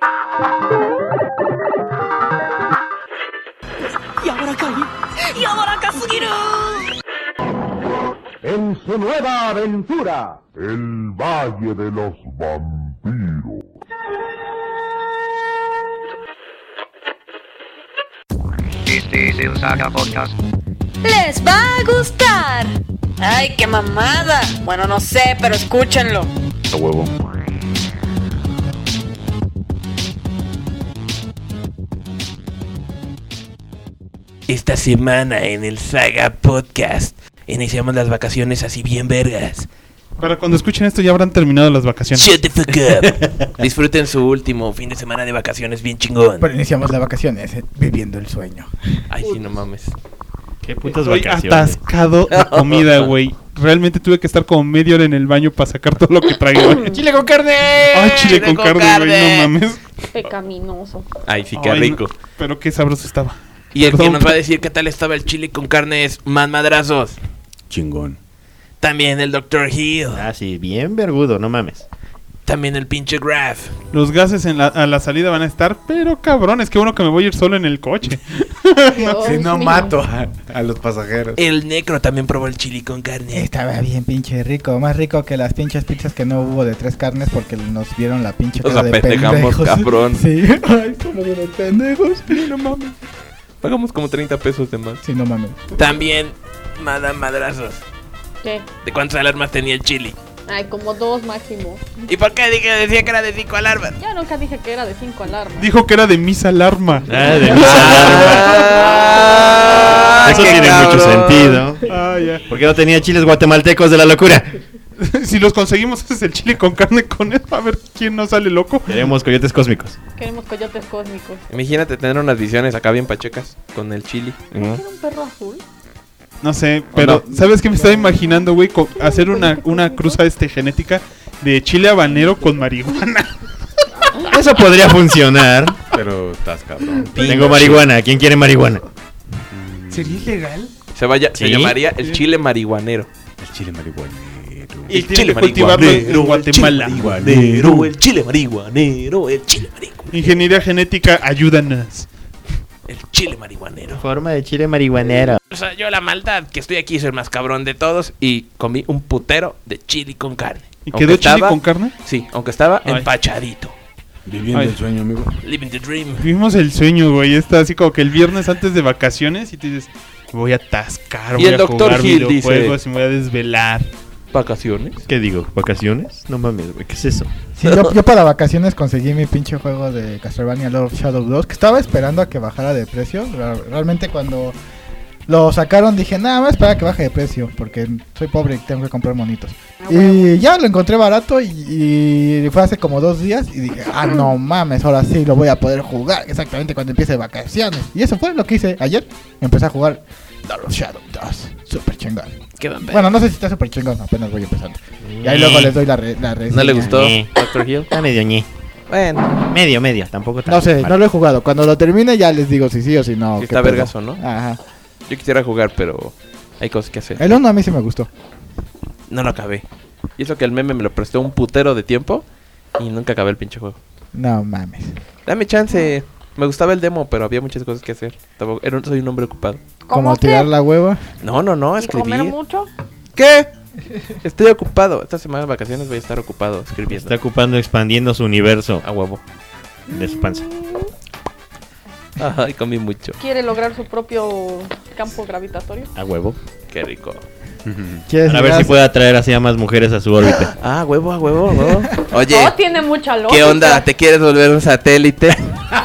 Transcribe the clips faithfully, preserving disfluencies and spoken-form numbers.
En su nueva aventura, el Valle de los Vampiros. Este es el Saga Podcast. ¡Les va a gustar! ¡Ay, qué mamada! Bueno, no sé, pero escúchenlo. A huevo. Esta semana en el Saga Podcast iniciamos las vacaciones así bien vergas. Para cuando escuchen esto ya habrán terminado las vacaciones. Shut the fuck up. Disfruten su último fin de semana de vacaciones bien chingón. Pero iniciamos las vacaciones eh, viviendo el sueño. Ay, sí, no mames. Qué putas Estoy vacaciones. atascado de comida, güey. Realmente tuve que estar como media hora en el baño para sacar todo lo que traigo. ¡Chile con carne! Ay, chile con carne, güey, no mames. Pecaminoso. Ay, sí, qué Ay, rico. no, pero qué sabroso estaba. Y el Perdón, que nos va a pero- decir qué tal estaba el chile con carne es Man Madrazos. Chingón. También el doctor Hill. Ah, sí, bien vergudo, no mames. También el pinche Graf. Los gases en la, a la salida van a estar, pero cabrón, es que bueno que me voy a ir solo en el coche. Dios Si no mío. mato a, a los pasajeros. El Necro también probó el chile con carne. Estaba bien pinche rico, más rico que las pinches pizzas que no hubo de tres carnes porque nos vieron la pinche Nos cara de apendejamos, pendejos. cabrón. Sí, ay, somos unos pendejos. Sí, no mames. Pagamos como treinta pesos de más. Sí, no mames. También Madame Madrazos. ¿Qué? ¿De cuántas alarmas tenía el chili? Ay, como dos máximo. ¿Y por qué dije, decía que era de cinco alarmas? Ya nunca dije que era de cinco alarmas. Dijo que era de mis alarma. Ah, de mis alarmas. Eso qué tiene cabrón. mucho sentido. Ah, ya. Porque no tenía chiles guatemaltecos de la locura. Si los conseguimos, haces el chile con carne con él. A ver quién no sale loco. Queremos coyotes cósmicos. Queremos coyotes cósmicos. Imagínate tener unas visiones acá bien pachecas con el chili. ¿Era un perro azul? No sé, pero no? ¿sabes qué me estaba imaginando, güey? Co- hacer una, una cruza este genética de chile habanero con marihuana. Eso podría funcionar. Pero estás cabrón. Tengo marihuana. ¿Quién quiere marihuana? ¿Sería ilegal? Se, vaya, se ¿Sí? llamaría el chile marihuanero. El chile marihuanero. Y tiene que cultivarlo en Guatemala. marihuanero, el chile marihuanero, el chile marihuanero. Ingeniería genética, ayúdanos. El chile marihuanero. Forma de chile marihuanero. O sea, yo la maldad que estoy aquí soy el más cabrón de todos y comí un putero de chili con carne. ¿Y Aunque quedó chile estaba- con carne? Sí, aunque estaba Ay. empachadito. Viviendo Ay. el sueño, amigo. Living the dream. Vivimos el sueño, güey. Está así como que el viernes antes de vacaciones y te dices, voy a atascar, Y voy el a doctor jugar Hill dice- videojuegos y me voy a desvelar. ¿Vacaciones? ¿Qué digo? ¿Vacaciones? No mames, güey. ¿Qué es eso? Sí, yo, yo para vacaciones conseguí mi pinche juego de Castlevania Lord of Shadow dos, que estaba esperando a que bajara de precio. Ra- Realmente cuando lo sacaron dije, nada más para que baje de precio, porque soy pobre y tengo que comprar monitos. Ah, huevo. Y ya lo encontré barato y, y fue hace como dos días y dije, ah, no mames, ahora sí lo voy a poder jugar exactamente cuando empiece vacaciones. Y eso fue lo que hice ayer. Empecé a jugar Lord of Shadow dos, super chingón. Qué buen pedo. Bueno, no sé si está super chingón, apenas voy empezando. Y ahí luego les doy la, re la reseña. ¿No le gustó, Ñe. doctor Hill? Está medio ñe. Bueno, Medio, medio. Tampoco tan No sé, mal. no lo he jugado. Cuando lo termine ya les digo si sí o si no. si qué está pedo. vergazo, ¿no? Ajá. Yo quisiera jugar, pero hay cosas que hacer. El uno a mí sí me gustó. No lo acabé. Y eso que el meme me lo prestó un putero de tiempo y nunca acabé el pinche juego. No mames. Dame chance. Me gustaba el demo, pero había muchas cosas que hacer. Tampoco- Era, soy un hombre ocupado. Como ¿Cómo tirar qué? la hueva. No, no, no, ¿Y comer escribir. mucho? ¿Qué? Estoy ocupado. Esta semana de vacaciones voy a estar ocupado escribiendo. Está ocupando, expandiendo su universo A huevo. de su panza. Ay, comí mucho. ¿Quiere lograr su propio campo gravitatorio? A huevo. Qué rico. ¿Quieres Para ver llegar si puede atraer así a más mujeres a su órbita. Ah, huevo, a huevo, a huevo. Oye, Oh, tiene mucha lógica. ¿qué onda? ¿Te quieres volver un satélite?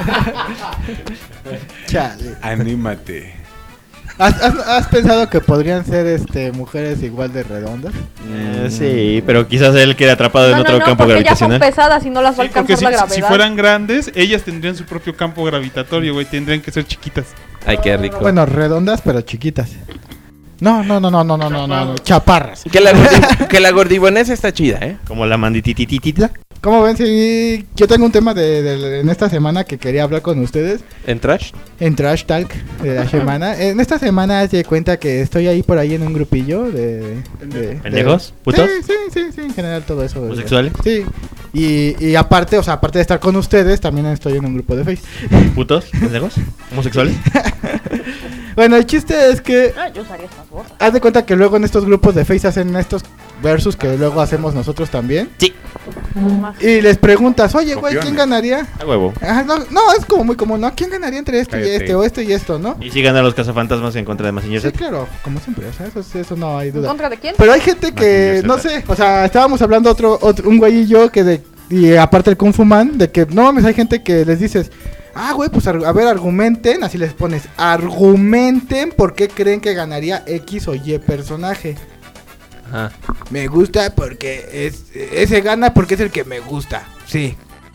Chale. Anímate. ¿Has, has, has pensado que podrían ser este mujeres igual de redondas? Eh, sí, pero quizás él quede atrapado en No, otro no, no, campo porque ya son gravitacional. pesadas y no las va a Sí, porque alcanzar si, la gravedad. si fueran grandes, ellas tendrían su propio campo gravitatorio, güey. Tendrían que ser chiquitas. Ay, qué rico. Bueno, redondas pero chiquitas. No, no, no, no, no, no, no, no, no. Chaparras. Que la, gordi- que la gordibonesa está chida, ¿eh? Como la mandititititita. ¿Cómo ven? Si yo tengo un tema de, de- en esta semana que quería hablar con ustedes. ¿En trash? En Trash Talk de la semana. En esta semana se cuenta que estoy ahí por ahí en un grupillo de... de ¿Pendejos? de- ¿Putos? Sí, sí, sí, sí, en general todo eso. de- ¿Homosexuales? Sí. Y, y aparte, o sea, aparte de estar con ustedes, también estoy en un grupo de Face. ¿Putos? ¿Pendejos? ¿Homosexuales? Bueno, el chiste es que Ah, yo usaría estas botas. haz de cuenta que luego en estos grupos de Face hacen estos versus que luego hacemos nosotros también. Sí. Y les preguntas, oye, güey, ¿quién Copiones. ganaría? A huevo. Ajá, no, no, es como muy común, ¿no? ¿Quién ganaría entre este y Cállate. este o este y esto, no? Y si ganan los cazafantasmas en contra de Mazinger Sí, Z. claro, como siempre, o sea, eso, eso no hay ¿En duda. contra de quién? Pero hay gente que, Mazinger no Z. sé, o sea, estábamos hablando otro, otro un güey y yo que de, y aparte el Kung Fu Man, de que no mames, hay gente que les dices, ah, güey, pues ar- a ver, argumenten, así les pones, argumenten por qué creen que ganaría X o Y personaje. Ajá. Me gusta porque es, ese gana porque es el que me gusta, sí.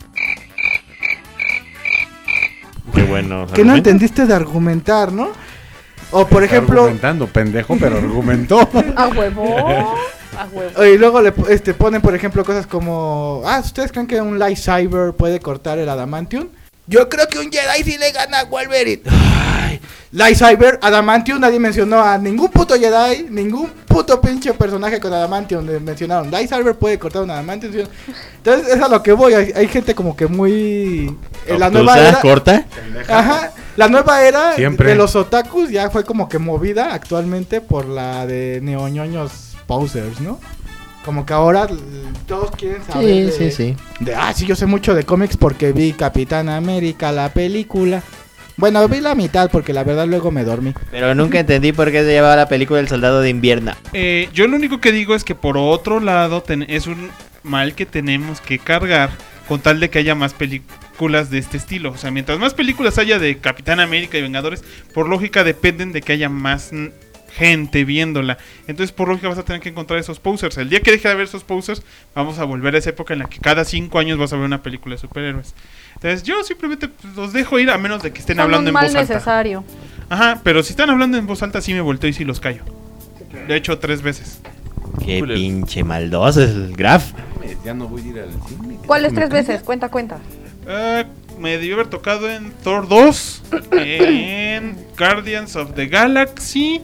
Qué bueno. Que no entendiste de argumentar, ¿no? O por ejemplo, Argumentando, pendejo, pero argumentó. A huevo. A huevo. y luego le po- este, ponen, por ejemplo, cosas como, ah, ¿ustedes creen que un lightsaber puede cortar el adamantium? Yo creo que un Jedi sí le gana a Wolverine. Ay, lightsaber, adamantium, nadie mencionó a ningún puto Jedi, ningún puto pinche personaje con adamantium le mencionaron. Lightsaber puede cortar un adamantium. Entonces es a lo que voy, hay, hay gente como que muy... En la nueva Obtusa, era... corta. Ajá, la nueva era Siempre. de los otakus ya fue como que movida actualmente por la de neoñoños posers, ¿no? Como que ahora l- todos quieren saber Sí, de, sí, sí. de, ah, sí, yo sé mucho de cómics porque vi Capitán América, la película. Bueno, vi la mitad porque la verdad luego me dormí. Pero nunca entendí por qué se llamaba la película El Soldado de Invierno. Eh, yo lo único que digo es que por otro lado ten- es un mal que tenemos que cargar con tal de que haya más películas de este estilo. O sea, mientras más películas haya de Capitán América y Vengadores, por lógica dependen de que haya más mm, gente viéndola. Entonces, por lógica vas a tener que encontrar esos posers. El día que deje de haber esos posers, vamos a volver a esa época en la que cada cinco años vas a ver una película de superhéroes. Entonces, yo simplemente pues, los dejo ir a menos de que estén Son hablando un en mal voz alta. necesario. Ajá, pero si están hablando en voz alta, sí me volteo y sí los callo. Lo he hecho tres veces. Qué Culero. pinche maldoso es el Graf. Ya no voy a ir al cine. ¿Cuáles Me tres cambia. veces? Cuenta, cuenta. Ah, me debió haber tocado en Thor dos, en Guardians of the Galaxy.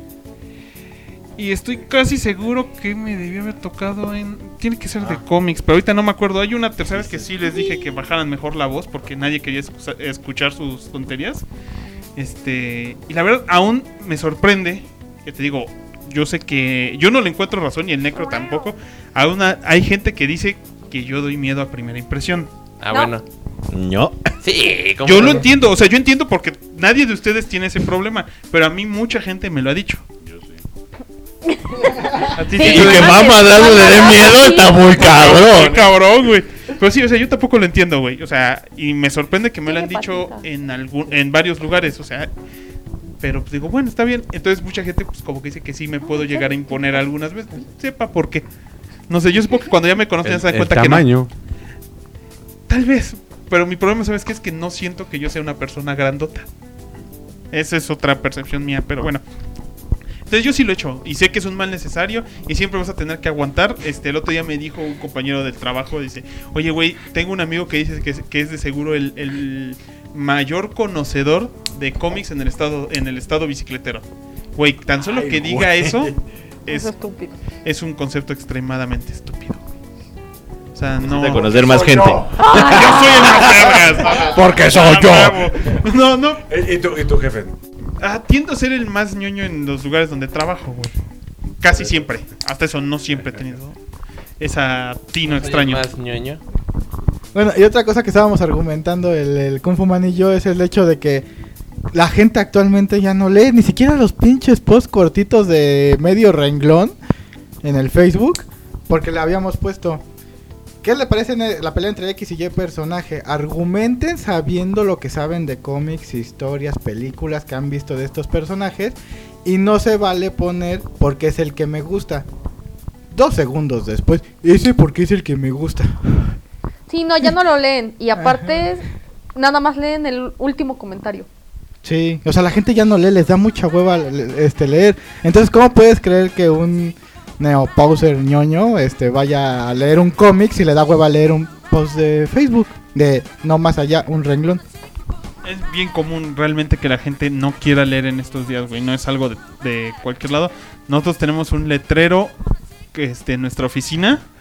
Y estoy casi seguro que me debió haber tocado en... Tiene que ser de cómics, pero ahorita no me acuerdo. Hay una tercera vez que sí les dije que bajaran mejor la voz porque nadie quería escucha- escuchar sus tonterías. Este... Y la verdad, aún me sorprende, que te digo, yo sé que... Yo no le encuentro razón y el Necro tampoco. Aún ha- hay gente que dice que yo doy miedo a primera impresión. Ah, No. bueno. No. Sí, ¿cómo Yo no? lo entiendo, o sea, yo entiendo porque nadie de ustedes tiene ese problema, pero a mí mucha gente me lo ha dicho. A ti Sí, sí Y te- que ah, mamá sí, dándole de ah, miedo sí. está muy Muy cabrón. cabrón, güey. Pero sí, o sea, yo tampoco lo entiendo, güey. O sea, y me sorprende que me lo han Tiene dicho patitas. en algún, en varios lugares, o sea, pero pues digo, bueno, está bien. Entonces mucha gente pues como que dice que sí me puedo llegar a imponer algunas veces. Sepa por qué. No sé, yo supongo que cuando ya me conocen ya se dan El, el cuenta que no. tamaño. Tal vez, pero mi problema, ¿sabes qué? Es que no siento que yo sea una persona grandota. Esa es otra percepción mía, pero bueno. Entonces yo sí lo he hecho y sé que es un mal necesario y siempre vas a tener que aguantar. Este, el otro día me dijo un compañero del trabajo, dice, oye, güey, tengo un amigo que dice que es, que es de seguro el, el mayor conocedor de cómics en el estado, en el estado bicicletero. Güey, tan solo Ay, que diga güey. eso Es es, estúpido. es un concepto extremadamente estúpido. O sea, no... De conocer más gente. Yo soy el más vergas. Porque soy yo. Bravo. No, no. ¿Y tu, y tu jefe? Ah, tiendo a ser el más ñoño en los lugares donde trabajo, güey. Casi siempre. Hasta eso no siempre he tenido esa tino extraño. Más ñoño. Bueno, y otra cosa que estábamos argumentando el, el Kung Fu Man y yo es el hecho de que la gente actualmente ya no lee ni siquiera los pinches posts cortitos de medio renglón en el Facebook, porque le habíamos puesto, ¿qué le parece en la pelea entre X y Y personaje? Argumenten sabiendo lo que saben de cómics, historias, películas que han visto de estos personajes, y no se vale poner porque es el que me gusta. Dos segundos después, ese porque es el que me gusta. Sí, no, ya no lo leen. Y aparte, nada más leen el último comentario. Sí, o sea, la gente ya no lee, les da mucha hueva le- este leer. Entonces, ¿cómo puedes creer que un neopauser ñoño este vaya a leer un cómic si le da hueva leer un post de Facebook de no más allá un renglón? Es bien común realmente que la gente no quiera leer en estos días, güey. No es algo de, de cualquier lado. Nosotros tenemos un letrero que este, en nuestra oficina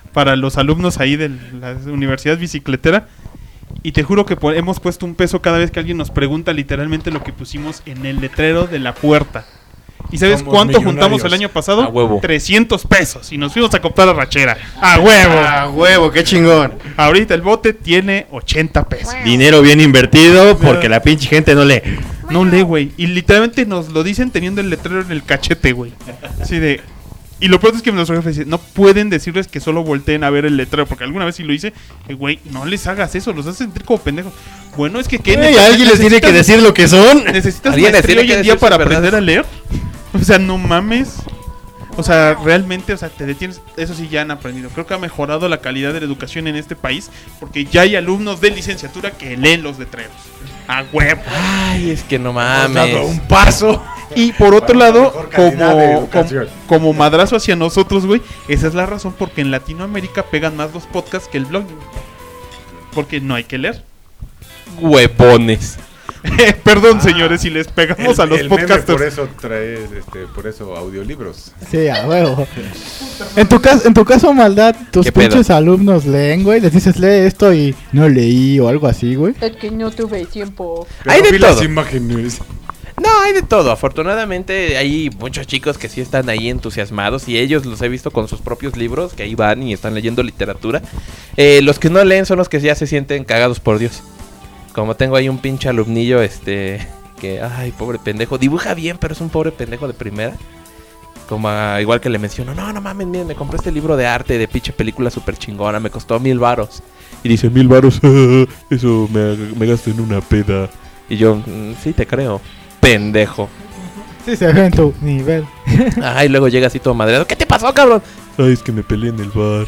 para los alumnos ahí de la Universidad Bicicletera. Y te juro que po- hemos puesto un peso cada vez que alguien nos pregunta literalmente lo que pusimos en el letrero de la puerta. ¿Y sabes Somos cuánto millonarios. juntamos el año pasado? A huevo. trescientos pesos. Y nos fuimos a comprar la rachera. ¡A huevo! ¡A huevo, qué chingón! Ahorita el bote tiene ochenta pesos. Dinero bien invertido porque la pinche gente no lee. No lee, güey. Y literalmente nos lo dicen teniendo el letrero en el cachete, güey. Así de... Y lo peor es que nuestro jefe dice, no pueden decirles que solo volteen a ver el letrero, porque alguna vez sí lo hice, eh, güey, no les hagas eso, los haces sentir como pendejos. Bueno, es que ¿qué? Güey, alguien les tiene que decir lo que son. ¿Necesitas Alguien les maestría tiene hoy que en día decir para sus aprender verdades. a leer? O sea, no mames. O sea, realmente, o sea, te detienes. Eso sí, ya han aprendido. Creo que ha mejorado la calidad de la educación en este país, porque ya hay alumnos de licenciatura que leen los letreros. A huevo. Ay, es que no Hemos dado mames. un paso. Y por otro Para una lado, mejor calidad de como, como, educación. como madrazo hacia nosotros, güey, esa es la razón porque en Latinoamérica pegan más los podcasts que el blog. Porque no hay que leer. Huevones. Perdón, señores, si les pegamos El- a los el meme podcasters. por eso traes, este, por eso audiolibros. Sí, a huevo. En tu caso, en tu caso, maldad, tus ¿Qué pedo? pinches alumnos leen, güey. Les dices, lee esto y no leí o algo así, güey. Es que no tuve tiempo. Hay de vi las todo. imágenes. No, hay de todo. Afortunadamente hay muchos chicos que sí están ahí entusiasmados y ellos los he visto con sus propios libros que ahí van y están leyendo literatura. Eh, los que no leen son los que ya se sienten cagados por Dios. Como tengo ahí un pinche alumnillo, este, que, ay, pobre pendejo, dibuja bien, pero es un pobre pendejo de primera. Como a- igual que le menciono, no, no mames, miren, me compré este libro de arte de pinche película súper chingona, me costó mil varos. Y dice, mil varos, eso me, me gasto en una peda. Y yo, "Mm, sí te creo, pendejo. Sí, se ve en tu nivel. Ay, luego llega así todo madreado, ¿qué te pasó, cabrón? Ay, es que me peleé en el bar.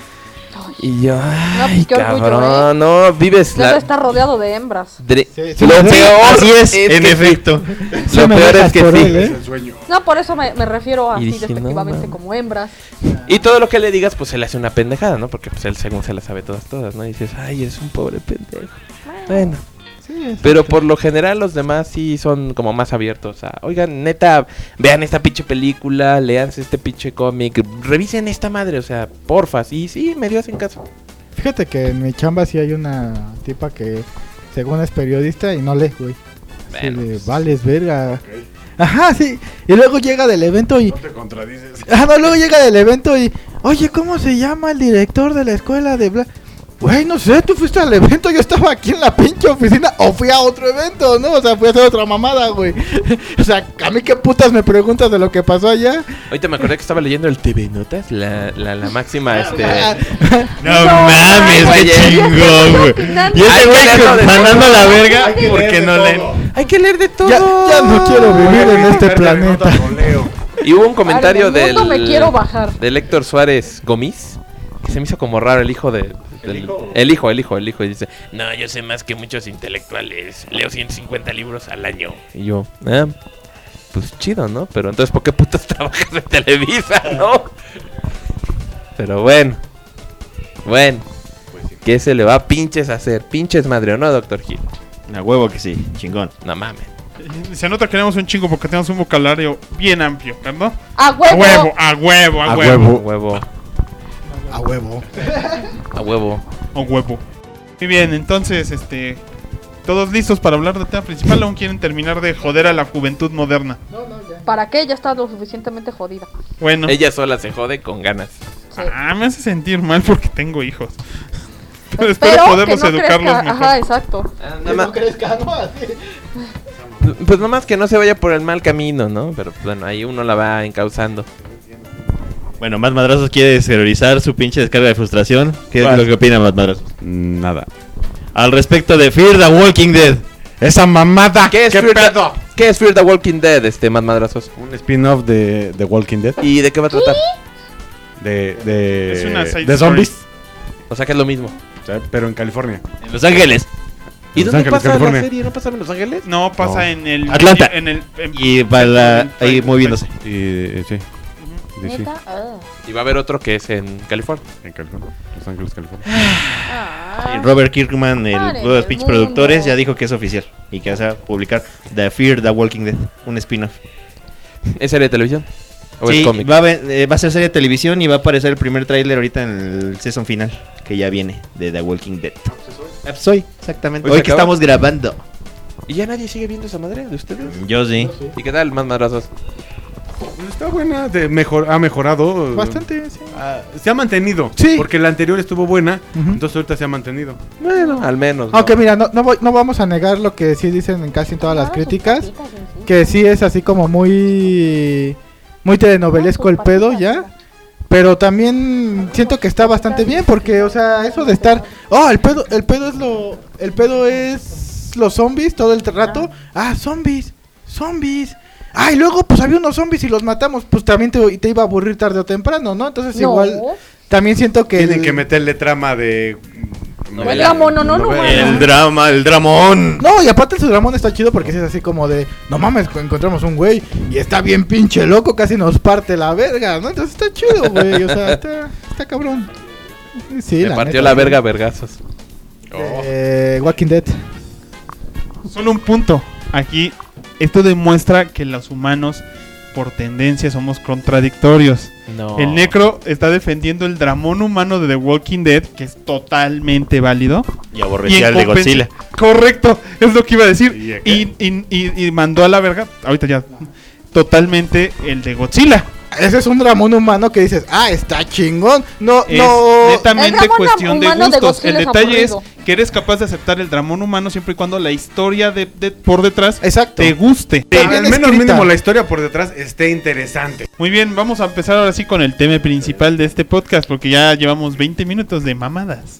Y yo, ay, pues qué orgullo, cabrón, ¿eh? no, vives Debe la... estar rodeado de hembras. dre- Sí, sí, lo sí, peor así es, en que- efecto. Sí Lo me peor dejas es que por sí. él, ¿eh? Es el sueño. No, por eso me, me refiero Y así dije, no, despectivamente mames. como hembras. Y todo lo que le digas, pues se le hace una pendejada, ¿no? Porque pues él según se la sabe todas, todas, ¿no? Y dices, ay, es un pobre pendejo. Bueno. Pero por lo general los demás sí son como más abiertos a, oigan, neta, vean esta pinche película, leanse este pinche cómic, revisen esta madre, o sea, porfa, sí, sí, medio hacen caso. Fíjate que en mi chamba sí hay una tipa que según es periodista y no lee, güey. Sí, Bueno, de, pues. vales, verga. Ajá, sí. Y luego llega del evento y... No te contradices. Ah, no, luego llega del evento y... Oye, ¿cómo se llama el director de la escuela de Bla...? Güey, no sé, tú fuiste al evento, yo estaba aquí en la pinche oficina o fui a otro evento, ¿no? O sea, fui a hacer otra mamada, güey. O sea, a mí qué putas me preguntas de lo que pasó allá. Ahorita me acordé que estaba leyendo el T V Notas, la, la, la máxima, este... No No, mames, güey, qué ya chingón, güey. opinando. Y ese Hay que güey leerlo de mandando todo. la verga Hay que porque leer de no todo. leen. Hay que leer de todo. Ya, ya no quiero vivir en este Verde de notas planeta. lo leo. Y hubo un comentario Al mundo del... me quiero bajar. Del Héctor Suárez Gómez, que se me hizo como raro el hijo de... del- hijo? El hijo, el hijo, el hijo. Y dice, no, yo sé más que muchos intelectuales. Leo ciento cincuenta libros al año. Y yo, ah, pues chido, ¿no? Pero entonces, ¿por qué putas trabajas en Televisa, no? Pero bueno. Bueno. ¿Qué se le va a pinches a hacer? Pinches madre, ¿o no, doctor Gil? A huevo que sí, chingón. No mames. Se nota que tenemos un chingo porque tenemos un vocabulario bien amplio, ¿verdad? ¡A A huevo! huevo, a huevo, a A huevo. A huevo, A huevo. a huevo. A huevo. Muy bien, entonces, este... ¿todos listos para hablar del tema principal o aún quieren terminar de joder a la juventud moderna? ¿Para qué? Ya está lo suficientemente jodida. Bueno. Ella sola se jode con ganas. Sí. Ah, me hace sentir mal porque tengo hijos. Pero espero Pero poderlos que no educarlos crezca. mejor. Ajá, exacto. Ah, nada más- crezca, ¿no? Así. Pues nomás que no se vaya por el mal camino, ¿no? Pero pues, bueno, ahí uno la va encauzando. Bueno, Más Madrazos quiere exteriorizar su pinche descarga de frustración. ¿Qué es ¿Cuál? lo que opina Más Madrazos? Nada. Al respecto de Fear the Walking Dead. Esa mamada. ¿Qué es, ¿Qué Fear, pedo? the, ¿Qué es Fear the Walking Dead, este, más madrazos? Un spin-off de The Walking Dead. ¿Y de qué va a tratar? De, de, Es una side de zombies. O sea que es lo mismo. O sea, pero en California. En Los Ángeles. ¿Y Los dónde Ángeles, pasa California. la serie? ¿No pasa en Los Ángeles? No, pasa No. en el... Atlanta. En el, en- Y va la- en- ahí en- moviéndose. Y, eh, sí. Sí, sí. ¿Neta? Ah. Y va a haber otro que es en California. En California. Los Ángeles, California. Ah. Y Robert Kirkman, el, Vale, uno de los el pinches mundo. productores, ya dijo que es oficial. Y que vas a publicar The Fear the Walking Dead, un spin-off. ¿Es serie de televisión? ¿O es Sí, cómic? va a, ver- eh, va a ser serie de televisión y va a aparecer el primer tráiler ahorita en el season final, que ya viene, de The Walking Dead. Ah, pues hoy, exactamente. ¿Hoy Hoy se que acaba? estamos grabando. ¿Y ya nadie sigue viendo esa madre de ustedes? Yo sí. ¿Y qué tal, más madrazos? Está buena, de mejor, ha mejorado. Bastante, sí. Ah, se ha mantenido. Sí. Porque la anterior estuvo buena, Ujú. entonces ahorita se ha mantenido. Bueno, al menos. ¿no? Aunque mira, no, no, voy- no vamos a negar lo que sí dicen en casi todas las Ah, sus críticas. patitas, sí, sí. Que sí es así como muy muy telenovelesco el pedo ya. Pero también siento que está bastante bien porque, o sea, eso de estar, oh, el pedo, el pedo es lo, el pedo es los zombies todo el rato. Ah, zombies, zombies. Ah, y luego pues había unos zombies y los matamos, pues también te, te iba a aburrir tarde o temprano, ¿no? Entonces No. igual también siento que Tienen el- que meterle trama de... El drama, no, no, no, novela. mano. El drama, el dramón. No, y aparte su Dramón está chido porque es así como de, no mames, encontramos un güey y está bien pinche loco, casi nos parte la verga, ¿no? Entonces está chido, güey, o sea, está, está cabrón. Sí, Me partió neta, la sí. verga a vergazos. Eh, Walking Dead. Solo un punto. Aquí, esto demuestra que los humanos, por tendencia, somos contradictorios. No. El Necro está defendiendo el dramón humano de The Walking Dead, que es totalmente válido. Y aborrecía en el de compensa- Godzilla. Correcto, es lo que iba a decir. ¿Y a qué? Y, y- y- y mandó a la verga, ahorita ya, totalmente el de Godzilla. Ese es un Dramón humano que dices, ah, está chingón. No, Es no. netamente El dramón cuestión de humano de gustos. Godzilla El es detalle es aburrido. que eres capaz de aceptar el dramón humano siempre y cuando la historia de, de- por detrás Exacto. te guste. Está Al bien menos escrita. mínimo la historia por detrás esté interesante. Muy bien, vamos a empezar ahora sí con el tema principal de este podcast, porque ya llevamos veinte minutos de mamadas.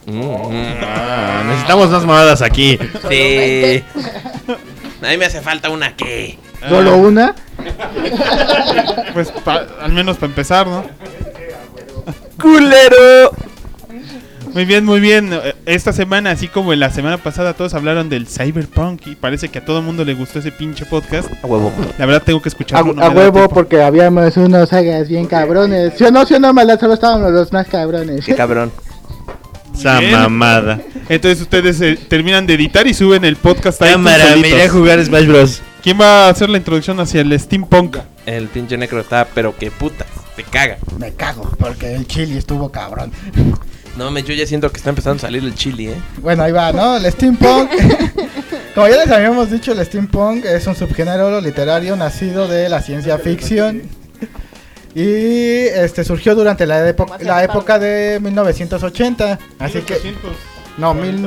Ah, necesitamos más mamadas aquí. Sí. A mí me hace falta una que. Solo una. Pues pa- al menos para empezar, ¿no? ¡Culero! Muy bien, muy bien. Eh, Esta semana, así como en la semana pasada, todos hablaron del Cyberpunk y parece que a todo el mundo le gustó ese pinche podcast. A huevo. La verdad tengo que A, escucharlo. no a me da huevo, tiempo. porque habíamos unos sagas bien cabrones. Si o no, si o no, maldad, solo estábamos los más cabrones. Qué cabrón. Esa Bien. mamada. Entonces ustedes eh, terminan de editar y suben el podcast ahí. Cámara, me iré a jugar Smash Bros. ¿Quién va a hacer la introducción hacia el steampunk? El pinche Necro está, pero que puta. Te caga. Me cago, porque el chili estuvo cabrón. No mames, yo ya siento que está empezando a salir el chili, ¿eh? Bueno, ahí va, ¿no? El steampunk. Como ya les habíamos dicho, el steampunk es un subgénero literario nacido de la ciencia ficción. Y este surgió durante la, época la época de mil novecientos ochenta. Así que. No, mil.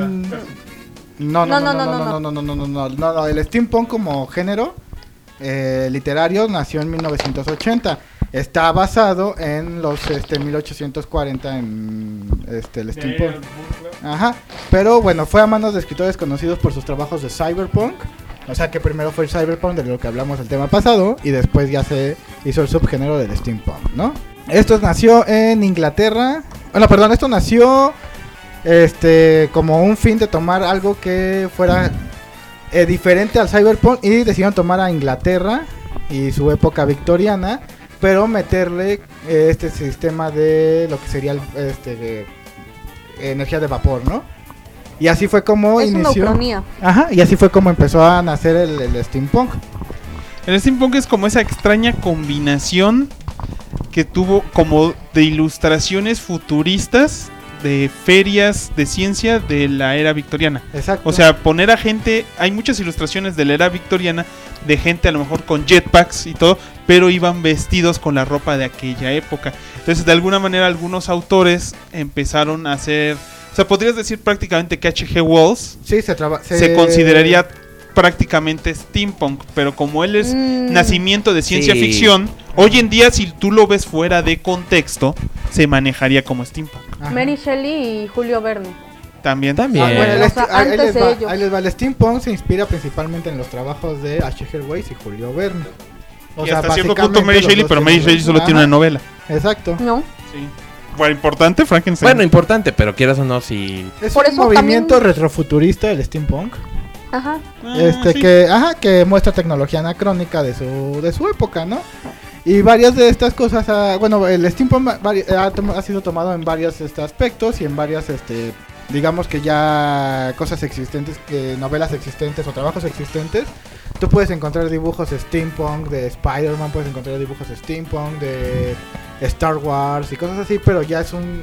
No, no, no, no, no, no, no, no, no, no, no, no, no, el steampunk como género eh, literario nació en mil novecientos ochenta. Está basado en los este mil ochocientos cuarenta en este el steampunk. Ajá, pero bueno, fue a manos de escritores conocidos por sus trabajos de cyberpunk. O sea que primero fue el cyberpunk, de lo que hablamos el tema pasado, y después ya se hizo el subgénero del steampunk, ¿no? Esto nació en Inglaterra. Bueno, perdón, esto nació este como un fin de tomar algo que fuera eh, diferente al cyberpunk, y decidieron tomar a Inglaterra y su época victoriana, pero meterle eh, este sistema de lo que sería el, este de energía de vapor, ¿no? Y así fue como Es una inició. ucronía. Ajá, y así fue como empezó a nacer el, el steampunk. El steampunk es como esa extraña combinación que tuvo como de ilustraciones futuristas de ferias de ciencia de la era victoriana. Exacto. O sea, poner a gente, hay muchas ilustraciones de la era victoriana de gente a lo mejor con jetpacks y todo, pero iban vestidos con la ropa de aquella época. Entonces, de alguna manera, algunos autores empezaron a hacer, o sea, podrías decir prácticamente que H G Wells sí, se, traba- se consideraría prácticamente steampunk, pero como él es Mm. nacimiento de ciencia Sí. ficción, hoy en día si tú lo ves fuera de contexto, se manejaría como steampunk. Ajá. Mary Shelley y Julio Verne. También. También. Ah, bueno, el O esti- sea, ahí, ahí antes les de va, ellos. ahí les va. El steampunk se inspira principalmente en los trabajos de H G Wells y Julio Verne. O Y sea, hasta cierto básicamente punto Mary los Shelley, dos pero Mary tienen- Shelley solo tiene Ajá, una novela. Exacto. No. Sí. Bueno, importante, Frankenstein. Bueno, importante, pero quieras o no, si. Es Por un eso movimiento también- retrofuturista el steampunk. Ajá. Ah, este sí. que ajá que muestra tecnología anacrónica de su de su época, ¿no? Y varias de estas cosas, ah, bueno, el steampunk va- vari- ha, tom- ha sido tomado en varios este, aspectos y en varias este digamos que ya cosas existentes, que novelas existentes o trabajos existentes tú puedes encontrar dibujos steampunk de Spider-Man, puedes encontrar dibujos steampunk de Star Wars y cosas así, pero ya es un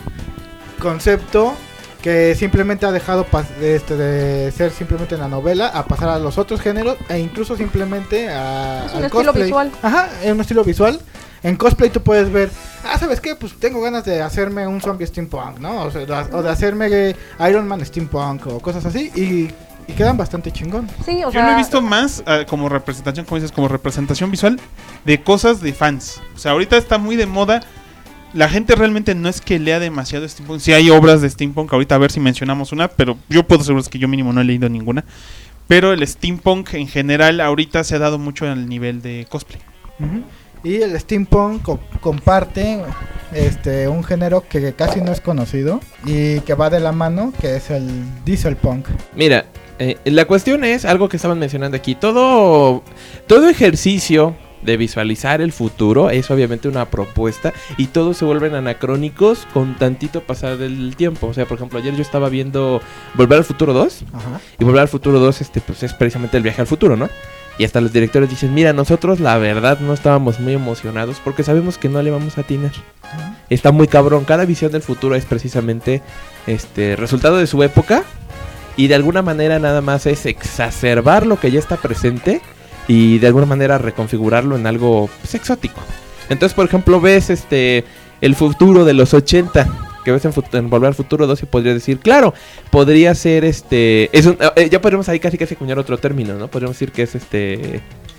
concepto que simplemente ha dejado pas- de, este, de ser simplemente una novela a pasar a los otros géneros e incluso simplemente a, Es un al estilo cosplay. visual. Ajá, es un estilo visual. En cosplay tú puedes ver, ah, ¿sabes qué? Pues tengo ganas de hacerme un zombie steampunk, ¿no? O, sea, o de hacerme Iron Man steampunk o cosas así y, y quedan bastante chingón. Sí, o Yo sea, lo he visto más uh, como representación, como dices, como representación visual de cosas de fans. O sea, ahorita está muy de moda. La gente realmente no es que lea demasiado steampunk. Sí hay obras de steampunk, ahorita a ver si mencionamos una, pero yo puedo asegurar que yo mínimo no he leído ninguna. Pero el steampunk en general ahorita se ha dado mucho al nivel de cosplay. Uh-huh. Y el steampunk co- comparte este un género que casi no es conocido y que va de la mano, que es el dieselpunk. Mira, eh, la cuestión es algo que estaban mencionando aquí. Todo, todo ejercicio de visualizar el futuro es obviamente una propuesta y todos se vuelven anacrónicos con tantito pasar del tiempo. O sea, por ejemplo, ayer yo estaba viendo Volver al Futuro dos. Ajá. Y Volver al Futuro dos este, pues, es precisamente el viaje al futuro, ¿no? Y hasta los directores dicen, mira, nosotros la verdad no estábamos muy emocionados porque sabemos que no le vamos a atinar. Ajá. Está muy cabrón. Cada visión del futuro es precisamente este resultado de su época y de alguna manera nada más es exacerbar lo que ya está presente y de alguna manera reconfigurarlo en algo pues, exótico. Entonces, por ejemplo, ves este el futuro de los ochenta, que ves en, fut- en Volver al Futuro dos y podrías decir, claro, podría ser este... Es un, eh, ya podríamos ahí casi casi acuñar otro término, ¿no? Podríamos decir que es este...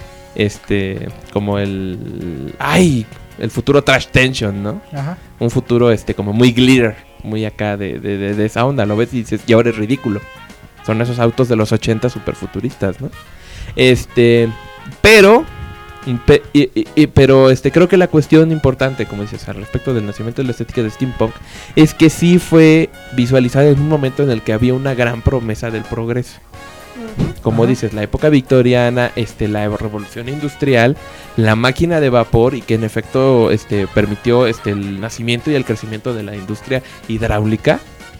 Este... Como el... ¡Ay! El futuro trash tension, ¿no? Ajá. Un futuro este como muy glitter, muy acá de, de, de, de esa onda. Lo ves y dices, y ahora es ridículo. Son esos autos de los ochenta super futuristas, ¿no? Este... Pero... Pe- y, y- y- pero este creo que la cuestión importante, como dices, al respecto del nacimiento de la estética de steampunk, es que sí fue visualizada en un momento en el que había una gran promesa del progreso. Como Ajá. dices, la época victoriana, este, la revolución industrial, la máquina de vapor y que en efecto este, permitió este, el nacimiento y el crecimiento de la industria hidráulica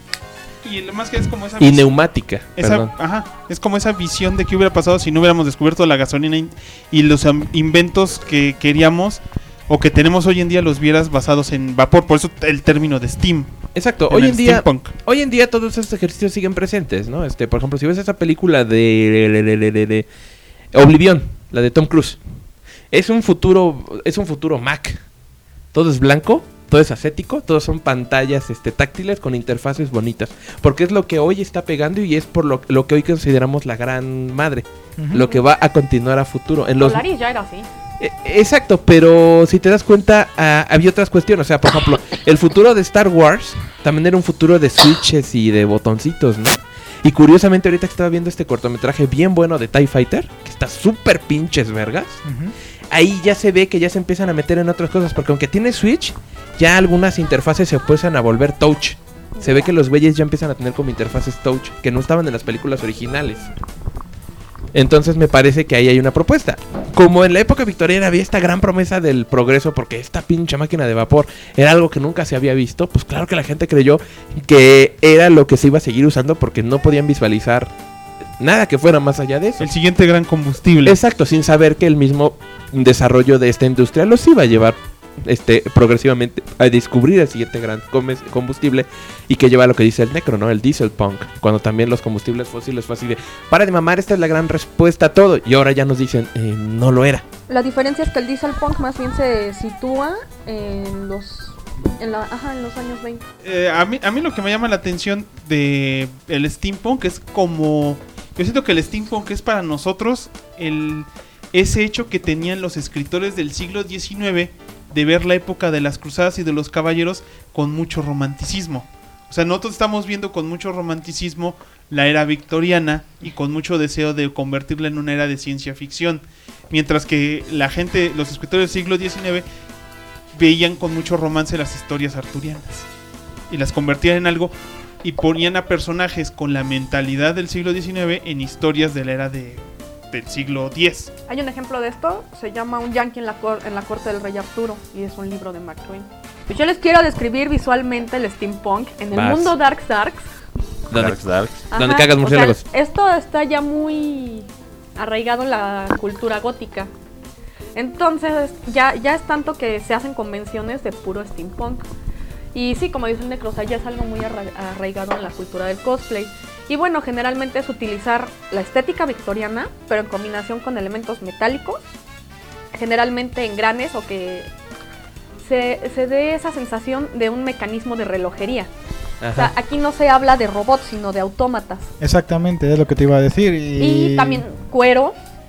Y lo más que es como esa y vis- neumática. esa, perdón. ajá, es como esa visión de qué hubiera pasado si no hubiéramos descubierto la gasolina in- y los am, inventos que queríamos o que tenemos hoy en día los vieras basados en vapor. Por eso el término de steam. Exacto, en hoy el en día steampunk. hoy en día todos estos ejercicios siguen presentes, ¿no? Este, por ejemplo, si ves esa película de, de, de, de, de- de Oblivion, la de Tom Cruise, es un futuro es un futuro Mac. Todo es blanco, todo es ascético, todos son pantallas este táctiles con interfaces bonitas, porque es lo que hoy está pegando y es por lo, lo que hoy consideramos la gran madre, Ujú. lo que va a continuar a futuro. En los Polaris ya era así. Eh, Exacto, pero si te das cuenta, ah, había otras cuestiones. O sea, por ejemplo, el futuro de Star Wars también era un futuro de switches y de botoncitos, ¿no? Y curiosamente, ahorita que estaba viendo este cortometraje bien bueno de TIE Fighter, que está súper pinches vergas, Ujú. ahí ya se ve que ya se empiezan a meter en otras cosas. Porque aunque tiene Switch, ya algunas interfaces se empiezan a volver touch. Se ve que los güeyes ya empiezan a tener como interfaces touch, que no estaban en las películas originales. Entonces me parece que ahí hay una propuesta. Como en la época victoriana había esta gran promesa del progreso, porque esta pinche máquina de vapor era algo que nunca se había visto, pues claro que la gente creyó que era lo que se iba a seguir usando porque no podían visualizar nada que fuera más allá de eso. El siguiente gran combustible. Exacto, sin saber que el mismo desarrollo de esta industria los iba a llevar este progresivamente a descubrir el siguiente gran comes- combustible y que lleva a lo que dice el Necro, ¿no? El dieselpunk, cuando también los combustibles fósiles fue así de, para de mamar, esta es la gran respuesta a todo, y ahora ya nos dicen, eh, no lo era. La diferencia es que el dieselpunk más bien se sitúa en los en la ajá, en los años veinte. Eh, a, mí, a mí lo que me llama la atención de el steampunk es como... Yo siento que el steampunk es para nosotros el ese hecho que tenían los escritores del siglo diecinueve de ver la época de las cruzadas y de los caballeros con mucho romanticismo. O sea, nosotros estamos viendo con mucho romanticismo la era victoriana y con mucho deseo de convertirla en una era de ciencia ficción. Mientras que la gente, los escritores del siglo diecinueve veían con mucho romance las historias arturianas y las convertían en algo y ponían a personajes con la mentalidad del siglo diecinueve en historias de la era de, del siglo diez. Hay un ejemplo de esto, se llama Un yankee en la, cor- en la corte del rey Arturo y es un libro de Mark Twain. Pues yo les quiero describir visualmente el steampunk en el Vas. mundo Darks Darks. Donde, Darks, Darks. Ajá, donde cagas o sea, murciélagos. esto está ya muy arraigado en la cultura gótica. Entonces ya, ya es tanto que se hacen convenciones de puro steampunk. Y sí, como dice el Necro, o sea, ya es algo muy arra- arraigado en la cultura del cosplay. Y bueno, generalmente es utilizar la estética victoriana, pero en combinación con elementos metálicos, generalmente engranes, o que se, se dé esa sensación de un mecanismo de relojería. Ajá. O sea, aquí no se habla de robots, sino de autómatas. Exactamente, es lo que te iba a decir. Y, Y también cuero.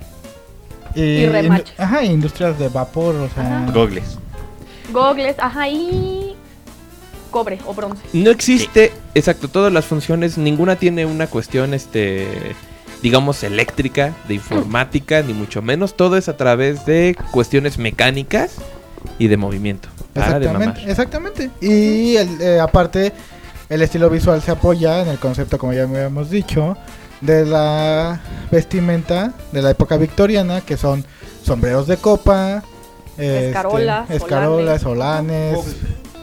y, y remaches. indu- Ajá, industrias de vapor, o sea. Ajá. Gogles. Gogles, ajá, y cobre o bronce. No existe, exacto, todas las funciones, ninguna tiene una cuestión, este, digamos, eléctrica, de informática, ni mucho menos. Todo es a través de cuestiones mecánicas y de movimiento. Para de mamar. Exactamente, exactamente. Y el, eh, aparte, el estilo visual se apoya en el concepto, como ya habíamos dicho, de la vestimenta de la época victoriana, que son sombreros de copa, este, Escarolas, escarolas, solanes. solanes,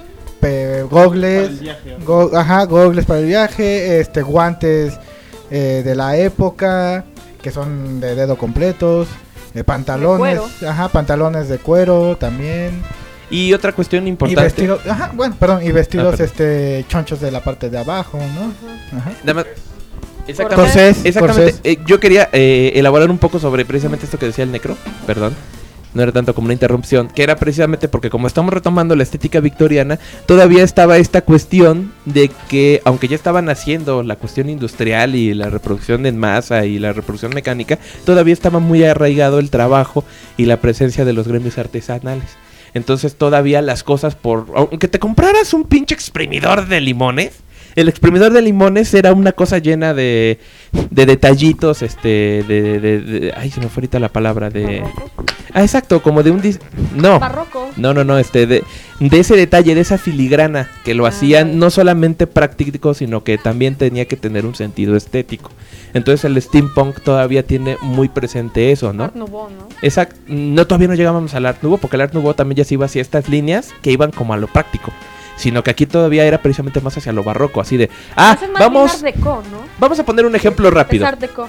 pe- gogles, Para el viaje, ¿no? go- ajá, gogles para el viaje, este, guantes eh, de la época, que son de dedo completos, eh, pantalones, cuero. ajá, pantalones de cuero también. Y otra cuestión Y importante. vestidos, ajá, bueno, perdón, y vestidos Ah, perdón. este chonchos de la parte de abajo, ¿no? Ajá. Nada más- Exactamente. Corsés, Exactamente. corsés. Eh, yo quería eh, elaborar un poco sobre precisamente esto que decía el Necro. Perdón. No era tanto como una interrupción. Que era precisamente porque como estamos retomando la estética victoriana, todavía estaba esta cuestión de que, aunque ya estaban haciendo la cuestión industrial y la reproducción en masa y la reproducción mecánica, todavía estaba muy arraigado el trabajo y la presencia de los gremios artesanales. Entonces todavía las cosas por... Aunque te compraras un pinche exprimidor de limones, el exprimidor de limones era una cosa llena de, de detallitos, este, de, de, de- ay, se me fue ahorita la palabra, de... ¿Barrocos? Ah, exacto, como de un... dis- No, Barroco. no, no, no, este, de, de ese detalle, de esa filigrana, que lo Ah, hacían vale. no solamente práctico, sino que también tenía que tener un sentido estético. Entonces el steampunk todavía tiene muy presente eso, ¿no? Art Nouveau, ¿no? Exacto, no, todavía no llegábamos al Art Nouveau, porque el Art Nouveau también ya se iba hacia estas líneas que iban como a lo práctico, sino que aquí todavía era precisamente más hacia lo barroco, así de, ah, Ese es más bien vamos, Art Deco, ¿no? vamos a poner un ejemplo rápido. Es Art Deco.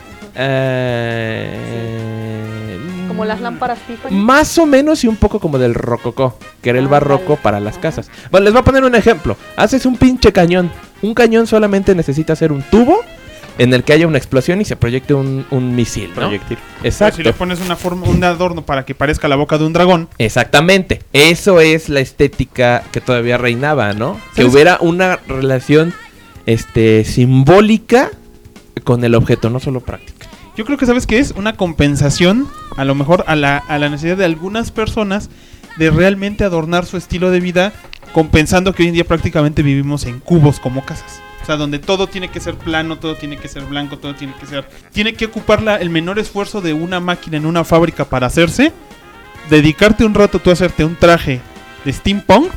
Eh, Como las lámparas Tiffany. Más o menos y un poco como del rococó, que era el Ah, barroco vale. para las Ajá. casas. Bueno, les voy a poner un ejemplo. Haces un pinche cañón. Un cañón solamente necesita hacer un tubo en el que haya una explosión y se proyecte un, un misil, ¿no? Proyectil. Pero Exacto. si le pones una forma, un adorno para que parezca la boca de un dragón, Exactamente. Eso es la estética que todavía reinaba, ¿no? Que ¿Sabes? hubiera una relación este simbólica con el objeto, no solo práctica. yo creo que sabes que es una compensación, a lo mejor a la, a la necesidad de algunas personas de realmente adornar su estilo de vida, compensando que hoy en día prácticamente vivimos en cubos como casas. O sea, donde todo tiene que ser plano, todo tiene que ser blanco, todo tiene que ser... Tiene que ocupar la- el menor esfuerzo de una máquina en una fábrica para hacerse. Dedicarte un rato tú a hacerte un traje de steampunk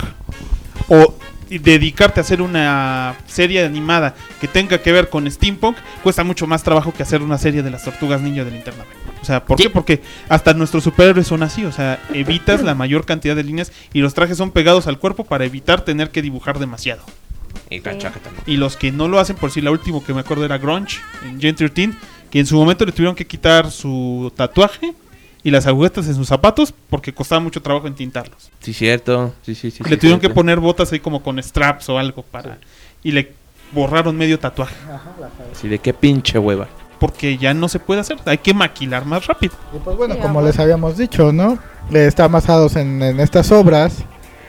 o y dedicarte a hacer una serie animada que tenga que ver con steampunk cuesta mucho más trabajo que hacer una serie de las tortugas ninja del internet. O sea, ¿por qué? Porque hasta nuestros superhéroes son así, o sea, evitas la mayor cantidad de líneas y los trajes son pegados al cuerpo para evitar tener que dibujar demasiado. Y la chaca también. Y los que no lo hacen, por si la última que me acuerdo era Grunge en Gen trece, que en su momento le tuvieron que quitar su tatuaje y las agujetas en sus zapatos porque costaba mucho trabajo entintarlos. Sí, cierto. Sí, sí, sí. le sí, tuvieron que cierto. poner botas ahí como con straps o algo para... Y le borraron medio tatuaje. Sí, de qué pinche hueva. Porque ya no se puede hacer. Hay que maquilar más rápido. Y pues bueno, Sí, como ajá. les habíamos dicho, ¿no? Eh, Están basados en, en estas obras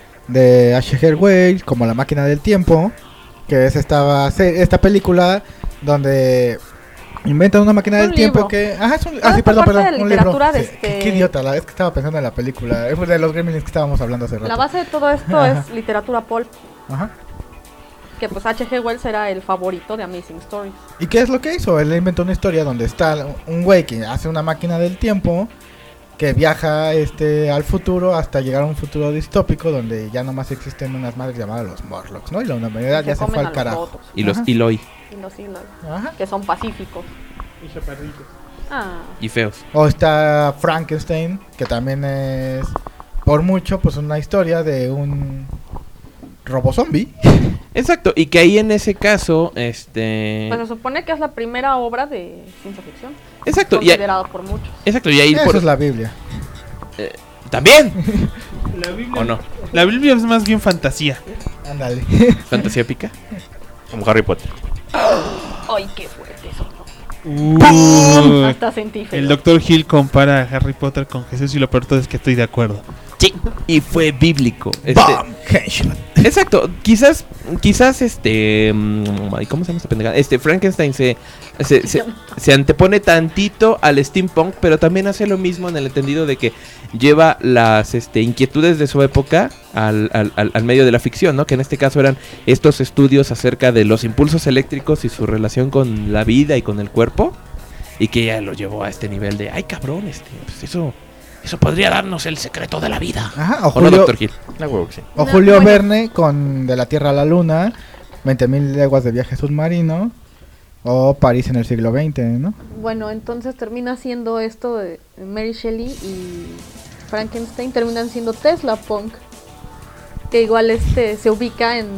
de H G. Wells, como La máquina del tiempo, que es esta, se- esta película donde inventan una máquina Un del tiempo libro. que... Ajá, es un, Toda ah, sí, esta perdón, parte perdón, de un libro. literatura de Sí, este- qué, qué idiota, la vez que estaba pensando en la película. Es de los Gremlins que estábamos hablando hace rato. La base de todo esto Ajá. es literatura pulp. Ajá. Que pues H G. Wells era el favorito de Amazing Stories. ¿Y qué es lo que hizo? Él inventó una historia donde está un güey que hace una máquina del tiempo que viaja este al futuro hasta llegar a un futuro distópico donde ya nomás existen unas madres llamadas los Morlocks, ¿no? Y la humanidad Que ya se comen fue a al los carajo. otros. Y los Ajá. Eloy. Y los Eloy, Ajá. que son pacíficos. Ah, Y feos. O está Frankenstein, que también es por mucho pues una historia de un robo zombie Exacto, y que ahí en ese caso, este... Pues se supone que es la primera obra de ciencia ficción. Exacto, y ahí- Considerado por muchos. Exacto, y ahí Eso por... es la Biblia. eh, ¿También? La Biblia, ¿O no? La Biblia es más bien fantasía. Ándale. ¿Fantasía épica? Como Harry Potter. Ay, qué fuerte eso. Uh, Hasta sentí feo. el doctor Hill compara a Harry Potter con Jesús y lo peor de todo es que estoy de acuerdo. Sí, y fue bíblico. Este, exacto, quizás, quizás este, mm, ay, ¿cómo se llama esta pendejada? Este Frankenstein se, se, se, se antepone tantito al steampunk, pero también hace lo mismo en el entendido de que lleva las este, inquietudes de su época al, al, al, al medio de la ficción, ¿no? Que en este caso eran estos estudios acerca de los impulsos eléctricos y su relación con la vida y con el cuerpo, y que ya lo llevó a este nivel de, ay cabrón, este, pues eso... Eso podría darnos el secreto de la vida. Ajá, o ¿O no, Julio, doctor Hill? La huevo que sí. o No, Julio bueno. Verne con De la Tierra a la Luna, veinte mil leguas de viaje submarino, o París en el siglo veinte, ¿no? Bueno, entonces termina siendo esto de Mary Shelley y Frankenstein terminan siendo Tesla Punk, que igual este se ubica en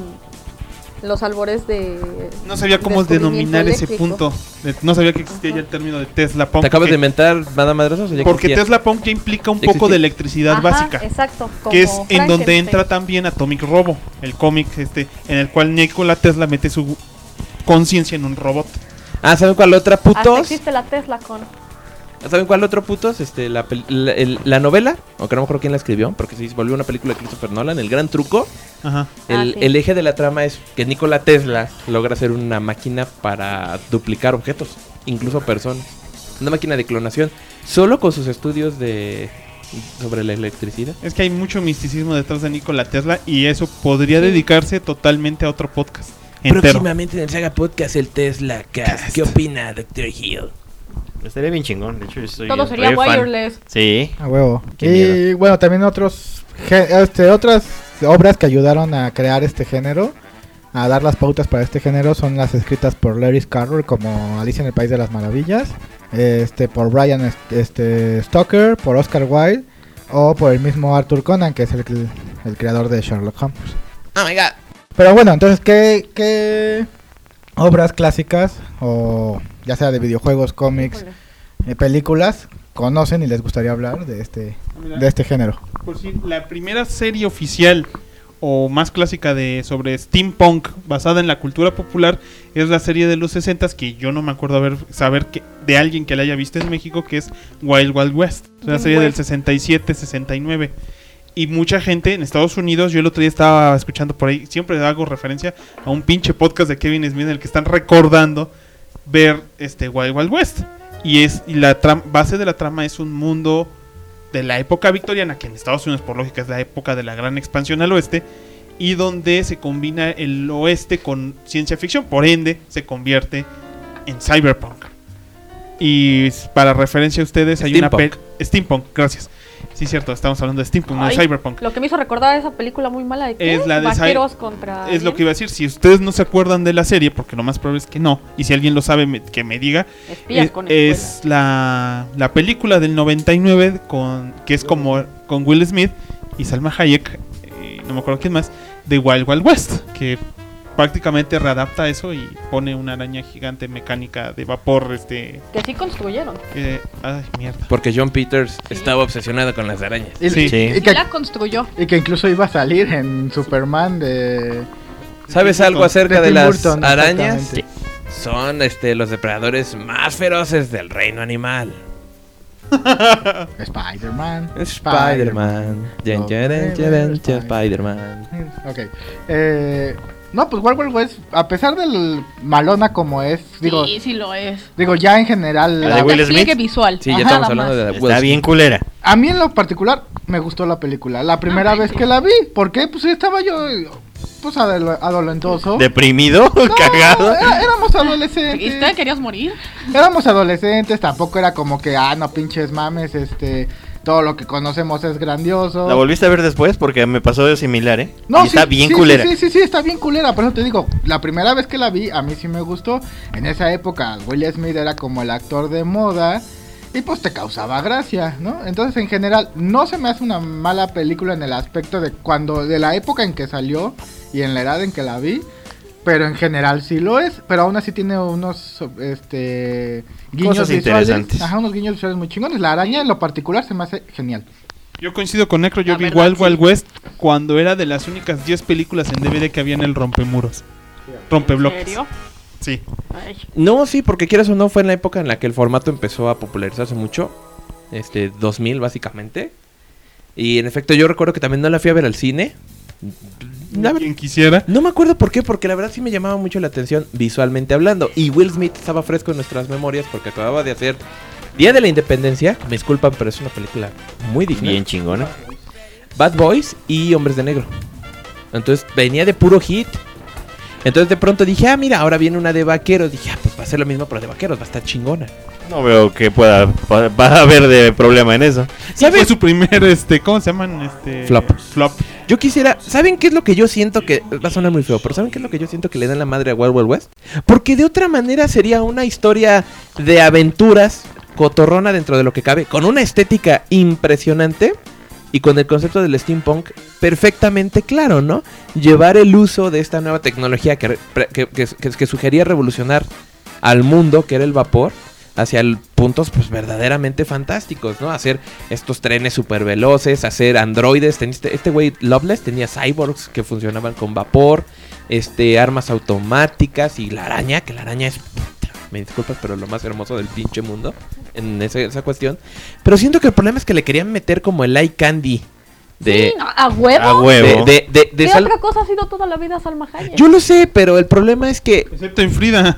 los albores de No sabía cómo descubrimiento denominar ese eléctrico. punto. De- No sabía que existía ya el término de Tesla Punk. ¿Te acabas de porque- inventar nada madrazos o ya Porque existía? Tesla Punk ya implica un ¿Ya poco de existía? electricidad Ajá, básica. exacto, Que es como en donde Frankenstein. entra también Atomic Robo, el cómic este en el cual Nikola Tesla mete su conciencia en un robot. Ah, ¿saben cuál otra Hasta putos? existe la Tesla con. ¿Saben cuál otro putos? Este, la, pel- la, el- la novela, aunque no me acuerdo quién la escribió, porque se volvió una película de Christopher Nolan, El Gran Truco. Ajá. El, Ah, sí. el eje de la trama es que Nikola Tesla logra hacer una máquina para duplicar objetos, incluso personas. Una máquina de clonación, solo con sus estudios de sobre la electricidad. Es que hay mucho misticismo detrás de Nikola Tesla y eso podría dedicarse totalmente a otro podcast entero. Próximamente en el Saga Podcast, el Tesla Cast. ¿Qué opina, doctor Hill? Estaría bien chingón. De hecho, yo soy Todo un sería re fan. wireless. Sí. A huevo. Qué Y miedo. bueno, también otros ge- este, otras obras que ayudaron a crear este género, a dar las pautas para este género, son las escritas por Lewis Carroll, como Alicia en el País de las Maravillas, este por Brian est- este, Stoker, por Oscar Wilde o por el mismo Arthur Conan, que es el, el creador de Sherlock Holmes. Oh my god. Pero bueno, entonces, ¿qué, qué obras clásicas, o ya sea de videojuegos, cómics, Híjole. eh, películas, conocen y les gustaría hablar de este, de este género? Por si la primera serie oficial o más clásica de sobre steampunk basada en la cultura popular es la serie de los sesentas que yo no me acuerdo haber saber que de alguien que la haya visto en México, que es Wild Wild West. Es una Wild serie del West. sesenta y siete, sesenta y nueve. Y mucha gente en Estados Unidos, yo el otro día estaba escuchando por ahí, siempre hago referencia a un pinche podcast de Kevin Smith en el que están recordando ver este Wild Wild West. Y es y la tram- base de la trama es un mundo de la época victoriana, que en Estados Unidos por lógica es la época de la gran expansión al oeste, y donde se combina el oeste con ciencia ficción, por ende se convierte en cyberpunk. Y s- para referencia a ustedes hay una Steampunk. pe- steampunk, gracias. Sí, cierto, estamos hablando de steampunk, no de Ay, cyberpunk. Lo que me hizo recordar esa película muy mala de que Es la de Cy- vaqueros contra. Es lo que iba a decir, si ustedes no se acuerdan de la serie, porque lo más probable es que no, y si alguien lo sabe me- que me diga, Espías es, con es la, la película del noventa y nueve con, que es como con Will Smith y Salma Hayek, eh, no me acuerdo quién más, de Wild Wild West, que prácticamente readapta eso y pone una araña gigante mecánica de vapor, este, Que sí construyeron. eh, ay mierda. Porque John Peters estaba obsesionado con las arañas. Y, Sí. y- Sí. y Sí que, la construyó. y que incluso iba a salir en Superman de... ¿Sabes algo de acerca de, Tim las Burton, arañas? exactamente. Son este los depredadores más feroces del reino animal. Spider-Man. Spider-Man. Yan, yan, yan, yan, Spider-Man. Ok. Eh, no, pues Wild Wild West, a pesar del malona como es, digo, Sí, sí lo es. digo ya en general, ¿La la- de Will Despliegue Smith? visual. Sí, ya Ajá, estamos nada hablando más. de la Está bien culera. a mí en lo particular me gustó la película. La primera Ay, vez sí. que la vi, ¿por qué? Pues estaba yo, pues adolo- adolentoso. ¿Deprimido? No, ¿Cagado? era- éramos adolescentes. ¿Viste? ¿Querías morir? Éramos adolescentes, tampoco era como que, ah, no pinches mames, este, todo lo que conocemos es grandioso. ¿La volviste a ver después? Porque me pasó de similar, ¿eh? No, Y sí, está bien sí, culera. Sí, sí, sí, sí, está bien culera. Por eso te digo, la primera vez que la vi, a mí sí me gustó. En esa época, Will Smith era como el actor de moda. Y pues te causaba gracia, ¿no? Entonces, en general, no se me hace una mala película en el aspecto de cuando, de la época en que salió y en la edad en que la vi. pero en general sí lo es, pero aún así tiene unos este guiños Cosas visuales, interesantes. ajá, unos guiños visuales muy chingones. La araña en lo particular se me hace genial. Yo coincido con Necro, yo La vi verdad, Wild sí. Wild West cuando era de las únicas diez películas en D V D que había en el rompemuros. ¿En Rompebloques. serio? Sí. Ay. No, sí, porque quieras o no, fue en la época en la que el formato empezó a popularizarse mucho. Este, dos mil básicamente. Y en efecto, yo recuerdo que también no la fui a ver al cine. La ver- Quien quisiera. No me acuerdo por qué, porque la verdad sí me llamaba mucho la atención visualmente hablando. Y Will Smith estaba fresco en nuestras memorias porque acababa de hacer Día de la Independencia. Me disculpan, pero es una película muy digna. Bien chingona. Bad Boys y Hombres de Negro. Entonces venía de puro hit. Entonces de pronto dije, ah, mira, ahora viene una de vaqueros. Dije, ah, pues va a ser lo mismo, pero de vaqueros, va a estar chingona. No veo que pueda, va va a haber de problema en eso. Sí, fue su primer, este, ¿cómo se llaman? Este, Flop. Flop. Yo quisiera, ¿saben qué es lo que yo siento que va a sonar muy feo, pero ¿saben qué es lo que yo siento que le dan la madre a Wild Wild West? Porque de otra manera sería una historia de aventuras cotorrona dentro de lo que cabe, con una estética impresionante y con el concepto del steampunk perfectamente claro, ¿no? Llevar el uso de esta nueva tecnología que, re- que, que, que, que sugería revolucionar al mundo, que era el vapor, hacia el puntos pues verdaderamente fantásticos, ¿no? Hacer estos trenes super veloces, hacer androides. Ten- Este este güey Loveless tenía cyborgs que funcionaban con vapor, este armas automáticas y la araña, que la araña es, puta, me disculpas, pero lo más hermoso del pinche mundo en esa, esa cuestión. Pero siento que el problema es que le querían meter como el eye candy de Sí, no, ¿a huevo? A huevo. de, de, de- de ¿Qué Sal- otra cosa ha sido toda la vida Salma Hayek? Yo lo sé, pero el problema es que Excepto en Frida.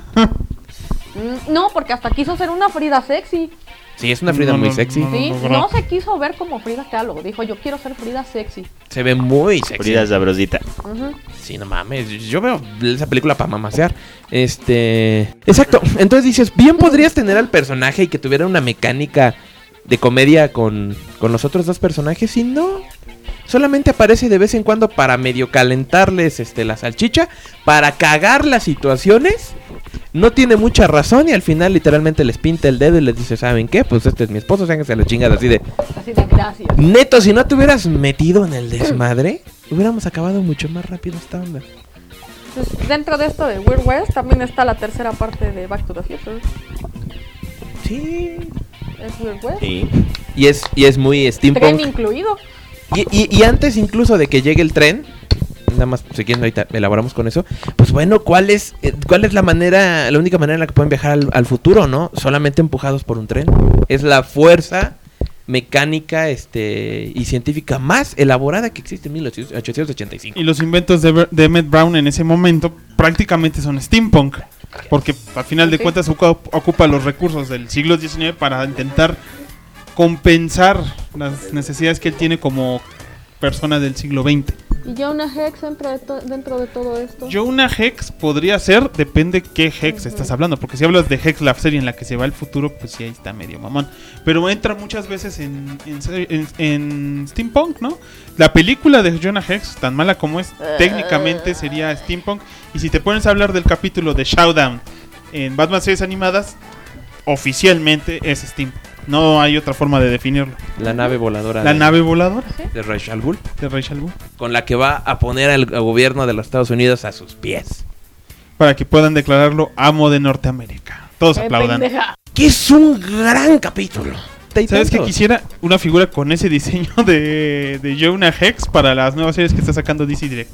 Mm, No, porque hasta quiso ser una Frida sexy. sí es una Frida No, muy no, sexy. no. Sí, logró. no se quiso ver como Frida Kahlo. Dijo, yo quiero ser Frida sexy. Se ve muy sexy. Frida sabrosita. Ujú. Sí, no mames, yo veo esa película para mamasear. Este, exacto. Entonces dices, bien podrías tener al personaje y que tuviera una mecánica de comedia con, con los otros dos personajes y no. Solamente aparece de vez en cuando para medio calentarles este, la salchicha, para cagar las situaciones. No tiene mucha razón y al final literalmente les pinta el dedo y les dice, ¿saben qué? Pues este es mi esposo, sáquense a la chingada así de... Así de gracias. Neto, si no te hubieras metido en el desmadre, hubiéramos acabado mucho más rápido esta onda. Pues, dentro de esto de Weird West también está la tercera parte de Back to the Future. Sí. Es Weird West. Sí. Y es, y es muy Tren steampunk. incluido. Y, y, y antes incluso de que llegue el tren, nada más si quieren ahorita elaboramos con eso, pues bueno, ¿cuál es, eh, cuál es la manera, la única manera en la que pueden viajar al, al futuro, ¿no? Solamente empujados por un tren. Es la fuerza mecánica este y científica más elaborada que existe en mil ochocientos ochenta y cinco. Y los inventos de, Ver- de Emmett Brown en ese momento prácticamente son steampunk. Porque al final de Sí. cuentas ocupa, ocupa los recursos del siglo diecinueve para intentar compensar las necesidades que él tiene como persona del siglo veinte. Y Jonah Hex dentro de, to- dentro de todo esto. Jonah Hex podría ser, depende qué Hex estás hablando, porque si hablas de Hex, la serie en la que se va el futuro, pues sí, ahí está medio mamón. Pero entra muchas veces en, en, serie- en- en steampunk, ¿no? La película de Jonah Hex, tan mala como es, técnicamente sería steampunk. Y si te pones a hablar del capítulo de Showdown en Batman series animadas, oficialmente es steampunk. No hay otra forma de definirlo. La nave voladora La de, nave voladora de Ra's al Ghul, de Rachel Wu, con la que va a poner al, al gobierno de los Estados Unidos a sus pies. para que puedan declararlo amo de Norteamérica. Todos ¡Qué aplaudan. pendeja! Que es un gran capítulo. ¿Sabes qué? Quisiera una figura con ese diseño de, de Jonah Hex para las nuevas series que está sacando D C Direct.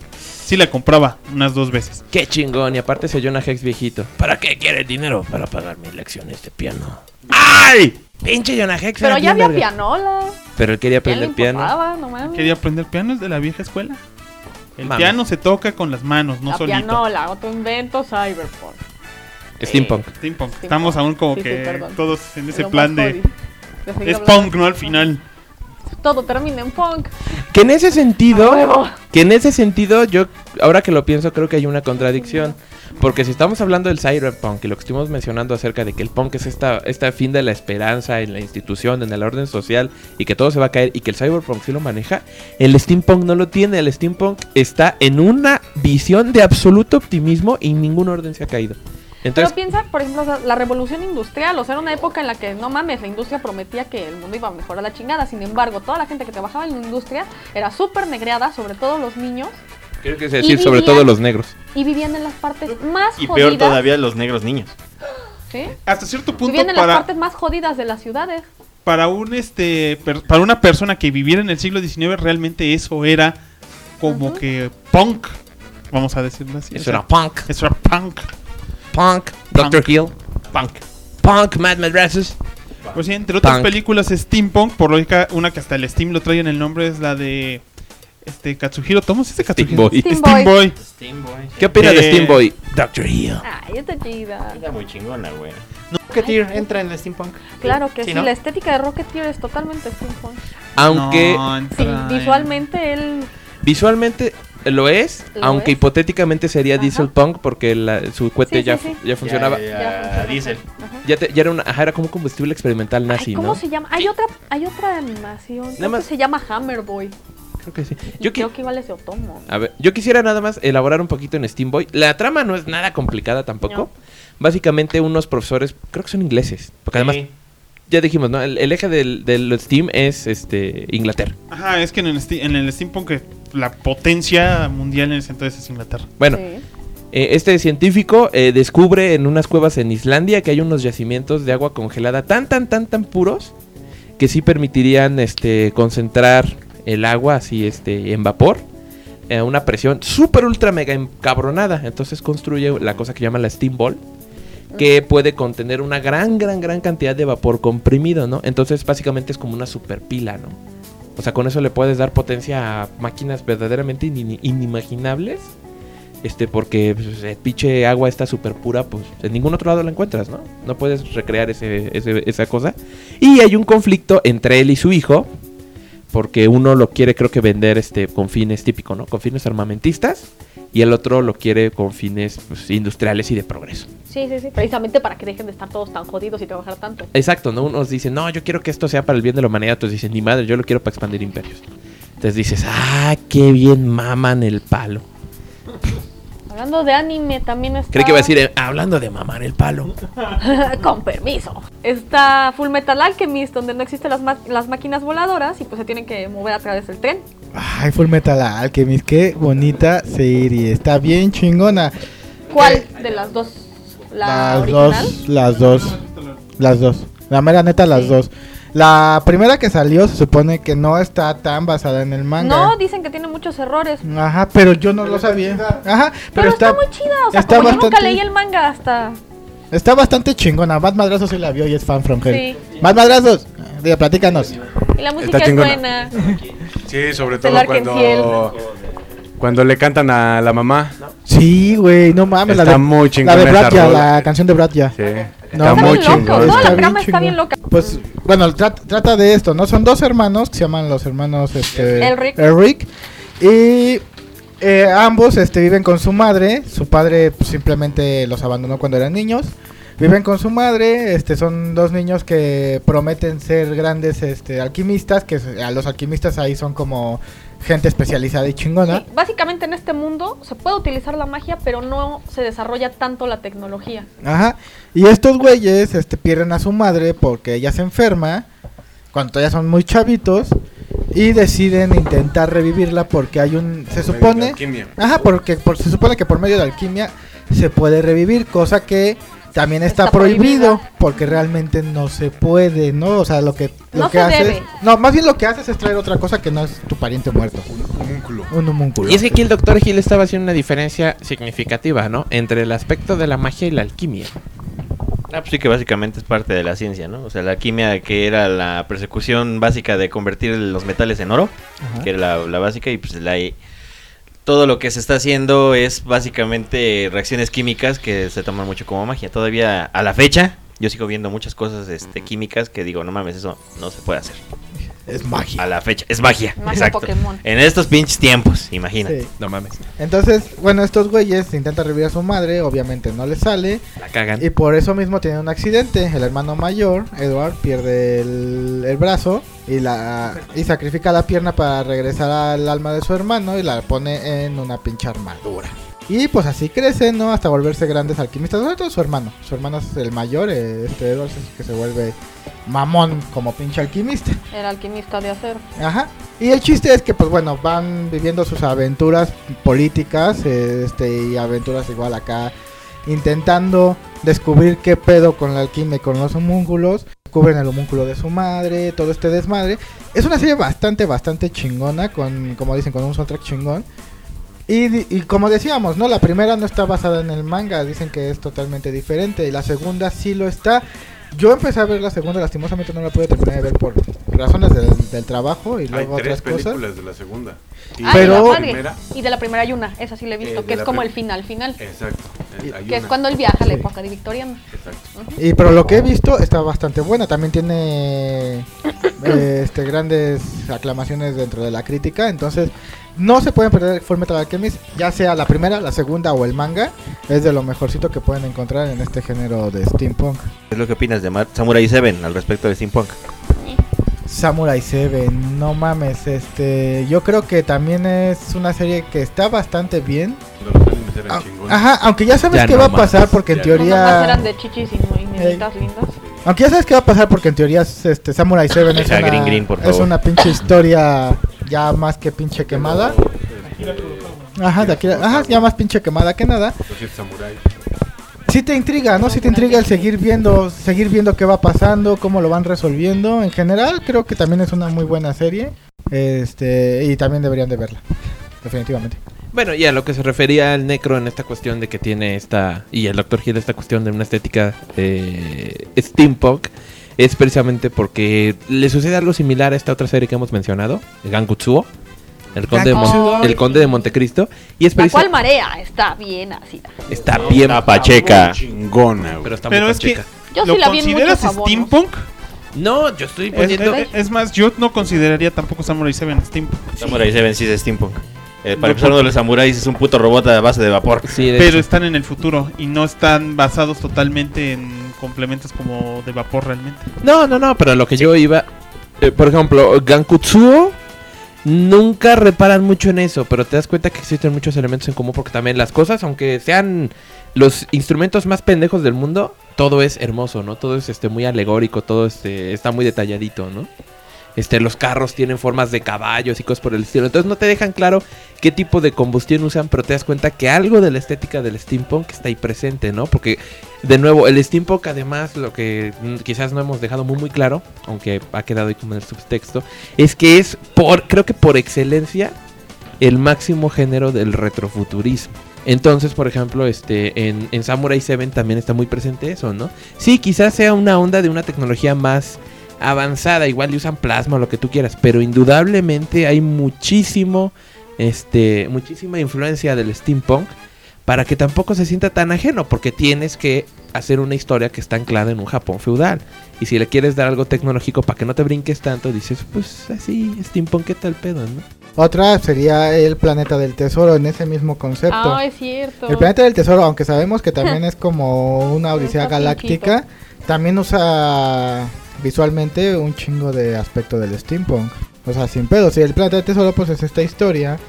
Sí la compraba unas dos veces. Qué chingón, y aparte ese Jonah Hex viejito. ¿Para qué quiere dinero? Para pagar mis lecciones de piano. ¡Ay! Pinche Jonah Hex. Pero era ya bien había verga. pianola. Pero él quería ¿Quién le aprender piano. importaba? No mames. Quería aprender piano, es de la vieja escuela. El Mames. piano se toca con las manos, no La solito. pianola, otro invento, Cyberpunk. Steampunk. Steampunk. Estamos aún como Sí, sí, que perdón. todos en ese Lo plan más de... jodido. De seguir Es hablando. punk, ¿no? Al final. Todo termina en punk. Que en ese sentido, ¡A huevo! que en ese sentido, yo, ahora que lo pienso, creo que hay una contradicción. Porque si estamos hablando del cyberpunk y lo que estuvimos mencionando acerca de que el punk es esta, esta fin de la esperanza en la institución, en el orden social, y que todo se va a caer, y que el cyberpunk sí lo maneja, el steampunk no lo tiene. El steampunk está en una visión de absoluto optimismo y ningún orden se ha caído. Entonces, Pero piensa, por ejemplo, o sea, la revolución industrial, o sea, era una época en la que, no mames, la industria prometía que el mundo iba a mejorar la chingada. Sin embargo, toda la gente que trabajaba en la industria era súper negreada, sobre todo los niños, Creo que es decir, sobre todo los negros. Y vivían en las partes más Y jodidas. peor todavía los negros niños. ¿Sí? Hasta cierto punto Vivían en para... las partes más jodidas de las ciudades. para un este per- para una persona que viviera en el siglo diecinueve realmente eso era como Ujú. que punk, vamos a decirlo así. Eso o sea, era punk. Eso era punk. Punk. doctor Hill. Punk. Punk. Mad Madrasses. Pues sí, entre otras Punk. películas steampunk, por lógica, una que hasta el Steam lo trae en el nombre es la de este Katsuhiro Tomo, ¿sí es de Katsuhiro? Steam Boy. Steam Steam Boy. Boy. Steam Boy. ¿Qué opina de Eh, Steam Boy? doctor Hill. Ay, está chida. Está muy chingona, güey. No, Rocketeer entra en el steampunk. Claro que Sí, sí, ¿no? la estética de Rocketeer es totalmente steampunk. Aunque No, Sí, entra en- visualmente él... visualmente lo es, Lo aunque es. hipotéticamente sería Ajá. Diesel Punk porque la- su cohete Sí, ya, sí, sí. ya funcionaba. Ya, Ya, ya, Ya funciona. Diesel. Ajá. te- ya era una, ajá, era como un combustible experimental nazi, Ay, ¿cómo ¿no? se llama? Hay otra, hay otra animación. Creo más- que se llama Hammerboy. Creo que sí. Y Yo, qui- creo que igual es de Otomo. a ver, yo quisiera nada más elaborar un poquito en Steam Boy. La trama no es nada complicada tampoco. No. Básicamente unos profesores, creo que son ingleses, porque además Sí. ya dijimos, ¿no? El, el eje del, del Steam es este Inglaterra. Ajá, es que en el, sti- en el steampunk eh, la potencia mundial en ese entonces es Inglaterra. Bueno, Sí. eh, este científico eh, descubre en unas cuevas en Islandia que hay unos yacimientos de agua congelada tan, tan, tan, tan puros que sí permitirían este, concentrar el agua así este, en vapor a una presión súper ultra mega encabronada. Entonces construye la cosa que llama la Steam Ball, que puede contener una gran, gran, gran cantidad de vapor comprimido, ¿no? Entonces básicamente es como una super pila, ¿no? O sea, con eso le puedes dar potencia a máquinas verdaderamente in- inimaginables. Este, porque pues, el pinche agua está súper pura, pues en ningún otro lado la encuentras, ¿no? No puedes recrear ese, ese- esa cosa. Y hay un conflicto entre él y su hijo, porque uno lo quiere, creo que vender este con fines típicos, ¿no? Con fines armamentistas, y el otro lo quiere con fines pues, industriales y de progreso. Sí, sí, sí. Precisamente para que dejen de estar todos tan jodidos y trabajar tanto. Exacto, ¿no? Unos dicen, no, yo quiero que esto sea para el bien de la humanidad. Otros dicen, ni madre, yo lo quiero para expandir imperios. Entonces dices, ah, qué bien maman el palo. Hablando de anime, también está... Creí que iba a decir, eh, hablando de mamar el palo. Con permiso. Está Full Metal Alchemist, donde no existen las, ma- las máquinas voladoras y pues se tienen que mover a través del tren. Ay, Full Metal Alchemist, qué bonita serie. Está bien chingona. ¿Cuál Eh, de las dos? ¿La las original? dos, las dos, las dos. La mera neta, las Sí. dos. La primera que salió se supone que no está tan basada en el manga. No, dicen que tiene muchos errores. Ajá, pero yo no lo sabía. Ajá, pero, Pero, está, está, muy chida. O sea, está como yo nunca bastante- leí el manga hasta... está bastante chingona. Matt Madrazo sí la vio y es fan from hell. Sí. Matt Madrazos, diga, platícanos. Y la música es chingona. buena. Sí, sobre Del todo cuando, cuando le cantan a la mamá. Sí, güey, no mames. La Está de, muy la chingona de esa Bratya, rola. la canción de Bratya. Sí, No, está Está muy bien loco, chingona. toda la Está bien trama está chingón. bien loca. Pues, bueno, trat- trata de esto, ¿no? Son dos hermanos que se llaman los hermanos este, Elric. Elric, y eh, ambos este, viven con su madre. Su padre pues, simplemente los abandonó cuando eran niños. Viven con su madre, este, son dos niños que prometen ser grandes este, alquimistas, que a los alquimistas ahí son como gente especializada y chingona. Sí, básicamente en este mundo se puede utilizar la magia, pero no se desarrolla tanto la tecnología. Ajá. Y estos güeyes este, pierden a su madre porque ella se enferma cuando todavía son muy chavitos y deciden intentar revivirla porque hay un se supone alquimia. Ajá, porque por- se supone que por medio de alquimia se puede revivir, cosa que también está, Está prohibido prohibida. porque realmente no se puede, ¿no? O sea, lo que lo No que se haces, debe. no, más bien lo que haces es traer otra cosa que no es tu pariente muerto, Homúnculo. un homúnculo. Y es que aquí el doctor Hill estaba haciendo una diferencia significativa, ¿no? Entre el aspecto de la magia y la alquimia. Ah, pues sí que básicamente es parte de la ciencia, ¿no? O sea, la alquimia que era la persecución básica de convertir los metales en oro, Ajá. que era la, la básica, y pues la, todo lo que se está haciendo es básicamente reacciones químicas que se toman mucho como magia. Todavía a la fecha yo sigo viendo muchas cosas este, químicas que digo, no mames, eso no se puede hacer. Es magia. A la fecha, es magia, Magia exacto. Pokémon. En estos pinches tiempos, imagínate. Sí. No mames. Entonces, bueno, estos güeyes intentan revivir a su madre, obviamente no les sale. La cagan. Y por eso mismo tiene un accidente. El hermano mayor, Edward, pierde el, el brazo y la y sacrifica la pierna para regresar al alma de su hermano y la pone en una pinche armadura. Y pues así crece, ¿no? Hasta volverse grandes alquimistas. Sobre todo su hermano. Su hermano es el mayor, eh, este Edward es el que se vuelve mamón como pinche alquimista. El alquimista de acero. Ajá. Y el chiste es que pues bueno, van viviendo sus aventuras políticas, eh, este y aventuras igual acá, intentando descubrir qué pedo con la alquimia y con los homúnculos. Descubren el homúnculo de su madre, todo este desmadre. Es una serie bastante, bastante chingona, con, como dicen, con un soundtrack chingón. Y, y como decíamos, ¿no? La primera no está basada en el manga, dicen que es totalmente diferente. Y la segunda sí lo está. Yo empecé a ver la segunda, lastimosamente no la pude terminar de ver por razones del, del trabajo y luego Hay tres otras cosas. películas de la segunda. Y Ah, Pero- y, la la madre. primera, Y de la primera hay una, esa sí la he visto, Eh, de que es la como prim- el final final. exacto. eh, hay Que es una. cuando él viaja a la Sí. época de victoriana. Exacto. Y pero lo que he visto está bastante buena. También tiene eh, este grandes aclamaciones dentro de la crítica. Entonces no se pueden perder Full Metal Alchemist, ya sea la primera, la segunda o el manga. Es de lo mejorcito que pueden encontrar en este género de steampunk. ¿Qué es lo que opinas de Mar- Samurai Seven al respecto de steampunk? Samurai Seven, no mames, este, yo creo que también es una serie que está bastante bien. Cuando los animes eran Ah, chingones. Ajá, aunque ya sabes Ya qué no va a más, pasar porque en ya Cuando más teoría, eran de chichis y, y nenitas lindas. aunque ya sabes qué va a pasar porque en teoría este Samurai Seven es sea, una, green, green, por es favor. una pinche historia ya más que pinche quemada. Ajá, de aquí, ajá, ya más pinche quemada que nada. Los siete samuráis. Sí te intriga, ¿no? Sí te intriga el seguir viendo, seguir viendo qué va pasando, cómo lo van resolviendo. En general, creo que también es una muy buena serie. Este, y también deberían de verla. Definitivamente. Bueno, y a lo que se refería el Necro en esta cuestión de que tiene esta, y el doctor Gil esta cuestión de una estética eh, steampunk, es precisamente porque le sucede algo similar a esta otra serie que hemos mencionado, Gangutsuo, el conde, de, Mon- Gangutsuo. el conde de Montecristo, y es La precisa- cual marea está bien así. está bien, Está pacheca. Chingona, güey. pero está Pero muy es que, pacheca. Yo ¿lo sí la vi en consideras mucho favor, ¿no? steampunk? No, yo estoy Es, poniendo... es- es más, yo no consideraría tampoco Samurai Seven steampunk. Samurai Seven sí es steampunk. Eh, para No, empezar, uno de los samuráis es un puto robot a base de vapor. Sí, de Pero hecho. están en el futuro y no están basados totalmente en complementos como de vapor realmente. No, no, no, pero lo que yo iba... eh, por ejemplo, Gankutsuo nunca reparan mucho en eso, pero te das cuenta que existen muchos elementos en común porque también las cosas, aunque sean los instrumentos más pendejos del mundo, todo es hermoso, ¿no? Todo es este muy alegórico, todo este está muy detalladito, ¿no? Este, los carros tienen formas de caballos y cosas por el estilo. Entonces no te dejan claro qué tipo de combustión usan, pero te das cuenta que algo de la estética del steampunk está ahí presente, ¿no? Porque, de nuevo, el steampunk además, lo que mm, quizás no hemos dejado muy muy claro, aunque ha quedado ahí como en el subtexto, es que es, por creo que por excelencia, el máximo género del retrofuturismo. Entonces, por ejemplo, este en, en Samurai Seven también está muy presente eso, ¿no? Sí, quizás sea una onda de una tecnología más avanzada, igual y usan plasma o lo que tú quieras, pero indudablemente hay muchísimo, este, muchísima influencia del steampunk para que tampoco se sienta tan ajeno, porque tienes que hacer una historia que está anclada en un Japón feudal. Y si le quieres dar algo tecnológico para que no te brinques tanto, dices, pues así, steampunk, ¿qué tal pedo, no? Otra sería el planeta del tesoro en ese mismo concepto. Ah, es cierto. El planeta del tesoro, aunque sabemos que también es como una odisea Está galáctica, también usa visualmente un chingo de aspecto del steampunk. O sea, sin pedo. Si el planeta del tesoro, pues es esta historia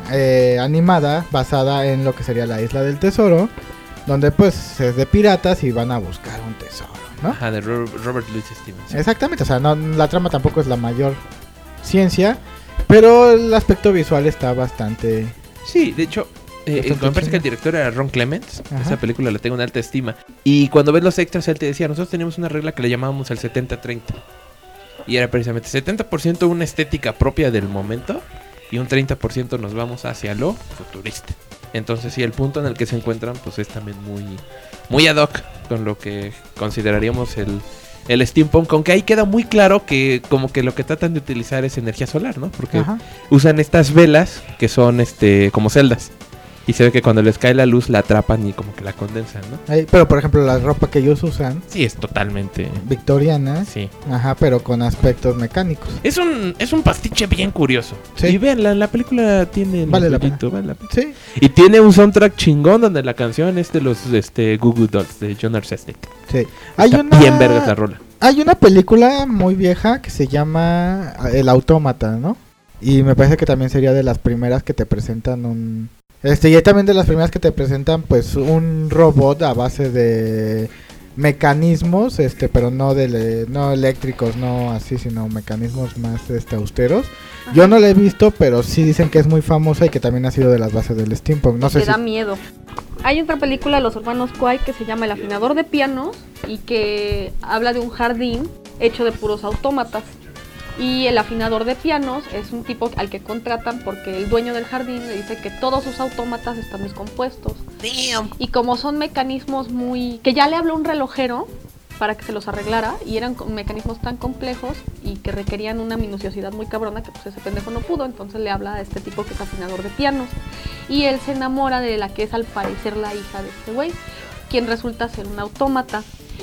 eh, animada basada en lo que sería la isla del tesoro, donde pues es de piratas y van a buscar un tesoro, ¿no? Ajá, de Ro- Robert Louis Stevenson. Exactamente, o sea, no, la trama tampoco es la mayor ciencia, pero el aspecto visual está bastante... Sí, de hecho, eh, Bastante me parece chido. que el director era Ron Clements. Ajá. Esa película la tengo en alta estima. Y cuando ves los extras, él te decía, nosotros teníamos una regla que le llamábamos el setenta treinta. Y era precisamente setenta por ciento una estética propia del momento y un treinta por ciento nos vamos hacia lo futurista. Entonces, sí, el punto en el que se encuentran pues es también muy, muy ad hoc con lo que consideraríamos el, el steampunk. Aunque ahí queda muy claro que como que lo que tratan de utilizar es energía solar, ¿no? Porque Ajá. usan estas velas que son este como celdas. Y se ve que cuando les cae la luz la atrapan y como que la condensan, ¿no? Ay, pero por ejemplo la ropa que ellos usan, Sí, es totalmente... victoriana, Sí. ajá, pero con aspectos mecánicos. Es un, es un pastiche bien curioso. Sí. Y vean, la, la película tiene... Vale la rollito, vale la pena. Sí, Y tiene un soundtrack chingón donde la canción es de los este, Goo Goo Dolls de John Arcestic. sí. Hay Está una, bien verga esa rola. hay una película muy vieja que se llama El Autómata, ¿no? Y me parece que también sería de las primeras que te presentan un... Este, y también de las primeras que te presentan pues un robot a base de mecanismos, este, pero no de no eléctricos, no así, sino mecanismos más este austeros. Ajá. Yo no la he visto, pero sí dicen que es muy famosa y que también ha sido de las bases del steampunk. No sé Te si da miedo. Hay otra película, Los hermanos Kwai, que se llama El afinador de pianos y que habla de un jardín hecho de puros autómatas. Y el afinador de pianos es un tipo al que contratan porque el dueño del jardín le dice que todos sus autómatas están descompuestos. Damn. Y como son mecanismos muy... que ya le habló un relojero para que se los arreglara y eran mecanismos tan complejos y que requerían una minuciosidad muy cabrona que pues ese pendejo no pudo, entonces le habla a este tipo que es afinador de pianos y él se enamora de la que es al parecer la hija de este güey, quien resulta ser un autómata.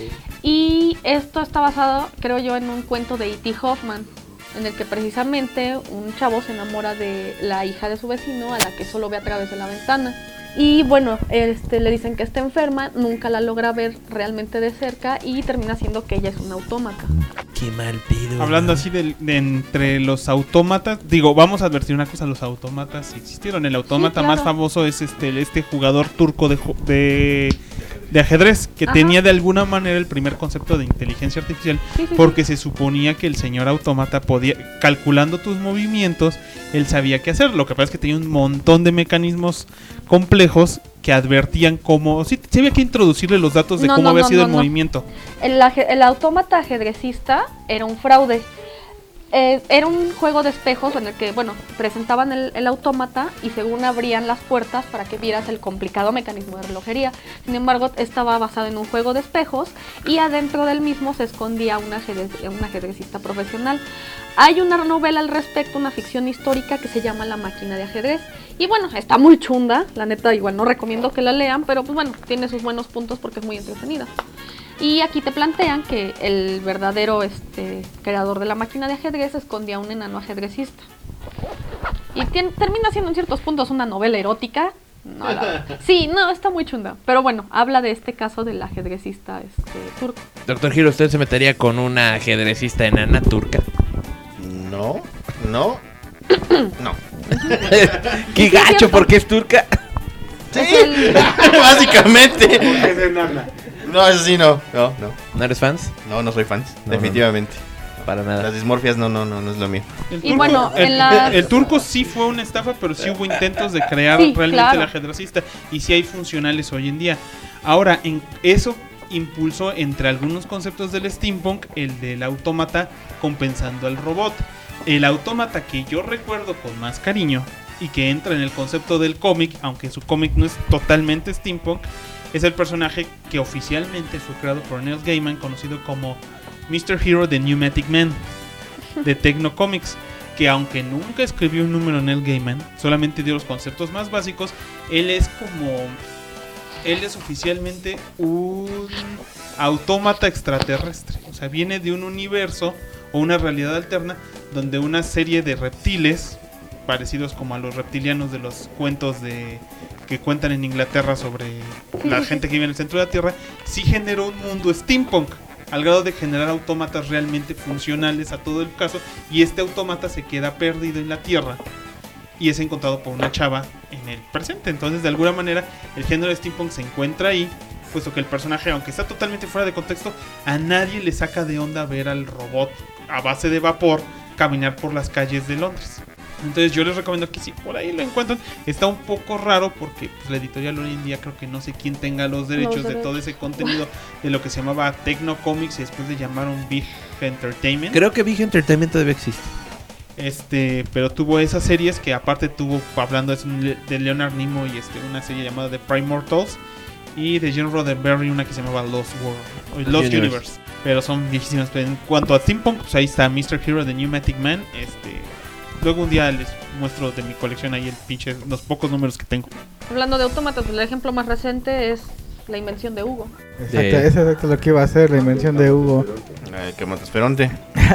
Y esto está basado, creo yo, en un cuento de E T Hoffman, en el que precisamente un chavo se enamora de la hija de su vecino a la que solo ve a través de la ventana. Y bueno, este, le dicen que está enferma, nunca la logra ver realmente de cerca y termina siendo que ella es un autómata. Qué mal pido. Hablando así de, de entre los autómatas, digo, vamos a advertir una cosa, los autómatas existieron. El autómata Sí, claro. más famoso es este este jugador turco de, ju- de, de ajedrez, que Ajá. tenía de alguna manera el primer concepto de inteligencia artificial, Sí, sí, porque se suponía que el señor autómata podía, calculando tus movimientos, él sabía qué hacer. Lo que pasa es que tenía un montón de mecanismos complejos que advertían cómo... Sí, sí había que introducirle los datos de No, cómo no, había no, sido no, el no. movimiento. El, aje- el autómata ajedrecista era un fraude. Eh, era un juego de espejos en el que, bueno, presentaban el, el autómata y según abrían las puertas para que vieras el complicado mecanismo de relojería. Sin embargo, estaba basado en un juego de espejos y adentro del mismo se escondía un, ajedrez, un ajedrecista profesional. Hay una novela al respecto, una ficción histórica que se llama La máquina de ajedrez. Y bueno, está muy chunda, la neta igual no recomiendo que la lean, pero pues bueno, tiene sus buenos puntos porque es muy entretenida. Y aquí te plantean que el verdadero este, creador de la máquina de ajedrez escondía a un enano ajedrecista. Y tien- termina siendo en ciertos puntos una novela erótica. No, la- sí, no, está muy chunda. Pero bueno, habla de este caso del ajedrecista este, turco. Doctor Giro, ¿usted se metería con una ajedrecista enana turca? No, no, no. ¡Qué gacho! ¿Por qué es turca? Sí, Es el- básicamente. No, eso sí, no. No, no. ¿No eres fans? No, no soy fans, No, definitivamente. Para nada. Las dismorfias no, no, no, no es lo mío. El Y bueno, el, en la- el turco sí fue una estafa, pero sí hubo intentos de crear Sí, realmente claro. el ajedrecista. Y sí hay funcionales hoy en día. Ahora, en eso impulsó entre algunos conceptos del steampunk el del autómata compensando al robot. El autómata que yo recuerdo con más cariño y que entra en el concepto del cómic, aunque su cómic no es totalmente steampunk, es el personaje que oficialmente fue creado por Neil Gaiman, conocido como mister Hero de Pneumatic Man de Tecno Comics, que aunque nunca escribió un número Neil Gaiman, solamente dio los conceptos más básicos. Él es como él es oficialmente un autómata extraterrestre, o sea, viene de un universo o una realidad alterna donde una serie de reptiles parecidos como a los reptilianos de los cuentos de que cuentan en Inglaterra sobre la gente que vive en el centro de la Tierra, sí generó un mundo steampunk al grado de generar autómatas realmente funcionales a todo el caso, y este autómata se queda perdido en la Tierra y es encontrado por una chava en el presente. Entonces, de alguna manera, el género de steampunk se encuentra ahí, puesto que el personaje, aunque está totalmente fuera de contexto, a nadie le saca de onda ver al robot a base de vapor caminar por las calles de Londres. Entonces yo les recomiendo que si por ahí lo encuentran. Está un poco raro porque pues, la editorial hoy en día creo que no sé quién tenga los derechos Los de derechos. todo ese contenido de lo que se llamaba Tecno Comics y después le llamaron Big Entertainment. Creo que Big Entertainment todavía existe. Este, pero tuvo esas series que aparte tuvo, hablando de de Leonard Nimoy, este, una serie llamada The Primortals, y de Gene Roddenberry una que se llamaba Lost World, o Lost Universe. Universe. Pero son viejísimas. Pero en cuanto a steampunk, pues ahí está mister Hero de Pneumatic Man. Este, luego un día les muestro de mi colección ahí el pinche, los pocos números que tengo. Hablando de autómatas, el ejemplo más reciente es la invención de Hugo. Exacto, De- eso es exacto lo que iba a hacer, la invención de Hugo. Ay, qué montesperonte.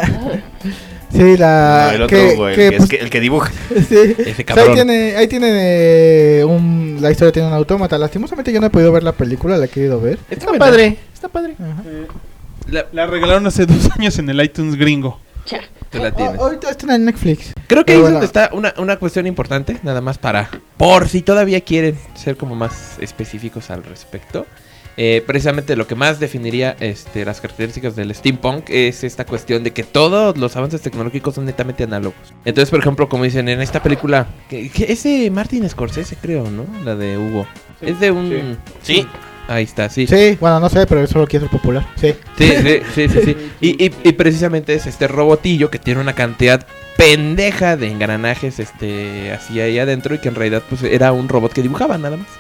Sí, la... No, el otro, que, güey, que, el, que, pues, es que- el que dibuja. sí. Ese O sea, cabrón. ahí tiene, ahí tiene eh, un, la historia tiene un autómata. Lastimosamente yo no he podido ver la película, la he querido ver. Está padre. Está padre. Ajá. La- La regalaron hace dos años en el iTunes gringo. Cha. Tú la Ah, tienes. ahorita está en Netflix. Creo que Pero ahí es bueno. donde está una, una cuestión importante, nada más para, por si todavía quieren ser como más específicos al respecto. Eh, precisamente lo que más definiría este, las características del steampunk es esta cuestión de que todos los avances tecnológicos son netamente análogos. Entonces, por ejemplo, como dicen en esta película, que, que es de Martin Scorsese, creo, ¿no? La de Hugo. Sí, es de un... Sí. sí. Ahí está, sí. Sí, bueno, no sé, pero eso lo quiero ser popular. Sí. Sí, sí, sí, sí. sí. Y, y, y precisamente es este robotillo que tiene una cantidad pendeja de engranajes este, así ahí adentro y que en realidad pues era un robot que dibujaba nada más.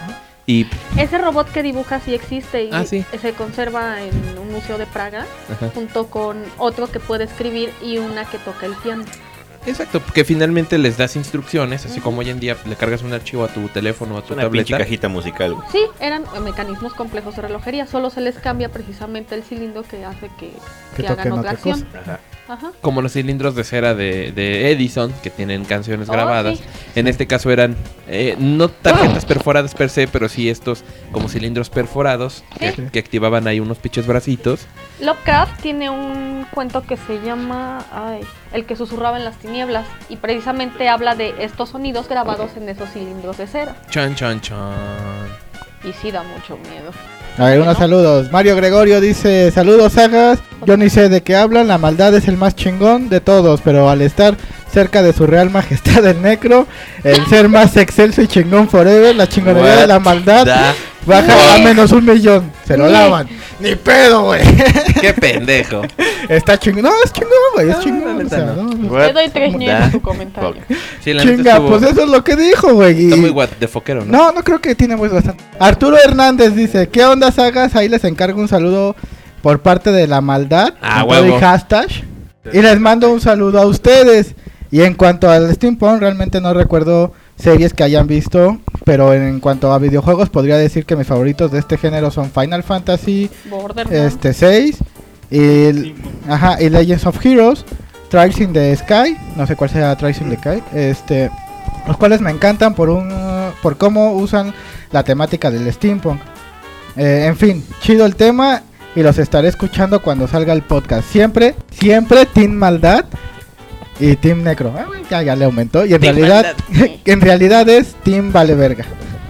Y ese robot que dibuja sí existe y ah, sí. se conserva en un museo de Praga. Ajá. Junto con otro que puede escribir y una que toca el piano. Exacto, que finalmente les das instrucciones, así uh-huh. como hoy en día le cargas un archivo a tu teléfono o a tu una tableta. Una cajita musical. Güey. Sí, eran mecanismos complejos de relojería, solo se les cambia precisamente el cilindro que hace que, que, que hagan otra acción. Ajá. Ajá. Como los cilindros de cera de, de Edison, que tienen canciones oh, grabadas. Sí. En este caso eran eh, no tarjetas perforadas per se, pero sí estos como cilindros perforados ¿sí? que, que activaban ahí unos pinches bracitos. Lovecraft tiene un cuento que se llama ay, El que susurraba en las tinieblas y precisamente habla de estos sonidos grabados en esos cilindros de cera. Chan, chan, chan. Y sí da mucho miedo. A ver, unos no? saludos. Mario Gregorio dice, saludos sagas, yo ni sé de qué hablan, la maldad es el más chingón de todos, pero al estar cerca de su real majestad el necro, el ser más excelso y chingón forever, la chingonería What de la maldad da? baja What? a menos un millón, se lo lavan. Ni pedo, güey. Qué pendejo. Está chingón, no, es chingón, güey, es chingón. O sea, no, no. Te doy tres ñeros a tu comentario. Sí, Chinga, estuvo... pues eso es lo que dijo, güey. Está muy guat de foquero, ¿no? No, no creo que tiene muy bastante. Arturo Hernández dice, ¿qué onda sagas? Ahí les encargo un saludo por parte de la maldad. Ah, huevo. Y hashtag. Y les mando un saludo a ustedes. Y en cuanto al steampunk, realmente no recuerdo series que hayan visto, pero en cuanto a videojuegos podría decir que mis favoritos de este género son Final Fantasy este seis y, ajá, y Legends of Heroes, Trials in the Sky, no sé cuál sea Trials in the Sky, este, los cuales me encantan por un por cómo usan la temática del steampunk. Eh, en fin, chido el tema y los estaré escuchando cuando salga el podcast. Siempre, siempre Team Maldad y Team Necro. Ah, ya, ya le aumentó. Y en team realidad, en realidad es Team Vale Verga.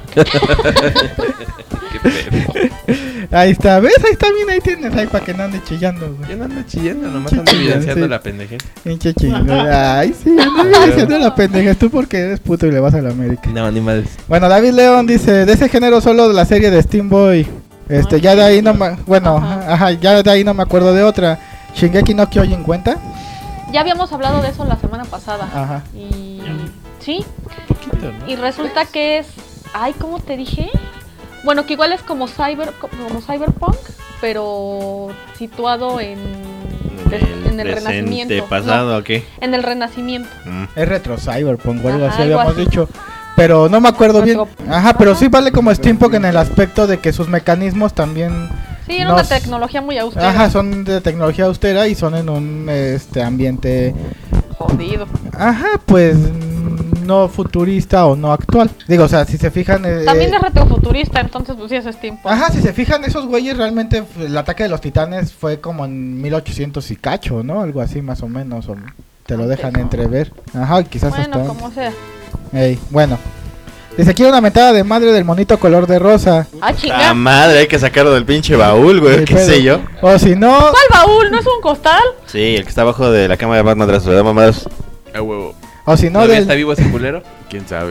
Ahí está, ¿ves? Ahí está bien, ahí tienes, ahí para que no ande chillando, güey. Yo no ando chillando, nomás ando evidenciando sí. la pendeje. Pinche chingo. Ay, sí, ando evidenciando la pendeje. Tú porque eres puto y le vas a la América. No, ni madres. Bueno, David León dice, de ese género solo de la serie de Steam Boy. Este, Ay, ya de ahí no me... Bueno, ajá. ajá, ya de ahí no me acuerdo de otra. Shingeki no Kyojin cuenta. Ya habíamos hablado de eso la semana pasada. Ajá. Y... ¿Sí? Un poquito, ¿no? Y resulta que es... Ay, ¿cómo te dije? Bueno, que igual es como cyber como cyberpunk, pero situado en, el, en el renacimiento. pasado no, o qué? En el renacimiento. Mm. Es retro cyberpunk, o algo Ajá, así algo habíamos así. dicho. Pero no me acuerdo retro. bien. Ajá, pero Ajá. sí vale como steampunk en el aspecto de que sus mecanismos también... Sí, era nos... una tecnología muy austera. Ajá, son de tecnología austera y son en un este ambiente... Jodido. Ajá, pues... no futurista o no actual. Digo, o sea, si se fijan... Eh, También es retrofuturista, entonces pues sí es steampunk. Ajá, si se fijan, esos güeyes realmente... El ataque de los titanes fue como en mil ochocientos y cacho, ¿no? Algo así más o menos. O te lo dejan okay. entrever. Ajá, quizás bueno, hasta... como sea. Ey, bueno. Dice, quiero una mentada de madre del monito color de rosa. Ah, chica. La madre, hay que sacarlo del pinche baúl, güey, qué sé yo. O si no... ¿Cuál baúl? ¿No es un costal? Sí, el que está abajo de la cama de Batman, de la mamadas. A huevo. O si no, del... ¿está vivo ese culero? ¿Quién sabe?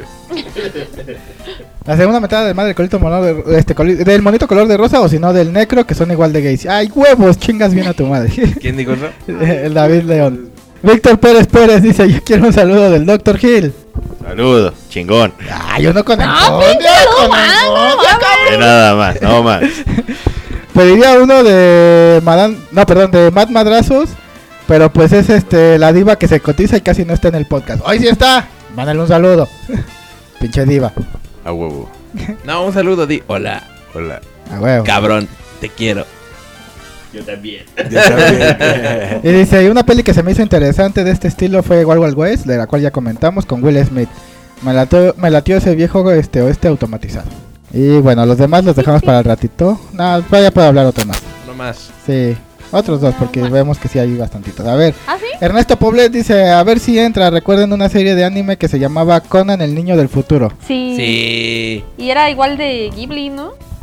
La segunda metad del madre del, colito monor de, este, coli, del monito color de rosa, o si no del necro, que son igual de gays. ¡Ay, huevos! Chingas bien a tu madre. ¿Quién dijo eso? El David León. Víctor Pérez Pérez dice, yo quiero un saludo del doctor Hill. Saludo, chingón. Ah, yo no conozco. No, no, no, de nada más, no más. Pediría uno de Madame, no, perdón, de Matt Madrazos. Pero pues es este la diva que se cotiza y casi no está en el podcast. ¡Hoy sí está! Mándale un saludo. Pinche diva. A huevo. No, un saludo, di hola. Hola. A huevo. Cabrón, te quiero. Yo también. Yo también. Y dice, y una peli que se me hizo interesante de este estilo fue Wild Wild West, de la cual ya comentamos, con Will Smith. Me latió, me latió ese viejo este oeste automatizado. Y bueno, los demás los dejamos para el ratito. No, ya puedo hablar otro más. No más. Sí. Otros dos, porque no, vemos que sí hay bastantitos. A ver, ¿ah, sí? Ernesto Poblet dice, a ver si entra. Recuerden una serie de anime que se llamaba Conan el niño del futuro. Sí. Sí. Y era igual de Ghibli, ¿no?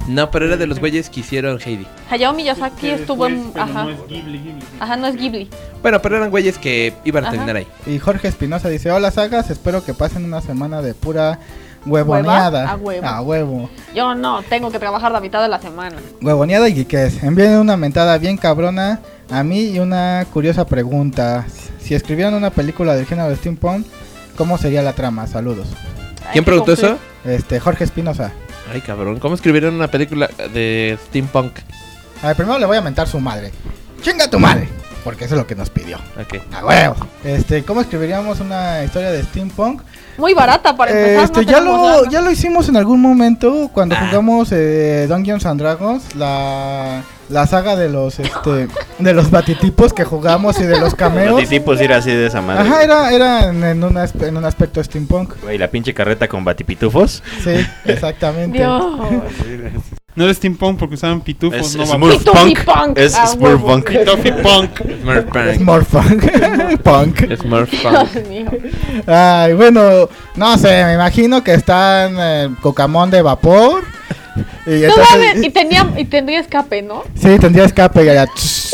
No, pero era de los güeyes que hicieron Heidi. Hayao Miyazaki Que estuvo en... después, pero Ajá. no es Ghibli, Ghibli. Ajá, no es Ghibli. Bueno, pero eran güeyes que iban a Ajá. terminar ahí. Y Jorge Espinosa dice, hola sagas, espero que pasen una semana de pura huevoneada. ¿Hueva? A huevo. A huevo. Yo no, tengo que trabajar la mitad de la semana. Huevoneada y geekes. Envíen una mentada bien cabrona a mí y una curiosa pregunta. Si escribieran una película del género de steampunk, ¿cómo sería la trama? Saludos. Hay ¿Quién que preguntó cumplir. eso? Este, Jorge Espinosa. Ay, cabrón, ¿cómo escribieron una película de steampunk? A ver, primero le voy a mentar su madre. ¡Chinga tu madre! Porque eso es lo que nos pidió. Ok. ¡A huevo! Este, ¿cómo escribiríamos una historia de steampunk? Muy barata para empezar. Este, no ya tenemos lo, lana. ya lo hicimos en algún momento cuando Ah. jugamos eh, Dungeons and Dragons, la, la saga de los este de los batitipos que jugamos y de los cameos. Batitipos ir así de esa madre. Ajá, era, era en, en, un aspe- en un aspecto steampunk. Güey, la pinche carreta con batipitufos. Sí, exactamente. Dios. No era steampunk porque usaban pitufos, Es, no es vapor. Pitufy Smurf punk. Es Ah, Smurf huevo. Punk. Pitufy punk. Smurf Punk. Smurfpunk. Punk. Smurf Punk. Dios mío. Ay, bueno, no sé, me imagino que están eh, cocamón de vapor. Y No entonces- mames, y, tenía, y tendría escape, ¿no? Sí, tendría escape y allá.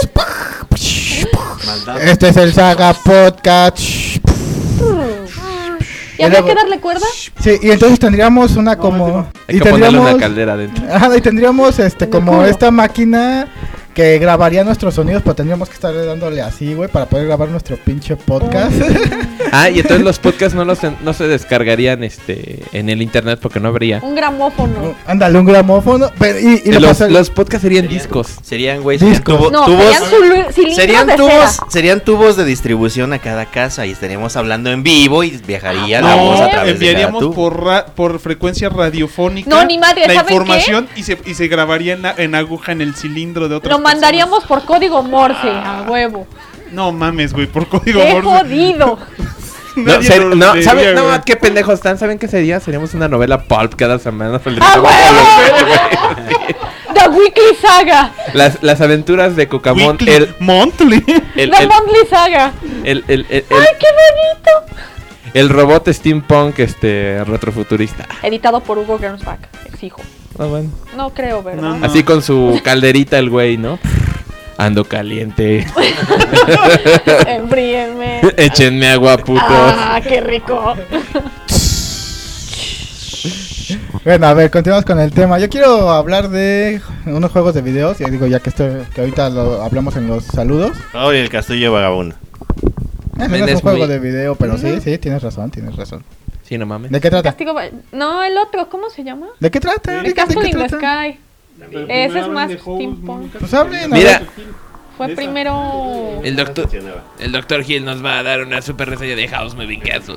Este es el Saga Podcast. ¿Y habría luego- que darle cuerda? Sí, y entonces tendríamos una como. Hay Y que ponerle tendríamos. una caldera adentro. Ajá, y tendríamos este En el como culo. esta máquina que grabaría nuestros sonidos, pero tendríamos que estar dándole así, güey, para poder grabar nuestro pinche podcast. Ah, y entonces los podcasts no, los, no se descargarían este en el internet porque no habría. Un gramófono. Ándale, un gramófono. Pero, y, y lo los, pasar- los podcasts serían discos. Serían, güey, serían Discos. tubo- No, tubos. serían celu- cilindros Serían de tubos, cera. serían tubos de distribución a cada casa y estaríamos hablando en vivo y viajaría la voz No, a través de cada enviaríamos tubo. por, ra- por frecuencia radiofónica No, ni madre, la ¿saben información y se, y se grabaría en, la- en aguja en el cilindro de otras Lo mandaríamos por código Morse, a huevo. personas. No mames, güey, por código ¡Qué Morse. jodido! No, Nadie ser- lo no, leería, ¿saben? No, güey. qué pendejos están. ¿Saben qué sería? Seríamos una novela pulp cada semana. ¡A huevo! The Weekly Saga. Las, las aventuras de Cocamón. Weekly, El, monthly. el, The el, Monthly Saga. el, el, el, ¡Ay, el- qué bonito! el robot steampunk este retrofuturista. Editado por Hugo Gernsback, exijo. Ah, bueno. No creo, ¿verdad? No, no. Así con su calderita el güey, ¿no? Ando caliente. Enfríenme. Échenme agua, putos. ¡Ah, qué rico! Bueno, a ver, continuamos con el tema. Yo quiero hablar de unos juegos de videos. Ya digo, ya que, estoy, que ahorita lo hablamos en los saludos. Ahora el castillo vagabundo. Eh, no Men es un es juego muy- de video, pero sí, sí, tienes razón, tienes razón. Sí, no mames. ¿De qué trata? Castigo. va- No, el otro, ¿cómo se llama? ¿De qué trata? El ¿De qué- de Castle qué in the trata? Sky. Pero Ese es primero más hablen de juegos, steampunk. Pues hablen, a Mira, ver. Fue Esa. primero. el doctor, el doctor Hill nos va a dar una super reseña de House Moving Castle.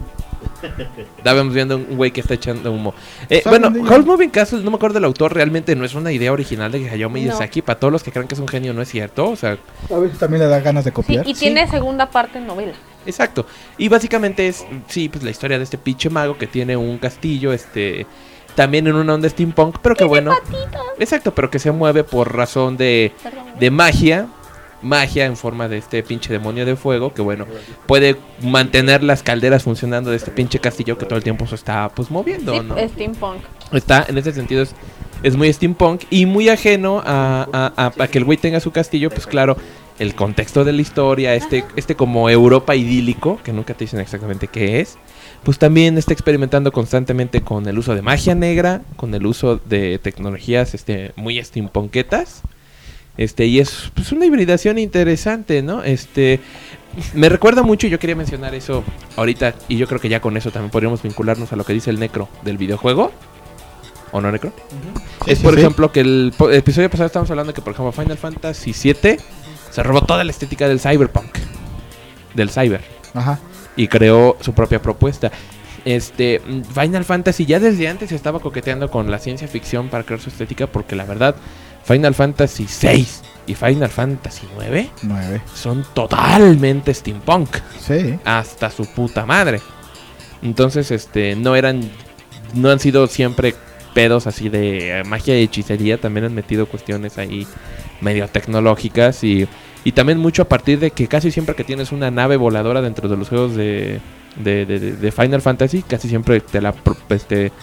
Estábamos viendo un güey que está echando humo. Eh, ¿Saben bueno, de ello? House Moving Castle, no me acuerdo del autor, realmente no es una idea original de Hayao Miyazaki. Para todos los que crean que es un genio, no es cierto. O sea, A ver si también le da ganas de Sí, copiar. y tiene segunda parte en novela. exacto. Y básicamente es, sí, pues la historia de este pinche mago que tiene un castillo, este, también en una onda steampunk, pero que bueno. Exacto, pero que se mueve por razón de, Perdón. de magia. Magia en forma de este pinche demonio de fuego que bueno, puede mantener las calderas funcionando de este pinche castillo que todo el tiempo se está pues moviendo, Sí, ¿no? es steampunk. Está, en ese sentido es, es muy steampunk y muy ajeno a, a- a- a que el güey tenga su castillo, pues claro, el contexto de la historia, este, este como Europa idílico, que nunca te dicen exactamente qué es, pues también está experimentando constantemente con el uso de magia negra, con el uso de tecnologías este, muy steampunketas. Este, y es pues, una hibridación interesante, ¿no? Este, me recuerda mucho, y yo quería mencionar eso ahorita, y yo creo que ya con eso también podríamos vincularnos a lo que dice el Necro del videojuego. ¿O no, Necro? Sí, es sí, por sí. ejemplo que el, po- el episodio pasado estábamos hablando que por ejemplo Final Fantasy siete se robó toda la estética del cyberpunk, del cyber, Ajá. y creó su propia propuesta. Este, mm, Final Fantasy ya desde antes estaba coqueteando con la ciencia ficción para crear su estética, porque la verdad Final Fantasy seis y Final Fantasy nueve Nueve. son totalmente steampunk, Sí. hasta su puta madre. Entonces, este, no eran, no han sido siempre pedos así de eh, magia y hechicería, también han metido cuestiones ahí medio tecnológicas y, y también mucho a partir de que casi siempre que tienes una nave voladora dentro de los juegos de, de, de- de- de Final Fantasy, casi siempre te la pro- este,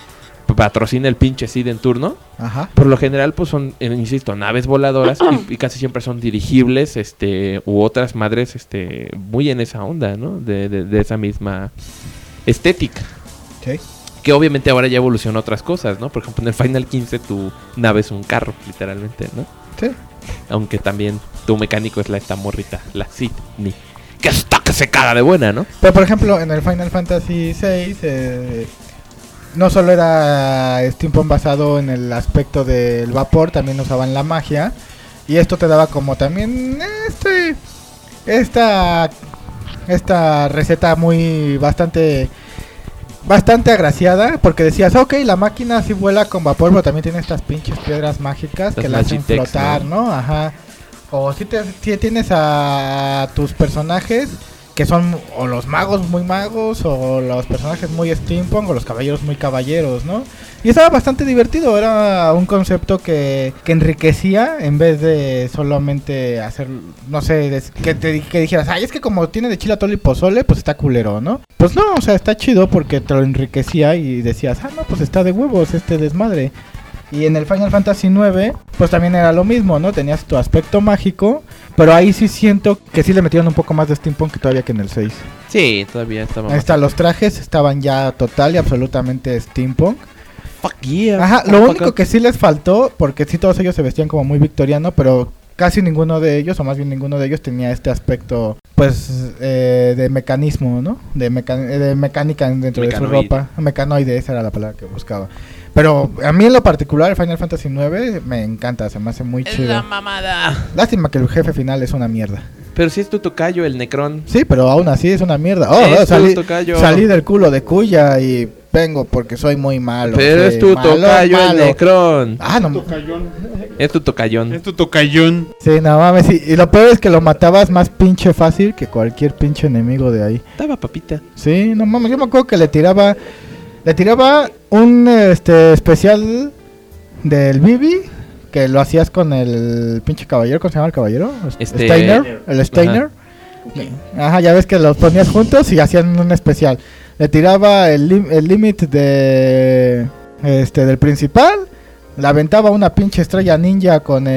patrocina el pinche Cid en turno. Ajá. Por lo general, pues son, eh, insisto, naves voladoras y, y casi siempre son dirigibles, este, u otras madres, este, muy en esa onda, ¿no? De, de, de esa misma estética. Sí. Que obviamente ahora ya evolucionó otras cosas, ¿no? Por ejemplo, en el Final quince tu nave es un carro, literalmente, ¿no? Sí. Aunque también tu mecánico es la esta morrita, la Sidney. Que está que se caga de buena, ¿no? Pero por ejemplo, en el Final Fantasy seis, eh, no solo era steampunk basado en el aspecto del vapor, también usaban la magia. Y esto te daba como también este esta esta receta muy bastante bastante agraciada, porque decías, ok, la máquina sí vuela con vapor, pero también tiene estas pinches piedras mágicas Las que la hacen Magitex, flotar, ¿no? ¿no? Ajá. O si, te, si tienes a tus personajes que son o los magos muy magos, o los personajes muy steampunk, o los caballeros muy caballeros, ¿no? Y estaba bastante divertido, era un concepto que, que enriquecía en vez de solamente hacer, no sé, des- que te que dijeras, ay, es que como tiene de chile atole y pozole, pues está culero, ¿no? Pues no, o sea, está chido porque te lo enriquecía y decías, ah, no, pues está de huevos este desmadre. Y en el Final Fantasy nueve, pues también era lo mismo, ¿no? Tenías tu aspecto mágico, pero ahí sí siento que sí le metieron un poco más de steampunk que todavía que en el seis. Sí, todavía estaba. Ahí está, los trajes estaban ya total y absolutamente steampunk. Fuck yeah. Ajá, lo único que sí les faltó, porque sí todos ellos se vestían como muy victoriano, pero casi ninguno de ellos, o más bien ninguno de ellos, tenía este aspecto, pues, eh, de mecanismo, ¿no? De, meca- de mecánica dentro de su Mecanoide. ropa. Mecanoide, esa era la palabra que buscaba. Pero a mí en lo particular, Final Fantasy nueve me encanta, se me hace muy Es chido. la mamada. Lástima que el jefe final es una mierda. Pero si es tu tocayo, el Necrón. Sí, pero aún así es una mierda. Oh, Es oh, tu salí, tocayo. salí del culo de Cuya y vengo porque soy muy malo. Pero sí, es tu malo, tocayo, malo. el Necrón. Ah, no. Tocayón. Es tu tocayón. Es tu tocayón. Sí, no mames, sí. Y lo peor es que lo matabas más pinche fácil que cualquier pinche enemigo de ahí. Estaba papita. Sí, no mames, yo me acuerdo que le tiraba le tiraba un este especial del Bibi que lo hacías con el pinche caballero, ¿cómo se llama el caballero? Este- Steiner, el Steiner. Ajá, ya ves que los ponías juntos y hacían un especial. Le tiraba el lim- el límite de este del principal, le aventaba una pinche estrella ninja con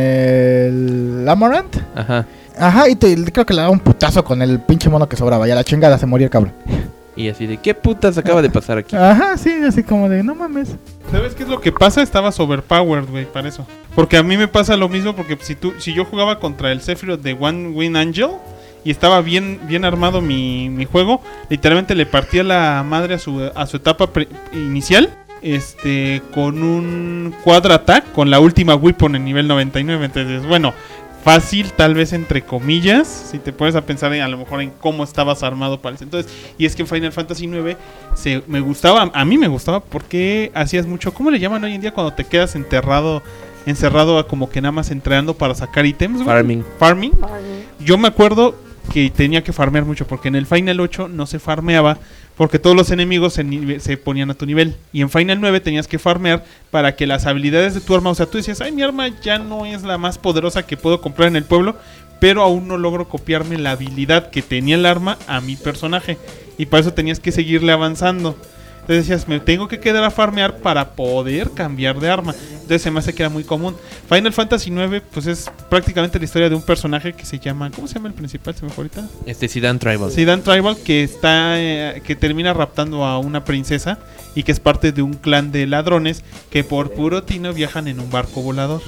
el Amaranth. Ajá. Ajá, y te, creo que le daba un putazo con el pinche mono que sobraba. Y a la chingada se moría el cabrón. Y así de, ¿qué putas acaba de pasar aquí? Ajá, sí, así como de, no mames. ¿Sabes qué es lo que pasa? Estabas overpowered, güey, para eso. Porque a mí me pasa lo mismo, porque si tú, si yo jugaba contra el Sephiroth de One Wing Angel y estaba bien, bien armado mi, mi juego, literalmente le partía la madre a su, a su etapa pre- inicial, este, con un Quadra Attack, con la última weapon en nivel noventa y nueve. Entonces, bueno, fácil, tal vez entre comillas, si te pones a pensar en, a lo mejor en cómo estabas armado para ese entonces. Y es que en Final Fantasy nueve se, me gustaba, a mí me gustaba porque hacías mucho, ¿cómo le llaman hoy en día cuando te quedas enterrado, encerrado a como que nada más entrenando para sacar ítems? güey? Farming. Farming. Yo me acuerdo que tenía que farmear mucho porque en el Final ocho no se farmeaba porque todos los enemigos se, nive- se ponían a tu nivel. Y en Final nueve tenías que farmear para que las habilidades de tu arma, o sea, tú decías, ay, mi arma ya no es la más poderosa que puedo comprar en el pueblo, pero aún no logro copiarme la habilidad que tenía el arma a mi personaje. Y para eso tenías que seguirle avanzando. Entonces decías, me tengo que quedar a farmear para poder cambiar de arma. Entonces se me hace que era muy común. Final Fantasy nueve, pues es prácticamente la historia de un personaje que se llama... ¿Cómo se llama el principal? ¿Se me fue ahorita? Este Sidan Tribal. Sidan Tribal, que está eh, que termina raptando a una princesa y que es parte de un clan de ladrones que por puro tino viajan en un barco volador.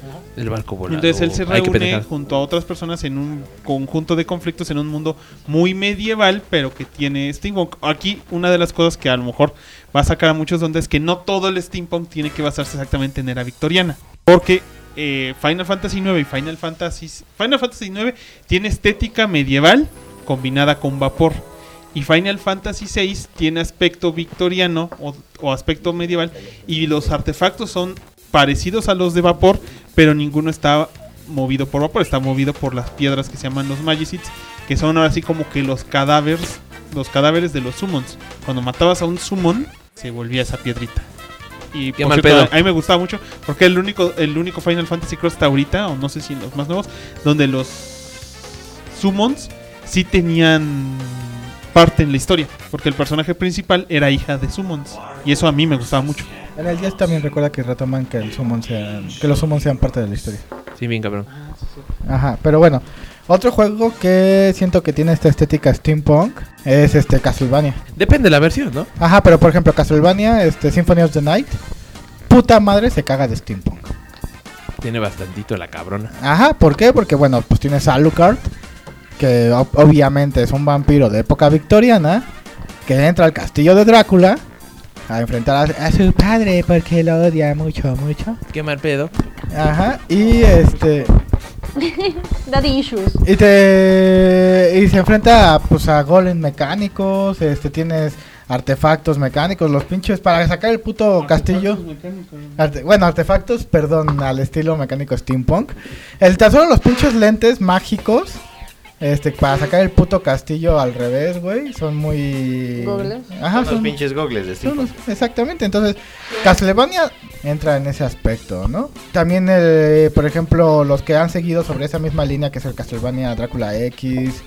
El barco volador. Entonces él se Ay, qué reúne pendejada. junto a otras personas en un conjunto de conflictos en un mundo muy medieval, pero que tiene steampunk. Aquí una de las cosas que a lo mejor va a sacar a muchos donde es que no todo el steampunk tiene que basarse exactamente en era victoriana, porque eh, Final Fantasy nueve y Final Fantasy Final Fantasy nueve tiene estética medieval combinada con vapor. Y Final Fantasy seis tiene aspecto victoriano o, o aspecto medieval, y los artefactos son parecidos a los de vapor, pero ninguno está movido por vapor, está movido por las piedras que se llaman los Magicids, que son ahora sí como que los cadáveres, los cadáveres de los summons. Cuando matabas a un summon, se volvía esa piedrita. Y Qué por mal cierto, pedo. a mí me gustaba mucho, porque el único, el único Final Fantasy creo hasta ahorita, o no sé si los más nuevos, donde los summons sí tenían parte en la historia, porque el personaje principal era hija de summons, y eso a mí me gustaba mucho. En el diez también recuerda que retoman que el summon sean, que los summons sean parte de la historia. Sí, bien cabrón. Ajá, pero bueno, otro juego que siento que tiene esta estética steampunk es este Castlevania. Depende de la versión, ¿no? Ajá, pero por ejemplo Castlevania, este Symphony of the Night, puta madre se caga de steampunk. Tiene bastantito la cabrona. Ajá, ¿por qué? Porque bueno, pues tienes a Alucard, que ob- obviamente es un vampiro de época victoriana, que entra al castillo de Drácula a enfrentar a, a su padre porque lo odia mucho, mucho. Qué mal pedo. Ajá, y este... Daddy issues. Y te y se enfrenta a, pues a golems mecánicos, este tienes artefactos mecánicos, los pinches para sacar el puto castillo. Arte, bueno, artefactos, perdón, al estilo mecánico steampunk. El tan solo los pinches lentes mágicos, este para sacar el puto castillo al revés, güey, son muy ¿Goggles? Ajá, Son los son, pinches gogles de son Steam. los- exactamente. Entonces, Castlevania entra en ese aspecto, ¿no? También, eh, por ejemplo, los que han seguido sobre esa misma línea, que es el Castlevania Drácula X,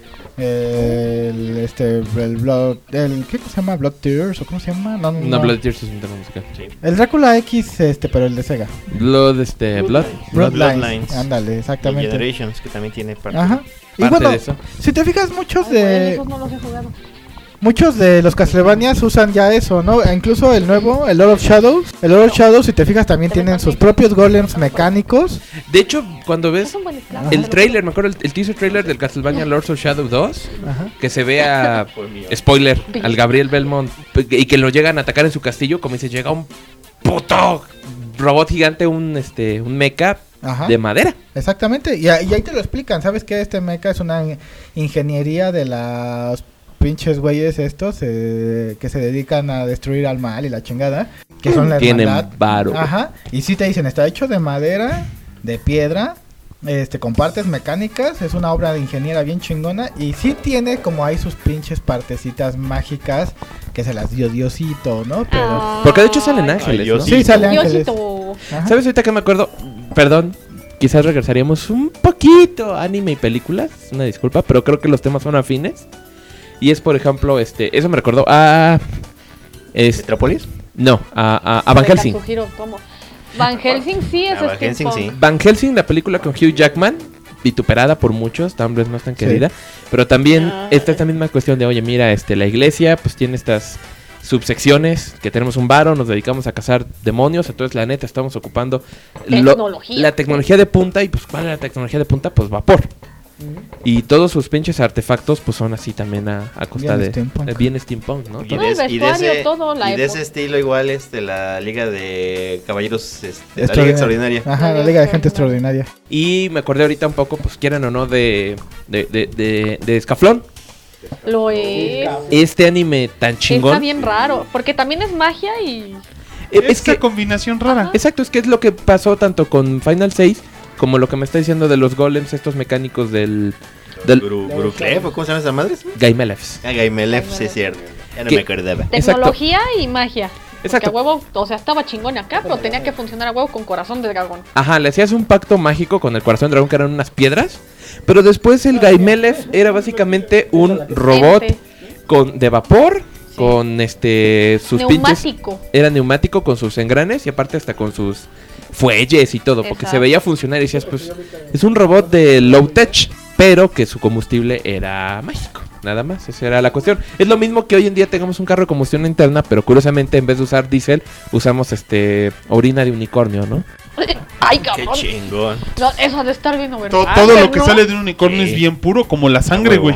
el, este, el Blood, el, ¿qué se llama? Blood Tears, o cómo se llama? No, no, No, no. Blood Tears es un tema musical. Sí. El Drácula X, este, pero el de Sega. Blood, este, Blood. Bloodlines. Bloodlines. Ándale, Y exactamente. Generations, que también tiene parte. Ajá. Y Parte bueno, de eso. si te fijas, muchos Ay, güey, de esos no los he jugado. muchos de los Castlevanias usan ya eso, ¿no? E incluso el nuevo, el Lord of Shadows. El Lord of Shadows, si te fijas, también tienen sus propios golems mecánicos. De hecho, cuando ves Es un buen esclavo. el trailer, me acuerdo, el, el teaser trailer del Castlevania Lords of Shadow dos, Ajá. que se ve a, spoiler, al Gabriel Belmont, y que lo llegan a atacar en su castillo, como dice, llega un puto robot gigante, un este un mecha Ajá. de madera. Exactamente, y, a- y ahí te lo explican, ¿sabes qué? Este mecha es una in- ingeniería de las pinches güeyes estos eh, que se dedican a destruir al mal y la chingada, que son la Tienen hermandad. varo. Ajá, y sí te dicen, está hecho de madera, de piedra, este con partes mecánicas, es una obra de ingeniera bien chingona y sí tiene como ahí sus pinches partecitas mágicas que se las dio Diosito, ¿no? Pero Ah. Porque de hecho salen ángeles, Ay, yo ¿no? sí. sí sale ángeles. Diosito. Ajá. ¿Sabes ahorita que me acuerdo? Perdón, quizás regresaríamos un poquito a anime y películas, una disculpa, pero creo que los temas son afines. Y es, por ejemplo, este, eso me recordó a... Es, ¿Metrópolis? no, a, a, a Van Helsing. Kazuhiro Tomo. Van Helsing sí es Ah, Van Helsing, steampunk. sí. Van Helsing, la película con Hugh Jackman, vituperada por muchos, tal vez no es tan Sí. querida, pero también Ah. está esta misma cuestión de, oye, mira, este, la iglesia pues tiene estas subsecciones, que tenemos un varo, nos dedicamos a cazar demonios, entonces la neta estamos ocupando lo- Tecnología. la tecnología de punta, y pues ¿cuál es la tecnología de punta? Pues vapor. Y todos sus pinches artefactos pues son así también a, a costa Bien de steampunk. eh, bien steampunk, ¿no? Y No, de, el es- y de vestuario, ese, todo, la y de época. ese estilo igual este la Liga de Caballeros, este, la Liga Extraordinaria. Extraordinaria. Ajá, la Liga de Gente Extraordinaria. Y me acordé ahorita un poco, pues quieran o no, de de, de, de, de Escaflón. Lo es. Este anime tan chingón. Está bien raro. Porque también es magia y. Eh, Es Es esa que, combinación rara. exacto, es que es lo que pasó tanto con Final seis como lo que me está diciendo de los golems, estos mecánicos del, del Gru, Gruclef, ¿o ¿cómo se llama esa madre? Gaimelefs. Ah, Gaimelef, sí es cierto. Ya no ¿Qué? me acordaba. Tecnología y magia. Exacto. Porque a huevo, o sea, estaba chingón acá, pero tenía que funcionar a huevo con corazón de dragón. Ajá, le hacías un pacto mágico con el corazón de dragón, que eran unas piedras. Pero después el Gaimelef era básicamente un robot Ente. con de vapor, con este sus pinches. Neumático. Era neumático con sus engranes y aparte hasta con sus fuelles y todo, porque se Exacto. veía funcionar y decías, pues es un robot de low tech, pero que su combustible era mágico. Nada más, esa era la cuestión. Es lo mismo que hoy en día tengamos un carro de combustión interna, pero curiosamente en vez de usar diésel, usamos este orina de unicornio, ¿no? Ay, Qué cabrón. chingón. No, eso ha de estar bien To- overpowered, todo lo que ¿no? sale de un unicornio Sí. es bien puro, como la sangre, huevo. güey.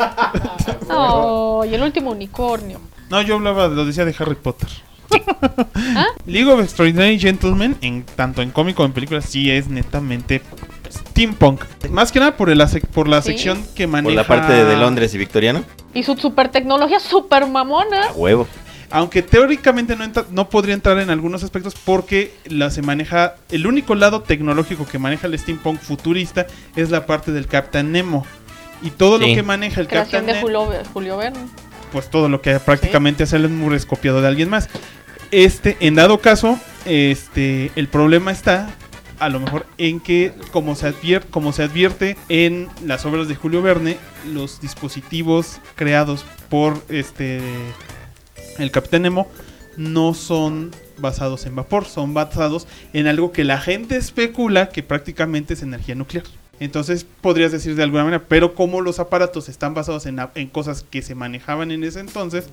Oh, y el último unicornio. No, yo hablaba, lo decía de Harry Potter. ¿Ah? League of Extraordinary Gentlemen, en, tanto en cómic como en películas, sí es netamente steampunk. Más que nada por, el, ace- por la Sí. sección que maneja... Por la parte de, de Londres y victoriano. Y su super tecnología super mamona. A huevo. Aunque teóricamente no, entra- no podría entrar en algunos aspectos porque la se maneja... El único lado tecnológico que maneja el steampunk futurista es la parte del Captain Nemo. Y todo lo Sí. que maneja el Creación Captain de Nemo... Julio, Julio Verne. Pues todo lo que prácticamente hace Alan Moore es copiado de alguien más. Este, en dado caso, este, el problema está a lo mejor en que, como se advierte, como se advierte en las obras de Julio Verne, los dispositivos creados por este el Capitán Nemo no son basados en vapor, son basados en algo que la gente especula que prácticamente es energía nuclear. Entonces podrías decir de alguna manera, pero como los aparatos están basados en, en cosas que se manejaban en ese entonces,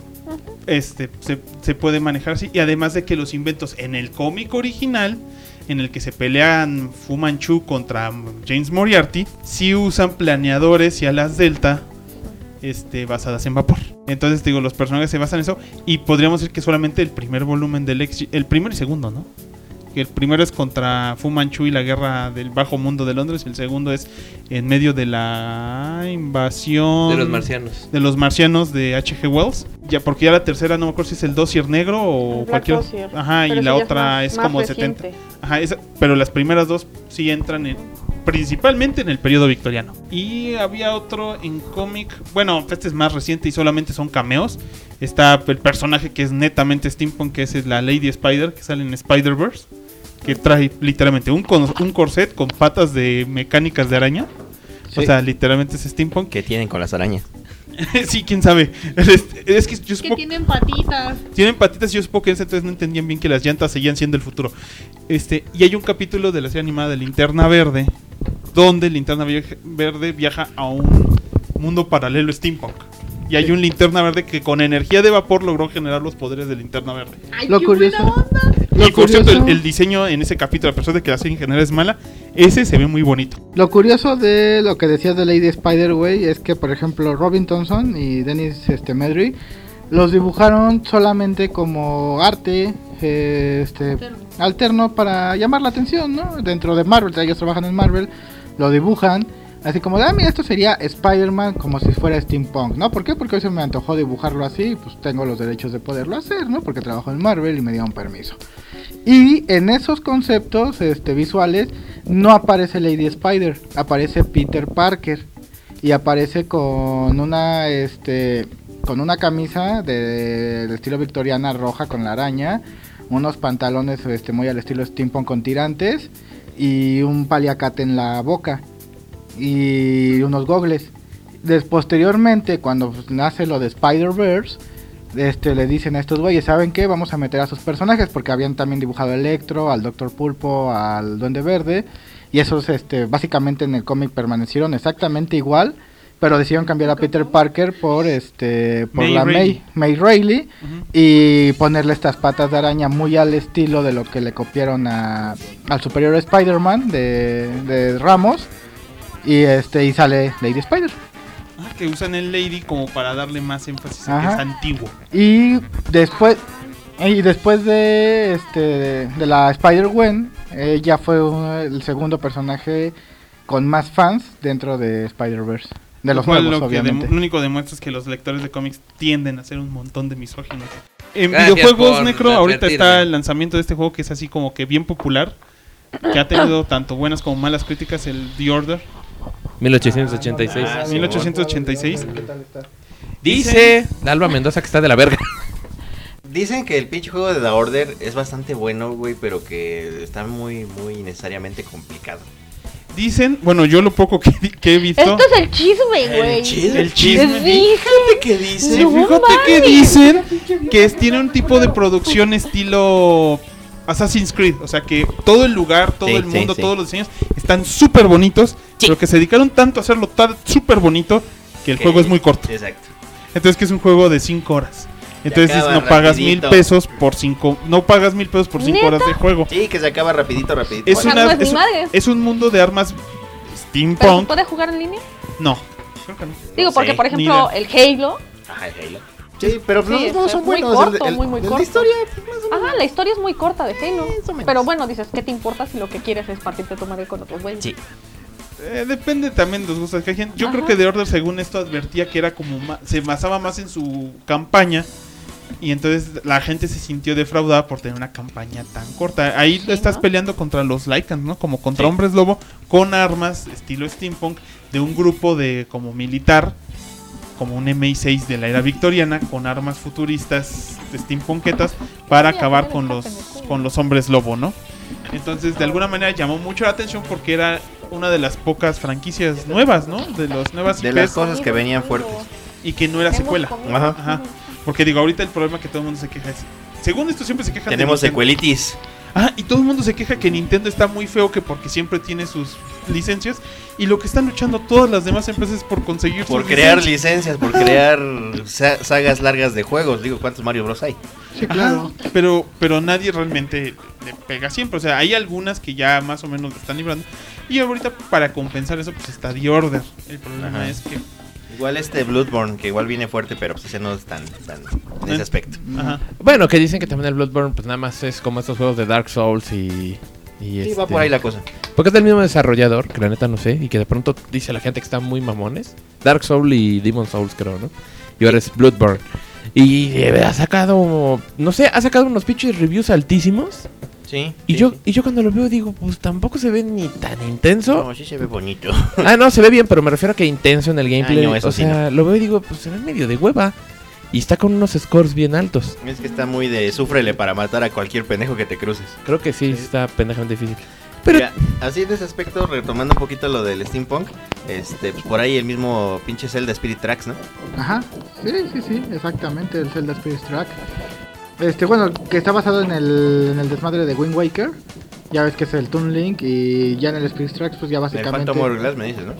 este se, se puede manejar así. Y además de que los inventos en el cómic original, en el que se pelean Fu Manchu contra James Moriarty, sí usan planeadores y alas delta este, basadas en vapor. Entonces digo, los personajes se basan en eso. Y podríamos decir que solamente el primer volumen del X, el primero y segundo, ¿no? Que el primero es contra Fu Manchu y la guerra del bajo mundo de Londres, y el segundo es en medio de la invasión De los marcianos. de los marcianos de H G Wells. Ya, porque ya la tercera no me acuerdo si es el Dossier negro o Black cualquier. Dossier. Ajá, Pero y ese la ya es otra más- es más como reciente. setenta. Ajá, esa, pero las primeras dos sí entran en, principalmente en el periodo victoriano. Y había otro en cómic, bueno, este es más reciente y solamente son cameos. Está el personaje que es netamente steampunk, que es la Lady Spider, que sale en Spider-Verse, que trae literalmente un, con- un corset con patas de mecánicas de araña. O Sí. sea, literalmente es steampunk. Que tienen con las arañas. Sí, quién sabe. Es, es que yo Que supongo tienen patitas. tienen patitas y yo supongo que en ese entonces no entendían bien que las llantas seguían siendo el futuro. Este, y hay un capítulo de la serie animada de Linterna Verde, donde Linterna Vie- Verde viaja a un mundo paralelo steampunk. Y hay un Linterna Verde que con energía de vapor logró generar los poderes de Linterna Verde. Ay, Lo qué curioso- buena onda. Lo Y por cierto, curioso- el, el diseño en ese capítulo, a pesar de que la serie en general es mala, ese se ve muy bonito. Lo curioso de lo que decías de Lady Spider, güey, es que por ejemplo Robin Thompson y Dennis este, Medry los dibujaron solamente como arte eh, este, Alterno. alterno para llamar la atención, ¿no? Dentro de Marvel, ellos trabajan en Marvel, lo dibujan así como de, ah, mira, esto sería Spider-Man como si fuera steampunk, ¿no? ¿Por qué? Porque hoy se me antojó dibujarlo así, pues tengo los derechos de poderlo hacer, ¿no? Porque trabajo en Marvel y me dieron permiso. Y en esos conceptos este, visuales no aparece Lady Spider, aparece Peter Parker y aparece con una este con una camisa de, de estilo victoriana roja con la araña, unos pantalones este muy al estilo steampunk con tirantes y un paliacate en la boca y unos gogles. Des, posteriormente, cuando pues, nace lo de Spider-Verse, este, le dicen a estos güeyes, ¿saben qué? Vamos a meter a sus personajes, porque habían también dibujado a Electro, al Doctor Pulpo, al Duende Verde, y esos este, básicamente en el cómic permanecieron exactamente igual, pero decidieron cambiar a Peter Parker por este por May la Reilly. May, May Reilly Ujú. y ponerle estas patas de araña muy al estilo de lo que le copiaron a, al superior Spider-Man de, de Ramos, y este y sale Lady Spider. Ah, que usan el Lady como para darle más énfasis a que Ajá. es antiguo. Y después y después de este de, de la Spider-Gwen, ella fue un- el segundo personaje con más fans dentro de Spider-Verse. De los Lo cual nuevos, lo que obviamente. demu- lo único demuestra es que los lectores de cómics tienden a ser un montón de misóginos. En Gracias videojuegos, por Necro, ahorita advertirme. está el lanzamiento de este juego que es así como que bien popular, que ha tenido tanto buenas como malas críticas, el The Order mil ochocientos ochenta y seis. Ah, mil ochocientos ochenta y seis. Dice Alba Mendoza que está de la verga. Dicen que el pinche juego de The Order es bastante bueno, güey, pero que está muy, muy innecesariamente complicado. Dicen, bueno, yo lo poco que, que he visto. Esto es el chisme, güey. El chisme. El chisme. Fíjate que Sí, No fíjate que mames. dicen que es- tiene un tipo de producción estilo Assassin's Creed. O sea que todo el lugar, todo Sí, el sí, mundo, sí. todos los diseños están súper bonitos. Sí. Pero que se dedicaron tanto a hacerlo tan súper bonito que el Que- juego es muy corto. Exacto. Entonces que es un juego de cinco horas. Entonces acaba no pagas mil rapidito. pesos por cinco, no pagas mil pesos por cinco ¿Neta? horas de juego. Sí, que se acaba rapidito, rapidito. Es, O sea, una, no es ni es, un- madre. es un mundo de armas ¿Pero se steampunk. puede jugar en línea? No, creo que no. Digo, No porque sé, por ni ejemplo, idea. el Halo. Ajá, el Halo. Sí, pero Sí, los es- juegos es son muy buenos. corto, el- el- muy, muy el de corto. historia, pues, más o menos. Ajá, la historia es muy corta de Halo. Más o menos. Pero bueno, dices, ¿qué te importa si lo que quieres es partirte tu madre con otros güeyes? Sí. Eh, depende también de los gustos que hay gente. Yo creo Ajá. que The Order, según esto, advertía que era como ma- se basaba más en su campaña. Y entonces la gente se sintió defraudada por tener una campaña tan corta. Ahí Sí, estás ¿no? peleando contra los Lycans, ¿no? Como contra Sí. hombres lobo, con armas estilo steampunk, de un grupo de como militar, como un M I seis de la era victoriana, con armas futuristas de steampunketas, para Sí, acabar al con final los, está pendejo. con los hombres lobo, ¿no? Entonces, de alguna manera llamó mucho la atención porque era una de las pocas franquicias nuevas, ¿no? De las nuevas De I Ps, las cosas que venían fuertes. y que no era Hemos secuela. comido. Ajá. Ajá. Porque digo, ahorita el problema que todo el mundo se queja es según esto siempre se quejan de Tenemos Nintendo. secuelitis. Ah, y todo el mundo se queja que Nintendo está muy feo, que porque siempre tiene sus licencias. Y lo que están luchando todas las demás empresas es por conseguir Por sus crear licencias. licencias, por crear sa- sagas largas de juegos. Digo, ¿cuántos Mario Bros hay? Sí, claro. Ajá, pero, pero nadie realmente le pega siempre. O sea, hay algunas que ya más o menos lo están librando. Y ahorita para compensar eso, pues está The Order. El problema Ajá. es que... Igual este Bloodborne, que igual viene fuerte, pero pues ese no es tan, tan en ese aspecto. Ajá. Bueno, que dicen que también el Bloodborne pues nada más es como estos juegos de Dark Souls y... y Sí, este... va por ahí la cosa. Porque es del mismo desarrollador, que la neta no sé, y que de pronto dice la gente que están muy mamones. Dark Souls y Demon Souls creo, ¿no? Y ahora es Bloodborne. Y eh, ha sacado, no sé, ha sacado unos pinches reviews altísimos. Sí. Y sí, yo sí. y yo cuando lo veo digo, pues tampoco se ve ni tan intenso. No, sí se ve bonito. Ah, no, se ve bien, pero me refiero a que intenso en el gameplay. Ah, no, eso o sí sea, lo veo y digo, pues se ve medio de hueva. Y está con unos scores bien altos. Es que está muy de súfrele para matar a cualquier pendejo que te cruces. Creo que sí, está pendejamente difícil. Pero Mira, así de ese aspecto, retomando un poquito lo del steampunk, este, pues por ahí el mismo pinche Zelda Spirit Tracks, ¿no? Ajá, sí, sí, sí, exactamente, el Zelda Spirit Track. Este, bueno, que está basado en el, en el desmadre de Wind Waker. Ya ves que es el Toon Link y ya en el Spirit Tracks pues ya El básicamente... Phantom Hourglass me dices, ¿no?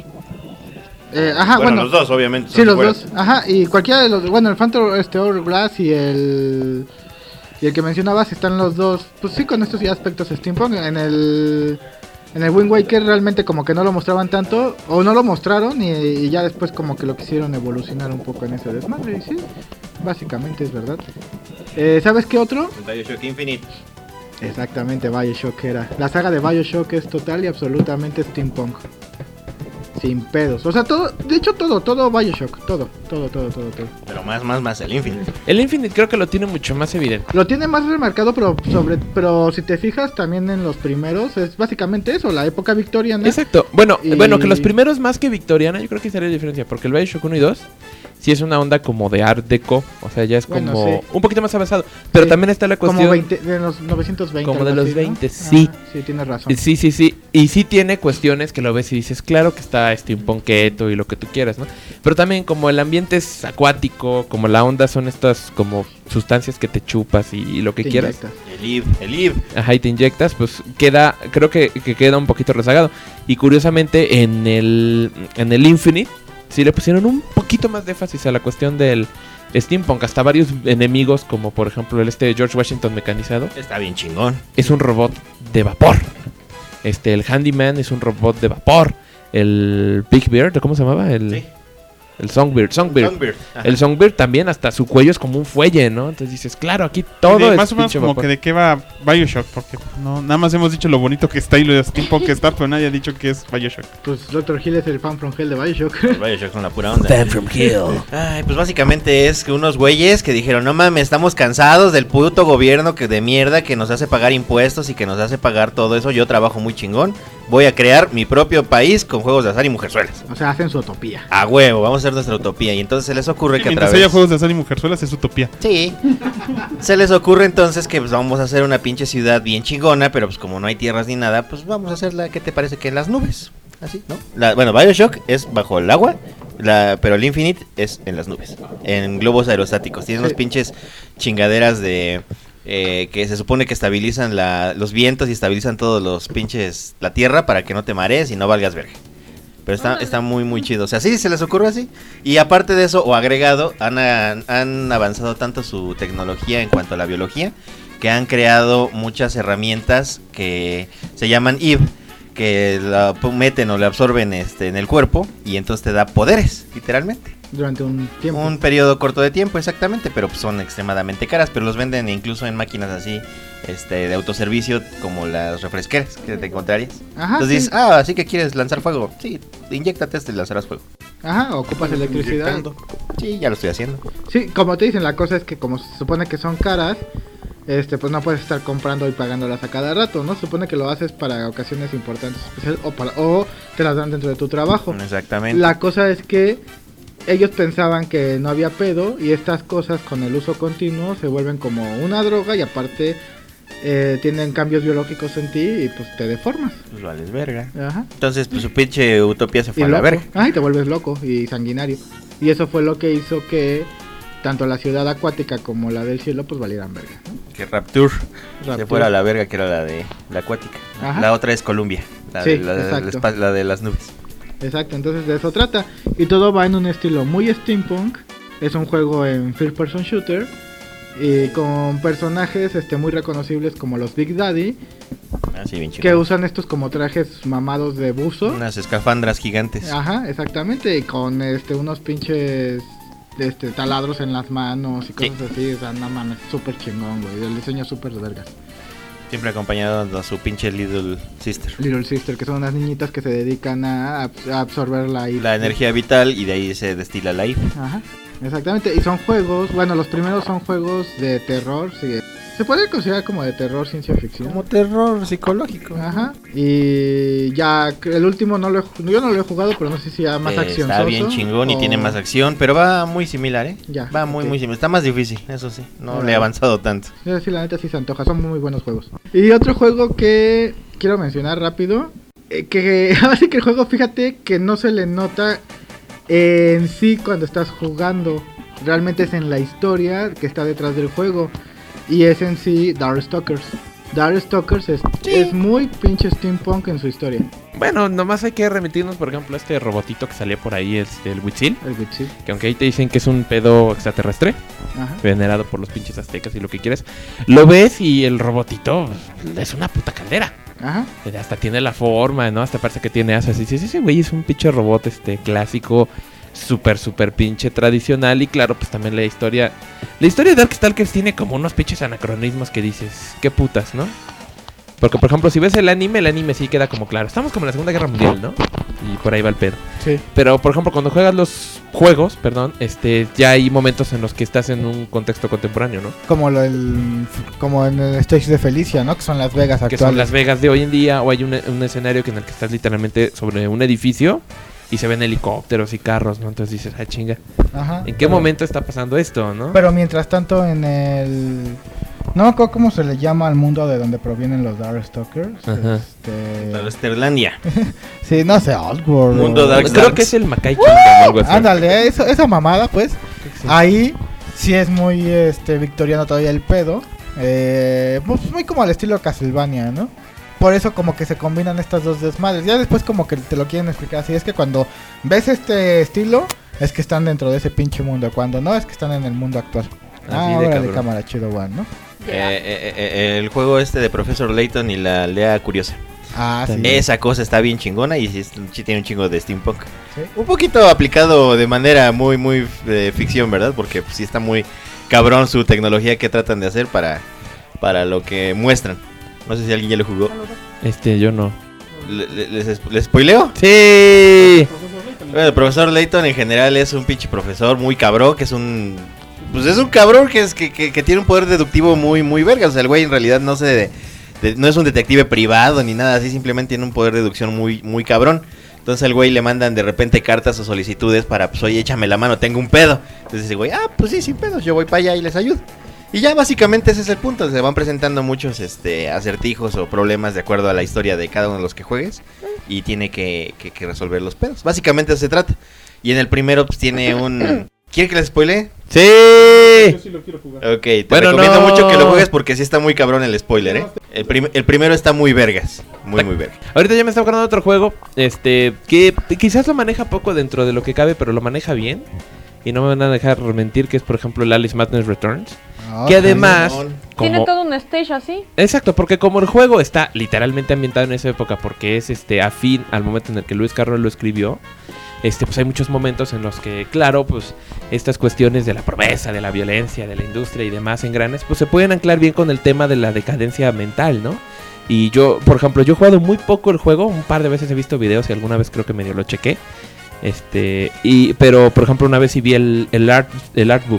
Eh, ajá, bueno, bueno, los dos, obviamente. sí, son los secuelas. dos, ajá, y cualquiera de los... Bueno, el Phantom este, Hourglass y el... Y el que mencionabas están los dos, pues sí, con estos ya aspectos steampunk. En el... En el Wind Waker realmente como que no lo mostraban tanto, o no lo mostraron y, y ya después como que lo quisieron evolucionar un poco en ese desmadre, y sí, básicamente es verdad. Eh, ¿Sabes qué otro? BioShock Infinite. Exactamente, Bioshock era. La saga de Bioshock es total y absolutamente steampunk. Sin pedos. O sea, todo, de hecho todo, todo Bioshock, todo, todo, todo, todo, todo. Pero más, más, más, el Infinite. el Infinite creo que lo tiene mucho más evidente. Lo tiene más remarcado, pero sobre, pero si te fijas también en los primeros, es básicamente eso, la época victoriana. Exacto. Bueno, Y- bueno, que los primeros más que victoriana, yo creo que sería la diferencia, porque el Bioshock uno y dos sí es una onda como de Art Deco, o sea, ya es Bueno, como sí. un poquito más avanzado, pero Sí, también está la cuestión Como veinte, de los novecientos veinte. como de algo los así, ¿no? veinte, sí. Ah, sí, tienes razón. Sí, sí, sí, y sí tiene cuestiones que lo ves y dices, claro que está steampunketo y lo que tú quieras, ¿no? Pero también como el ambiente es acuático, como la onda son estas como sustancias que te chupas y, y lo que Te quieras. inyectas. El I V, el I V. Ajá, y te inyectas, pues queda, creo que, que queda un poquito rezagado. Y curiosamente en el, en el Infinite sí le pusieron un poquito más de énfasis a la cuestión del steampunk. Hasta varios enemigos, como por ejemplo el este George Washington mecanizado, Está bien chingón. es un robot de vapor. Este, el Handyman es un robot de vapor. El Big Beard, ¿cómo se llamaba? El, Sí. el Songbird, Songbird. Songbird. Ajá. El Songbird también, hasta su cuello es como un fuelle, ¿no? Entonces dices, claro, aquí Y todo de es más o menos pinche como vapor. que de qué va Bioshock, porque no, nada más hemos dicho lo bonito que está y lo steampunk que está, pero nadie ha dicho que es Bioshock. Pues doctor Hill es el fan from hell de Bioshock. Los Bioshock son la pura onda. Ay, pues básicamente es que unos güeyes que dijeron, no mames, estamos cansados del puto gobierno que de mierda que nos hace pagar impuestos y que nos hace pagar todo eso. Yo trabajo muy chingón. Voy a crear mi propio país con juegos de azar y mujerzuelas. O sea, hacen su utopía. A huevo, vamos a hacer nuestra utopía. Y entonces se les ocurre Sí, que a mientras través... haya juegos de azar y mujerzuelas es utopía. Sí. Se les ocurre entonces que pues vamos a hacer una pinche ciudad bien chingona, pero pues como no hay tierras ni nada, pues vamos a hacerla, ¿qué te parece? Que en las nubes. Así, ¿no? La, bueno, Bioshock es bajo el agua, la, pero el Infinite es en las nubes, en globos aerostáticos. Tiene Sí. unos pinches chingaderas de... Eh, que se supone que estabilizan la, los vientos y estabilizan todos los pinches... la tierra para que no te marees y no valgas verga. Pero está, está muy, muy chido. O sea, sí, se les ocurre así. Y aparte de eso, o agregado, han, han avanzado tanto su tecnología en cuanto a la biología, que han creado muchas herramientas que se llaman I V, que la meten o le absorben este, en el cuerpo, y entonces te da poderes, literalmente. Durante un tiempo. Un periodo corto de tiempo, exactamente, pero pues son extremadamente caras, pero los venden incluso en máquinas así, este, de autoservicio, como las refresqueras que te encontrarías. Ajá, Entonces sí. dices, ah, así que quieres lanzar fuego. Sí, inyéctate este y lanzarás fuego. Ajá, ocupas electricidad. Inyectando. Sí, ya lo estoy haciendo. Sí, como te dicen, la cosa es que como se supone que son caras, este, pues no puedes estar comprando y pagándolas a cada rato, ¿no? Se supone que lo haces para ocasiones importantes, especiales, o para, o te las dan dentro de tu trabajo. Exactamente. La cosa es que ellos pensaban que no había pedo y estas cosas con el uso continuo se vuelven como una droga y aparte eh, tienen cambios biológicos en ti y pues te deformas. Pues vales verga. Ajá. Entonces, pues su pinche utopía se Y fue a la loco. verga. Ah, y te vuelves loco y sanguinario. Y eso fue lo que hizo que tanto la ciudad acuática como la del cielo pues valieran verga, ¿no? Que Rapture, Rapture. se fuera a la verga, que era la de la acuática. Ajá. La otra es Columbia, la, Sí, de, la, de, exacto. la, la de las nubes. Exacto, entonces de eso trata. Y todo va en un estilo muy steampunk. Es un juego en first person shooter. Y con personajes este, muy reconocibles como los Big Daddy. Ah, sí, bien chido. Que usan estos como trajes mamados de buzo. Unas escafandras gigantes. Ajá, exactamente. Y con este unos pinches este, taladros en las manos y cosas Sí. así. O sea, no mames, súper chingón, güey. El diseño súper de vergas. Siempre acompañado a su pinche Little Sister. Little Sister, que son unas niñitas que se dedican a, ab- a absorber la ira. La energía vital y de ahí se destila la ira. Ajá, exactamente. Y son juegos, bueno, los primeros son juegos de terror, sí. Se puede considerar como de terror, ciencia ficción. Como terror psicológico. Ajá. Y ya el último no lo he, ju- yo no lo he jugado, pero no sé si ya más Eh, acción. está bien chingón y tiene más acción, pero va muy similar, ¿eh? Ya, va muy, ok. muy similar. Está más difícil, eso sí. No Órale. le he avanzado tanto. Sí, la neta sí se antoja, son muy buenos juegos. Y otro juego que quiero mencionar rápido, eh, que así que el juego, fíjate que no se le nota en sí cuando estás jugando. Realmente es en la historia que está detrás del juego. Y es en sí Darkstalkers. Darkstalkers es, es muy pinche steampunk en su historia. Bueno, nomás hay que remitirnos, por ejemplo, a este robotito que salía por ahí, este, el Huitzil. El Huitzil. Que aunque ahí te dicen que es un pedo extraterrestre, Ajá. venerado por los pinches aztecas y lo que quieras, lo ves y el robotito es una puta caldera. Ajá. Hasta tiene la forma, ¿no? Hasta parece que tiene asas. Y sí, sí, sí, güey, es un pinche robot este clásico, súper, súper pinche tradicional. Y claro, pues también la historia. La historia de Darkstalkers tiene como unos pinches anacronismos que dices, qué putas, ¿no? Porque, por ejemplo, si ves el anime, el anime sí queda como claro. Estamos como en la Segunda Guerra Mundial, ¿no? Y por ahí va el pedo. Sí. Pero, por ejemplo, cuando juegas los juegos, perdón, este, ya hay momentos en los que estás en un contexto contemporáneo, ¿no? Como lo el, como en el stage de Felicia, ¿no? Que son Las Vegas Que actuales. son Las Vegas de hoy en día, o hay un, un escenario que en el que estás literalmente sobre un edificio y se ven helicópteros y carros, ¿no? Entonces dices, ah, chinga. Ajá. ¿En qué Pero- momento está pasando esto, no? Pero mientras tanto en el... No me acuerdo cómo se le llama al mundo de donde provienen los Darkstalkers. Ajá. Este... Darksterlandia. Sí, no sé, Outworld. Mundo o- Dark Creo Darks. que es el Mackay Kingdom o algo así. Ándale, eso, esa mamada, pues. Sí. Ahí sí es muy este victoriano todavía el pedo. Eh, pues muy como al estilo Castlevania, ¿no? Por eso como que se combinan estas dos desmadres. Ya después como que te lo quieren explicar así. Es que cuando ves este estilo, es que están dentro de ese pinche mundo. Cuando no, es que están en el mundo actual. Así Ah, de ahora de cabrón. cámara chido, one, ¿no? Eh, eh, eh, el juego este de Professor Layton y la aldea curiosa. Ah, sí. Esa cosa está bien chingona y sí, es- sí tiene un chingo de steampunk. Sí. Un poquito aplicado de manera muy, muy de ficción, ¿verdad? Porque pues, sí está muy cabrón su tecnología que tratan de hacer para, para lo que muestran. No sé si alguien ya lo jugó. Este, yo no. ¿Le- le- ¿Les, les spoileo? Sí. Bueno, el profesor Layton en general es un pinche profesor muy cabrón, que es un... Pues es un cabrón que, es, que, que, que tiene un poder deductivo muy, muy verga. O sea, el güey en realidad no se... de- de- no es un detective privado ni nada así, simplemente tiene un poder de deducción muy, muy cabrón. Entonces al güey le mandan de repente cartas o solicitudes para, pues oye, échame la mano, tengo un pedo. Entonces dice, güey, ah, pues sí, sin pedos, yo voy para allá y les ayudo. Y ya básicamente ese es el punto, se van presentando muchos este acertijos o problemas de acuerdo a la historia de cada uno de los que juegues y tiene que, que, que resolver los pedos. Básicamente eso se trata. Y en el primero pues tiene un... ¿Quiere que les spoile? Sí. Yo sí lo quiero jugar. Ok, te Bueno, recomiendo no. mucho que lo juegues porque sí está muy cabrón el spoiler, ¿eh? El, prim- el primero está muy vergas, muy muy vergas. Ahorita ya me está acordando de otro juego, este, que quizás lo maneja poco dentro de lo que cabe, pero lo maneja bien. Y no me van a dejar mentir, que es por ejemplo el Alice Madness Returns. Ah, Que sí. además, Tiene como... todo un stage así. Exacto, porque como el juego está literalmente ambientado en esa época, porque es este afín al momento en el que Lewis Carroll lo escribió, este pues hay muchos momentos en los que, claro, pues estas cuestiones de la pobreza, de la violencia, de la industria y demás engranes, pues se pueden anclar bien con el tema de la decadencia mental, ¿no? Y yo, por ejemplo, yo he jugado muy poco el juego, un par de veces he visto videos y alguna vez creo que medio lo chequé. Este, y pero por ejemplo una vez sí vi el, el art el artbook.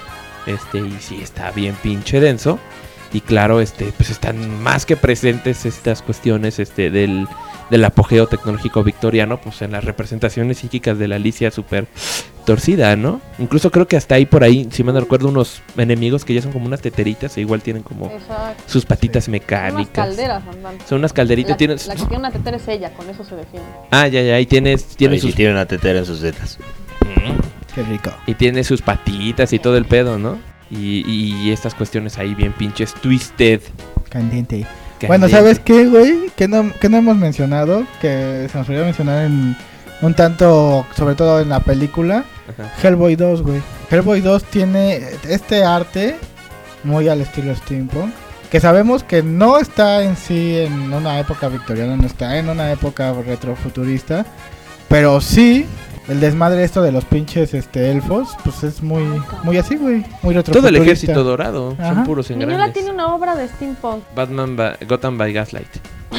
Este, y sí está bien pinche denso. Y claro, este, pues están más que presentes estas cuestiones este, del, del apogeo tecnológico victoriano, pues en las representaciones psíquicas de la Alicia súper torcida, ¿no? Incluso creo que hasta ahí por ahí, si me no recuerdo, unos enemigos que ya son como unas teteritas e igual tienen como Exacto. sus patitas Son unas mecánicas. calderas andando. Son unas calderitas, La, tienes... la que tiene una tetera es ella, con eso se defiende. Ah, ya, ya, ahí tienes, tienes Ahí sí sus... tiene una tetera en sus tetas. Qué rico. Y tiene sus patitas y todo el pedo, ¿no? Y, y estas cuestiones ahí bien pinches twisted. Candente. Candente. Bueno, ¿sabes qué, güey? Que no, que no hemos mencionado, que se nos olvidó mencionar en un tanto, sobre todo en la película, Ajá. Hellboy dos, güey. Hellboy dos tiene este arte muy al estilo steampunk, que sabemos que no está en sí en una época victoriana, no está en una época retrofuturista, pero sí el desmadre esto de los pinches este elfos, pues es muy muy así, güey, muy retrofuturista. Todo el ejército dorado, Ajá. son puros Miñola engranes. tiene una obra de steampunk. Batman by, Gotham by Gaslight.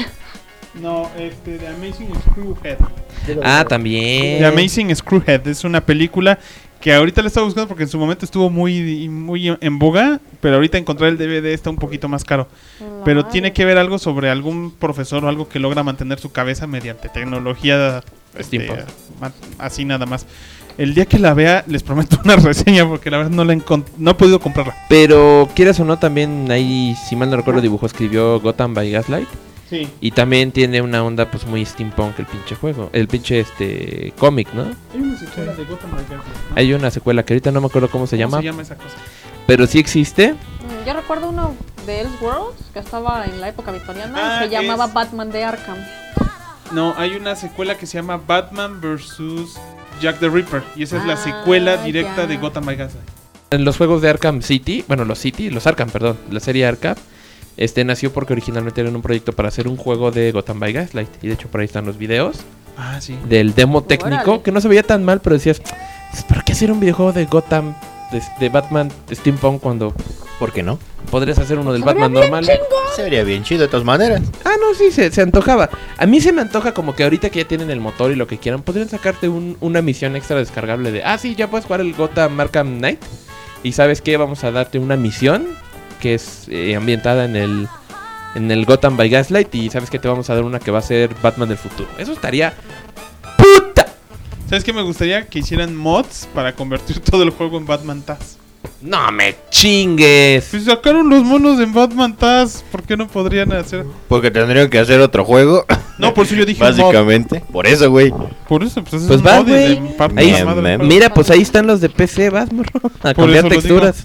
No, este, The Amazing Screwhead. Ah, también. The Amazing Screwhead es una película que ahorita la estaba buscando porque en su momento estuvo muy, muy en boga, pero ahorita encontrar el D V D está un poquito más caro. Pero tiene que ver algo sobre algún profesor o algo que logra mantener su cabeza mediante tecnología este, Steampunk. ma- así nada más. El día que la vea les prometo una reseña porque la verdad no la encont- no he podido comprarla. Pero quieras o no, también ahí, si mal no recuerdo, dibujo escribió Gotham by Gaslight. Sí. Y también tiene una onda pues muy steampunk el pinche juego, el pinche este cómic, ¿no? Hay una secuela de Gotham by Gaslight, ¿no? Hay una secuela que ahorita no me acuerdo cómo se ¿Cómo llama, se llama esa cosa? pero sí existe. Mm, Yo recuerdo uno de Elseworlds que estaba en la época victoriana Ah, y se llamaba es- Batman de Arkham. No, hay una secuela que se llama Batman versus Jack the Ripper y esa es la Ah, secuela directa ya. de Gotham by Gaslight. En los juegos de Arkham City, bueno, los City, los Arkham, perdón, la serie Arkham, este nació porque originalmente era un proyecto para hacer un juego de Gotham by Gaslight. Y de hecho por ahí están los videos Ah, sí. del demo técnico, Órale. que no se veía tan mal, pero decías, ¿para qué hacer un videojuego de Gotham, de, de Batman Steampunk cuando ¿Por qué no? podrías hacer uno del Se vería Batman bien normal? chingón. Se vería bien chido de todas maneras. Ah, no, sí, se, se antojaba. A mí se me antoja como que ahorita que ya tienen el motor y lo que quieran, podrían sacarte un- una misión extra descargable de, ah, sí, ya puedes jugar el Gotham Arkham Knight. Y ¿sabes qué? Vamos a darte una misión que es eh, ambientada en el en el Gotham by Gaslight. Y ¿sabes qué? Te vamos a dar una que va a ser Batman del futuro. Eso estaría puta. ¿Sabes qué? Me gustaría que hicieran mods para convertir todo el juego en Batman Taz. No me chingues. Pues sacaron los monos en Batman Taz. ¿Por qué no podrían hacer? Porque tendrían que hacer otro juego. No, por eso yo dije mod. Básicamente. Por eso, güey. Por eso, pues, es Pues un vas, mod y güey. de parte Ahí- de la madre del juego. Mira, pues ahí están los de P C, vas, morro. A Por cambiar eso lo texturas.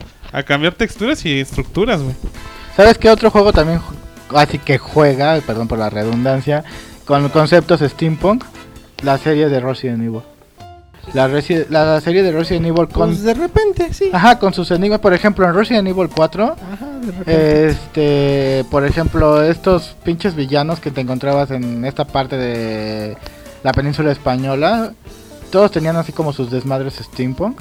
A cambiar texturas y estructuras, güey. ¿Sabes qué otro juego también ju- así que juega, perdón por la redundancia, con conceptos steampunk? La serie de Resident Evil. La, resi- la serie de Resident Evil con... Pues de repente, sí. Ajá, con sus enigmas. Por ejemplo, en Resident Evil cuatro, Ajá, de repente. este, por ejemplo, estos pinches villanos que te encontrabas en esta parte de la península española, todos tenían así como sus desmadres steampunk.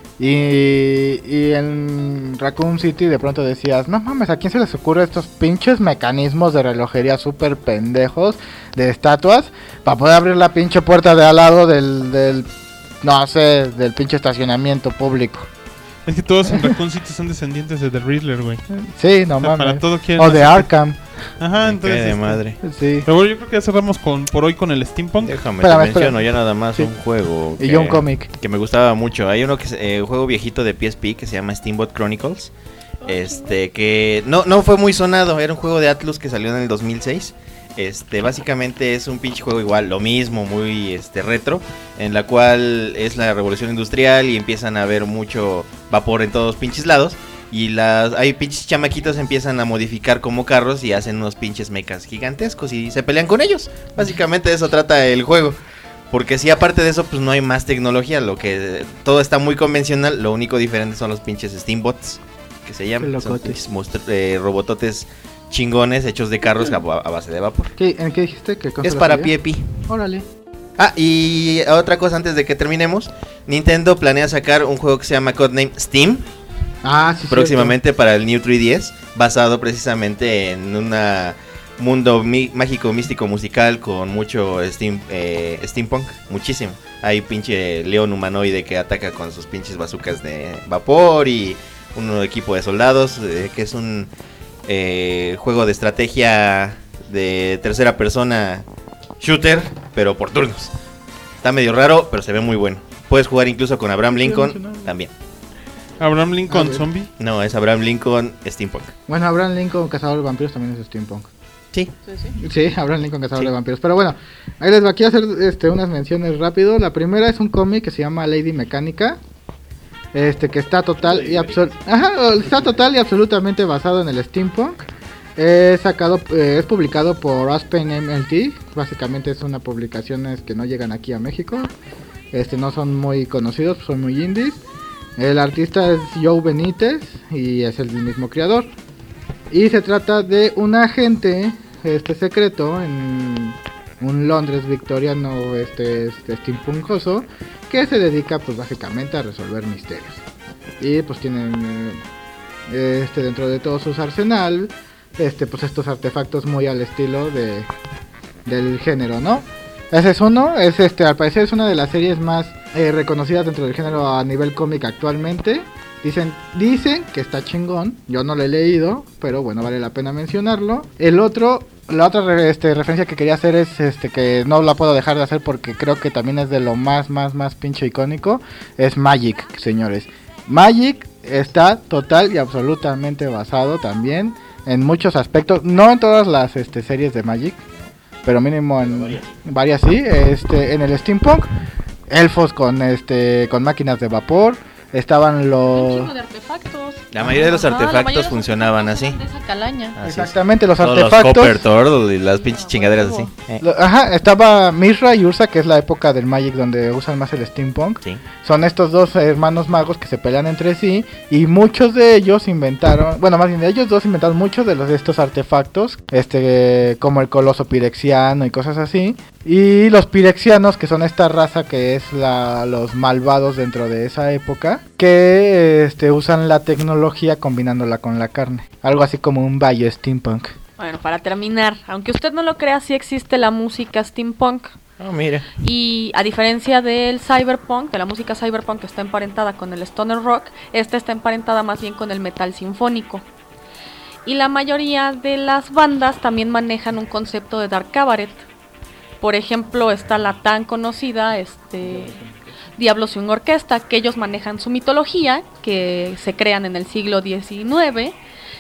Y, y en Raccoon City de pronto decías, no mames, ¿a quién se les ocurre estos pinches mecanismos de relojería súper pendejos de estatuas para poder abrir la pinche puerta de al lado del, del, no sé, del pinche estacionamiento público? Es que todos en Raccoon City son descendientes de The Riddler, güey. Sí, no O sea, mames. para todo quieren O de hacer- Arkham. Ajá, Qué entonces. de este, madre. Sí. Pero bueno, yo creo que ya cerramos con, por hoy con el Steampunk. Déjame, Espérame, te menciono espérame. ya nada más Sí. un juego. Y que- yo un cómic. Que me gustaba mucho. Hay uno que es eh, un juego viejito de P S P que se llama Steamboat Chronicles. Este, que no, no fue muy sonado. Era un juego de Atlus que salió en el dos mil seis. Este, básicamente es un pinche juego igual, lo mismo, muy este retro, en la cual es la revolución industrial y empiezan a haber mucho vapor en todos pinches lados. Y las hay pinches chamaquitos empiezan a modificar como carros y hacen unos pinches mechas gigantescos y se pelean con ellos. Básicamente de eso trata el juego. Porque si aparte de eso pues no hay más tecnología, lo que todo está muy convencional, lo único diferente son los pinches Steambots que se llaman, Qué son locotes. pinches monstru- eh, robototes chingones hechos de carros a, a base de vapor. ¿Qué, ¿En qué dijiste? ¿Qué Es para P S P. Órale. Ah, y otra cosa antes de que terminemos, Nintendo planea sacar un juego que se llama Codename Steam. Ah, sí. Próximamente para el New tres D S, basado precisamente en un mundo mi- mágico, místico, musical con mucho steam, eh, steampunk, muchísimo. Hay pinche león humanoide que ataca con sus pinches bazucas de vapor y un equipo de soldados, eh, que es un eh, juego de estrategia de tercera persona shooter, pero por turnos. Está medio raro, pero se ve muy bueno. Puedes jugar incluso con Abraham Lincoln también. Abraham Lincoln A ver. Zombie. No, es Abraham Lincoln Steampunk. Bueno, Abraham Lincoln, Cazador de Vampiros, también es steampunk. Sí. Sí, sí. Sí, Abraham Lincoln, cazador Sí. de vampiros. Pero bueno, ahí les va. Quiero hacer este, unas menciones rápido. La primera es un cómic que se llama Lady Mecánica. Este, que está total y absol Ajá, está total y absolutamente basado en el steampunk. Es sacado, eh, es publicado por Aspen M L T. Básicamente es una publicaciones que no llegan aquí a México. Este, no son muy conocidos, son muy indies. El artista es Joe Benítez y es el mismo creador. Y se trata de un agente este secreto en un Londres victoriano este, este steampunkoso que se dedica pues básicamente a resolver misterios. Y pues tienen eh, este dentro de todo su arsenal este pues estos artefactos muy al estilo de del género, ¿no? Ese es uno, es este al parecer es una de las series más eh, reconocidas dentro del género a nivel cómic actualmente. Dicen, dicen que está chingón, yo no lo he leído, pero bueno, vale la pena mencionarlo. El otro, la otra re- este, referencia que quería hacer es este que no la puedo dejar de hacer porque creo que también es de lo más, más, más pinche icónico, es Magic, señores. Magic está total y absolutamente basado también en muchos aspectos, no en todas las este, series de Magic, pero mínimo en varias, varias sí, este, en el steampunk, elfos con este con máquinas de vapor. Estaban Un los... chingo de artefactos. La mayoría de los Ajá, la artefactos mayoría de los funcionaban artefactos así. eran de esa calaña. Así es. Exactamente, los Todos los artefactos... Copper Turtle y las pinches chingaderas así. Eh. Lo- Ajá, estaba Mishra y Ursa, que es la época del Magic donde usan más el steampunk. Sí. Son estos dos hermanos magos que se pelean entre sí y muchos de ellos inventaron, bueno, más bien ellos dos inventaron muchos de los de estos artefactos, este como el coloso pirexiano y cosas así. Y los pirexianos, que son esta raza que es la, los malvados dentro de esa época, que este usan la tecnología combinándola con la carne. Algo así como un Bayo steampunk. Bueno, para terminar, aunque usted no lo crea, sí existe la música steampunk. Oh, mire. Y a diferencia del cyberpunk, de la música cyberpunk que está emparentada con el stoner rock, esta está emparentada más bien con el metal sinfónico. Y la mayoría de las bandas también manejan un concepto de dark cabaret. Por ejemplo, está la tan conocida este Diablos sin Orquesta, que ellos manejan su mitología, que se crean en el siglo diecinueve,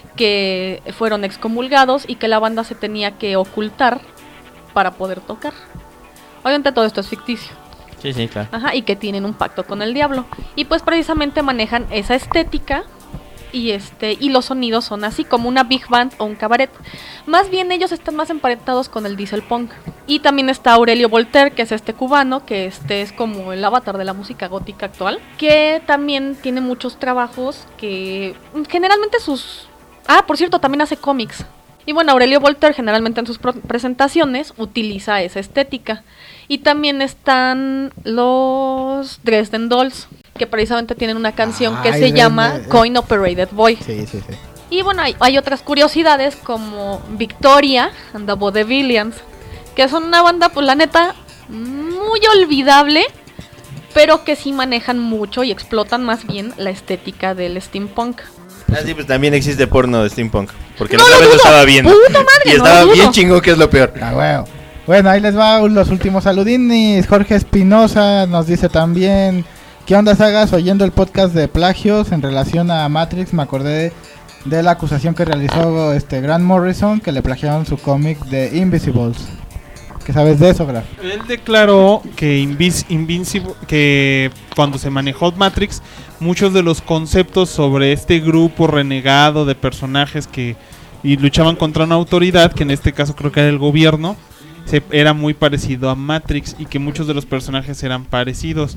que fueron excomulgados y que la banda se tenía que ocultar para poder tocar. Obviamente todo esto es ficticio. Sí, sí, claro. Ajá, y que tienen un pacto con el diablo. Y pues precisamente manejan esa estética y este y los sonidos son así como una big band o un cabaret. Más bien ellos están más emparentados con el diesel punk. Y también está Aurelio Voltaire, que es este cubano, que este es como el avatar de la música gótica actual, que también tiene muchos trabajos que generalmente sus Ah, por cierto, también hace cómics. Y bueno, Aurelio Voltaire generalmente en sus pro- presentaciones utiliza esa estética. Y también están los Dresden Dolls, que precisamente tienen una canción que Ay, se de- llama de- Coin Operated Boy. Sí, sí, sí. Y bueno, hay, hay otras curiosidades como Victoria and the Vaudevillians, que son una banda, pues la neta, muy olvidable, pero que sí manejan mucho y explotan más bien la estética del steampunk. Ah, sí, pues también existe porno de steampunk. Porque No la otra lo vez lo dudo. estaba viendo. Puta madre, y no estaba lo dudo. bien chingón, que es lo peor. Ah, bueno. Bueno, ahí les va los últimos saludinis. Jorge Espinosa nos dice también: ¿qué onda, sagas? Oyendo el podcast de plagios en relación a Matrix, me acordé de la acusación que realizó este Grant Morrison, que le plagiaron su cómic de Invisibles. ¿Qué sabes de eso, Graf? Él declaró que Invis Invincible, que cuando se manejó Matrix, muchos de los conceptos sobre este grupo renegado de personajes que y luchaban contra una autoridad, que en este caso creo que era el gobierno, se, era muy parecido a Matrix y que muchos de los personajes eran parecidos.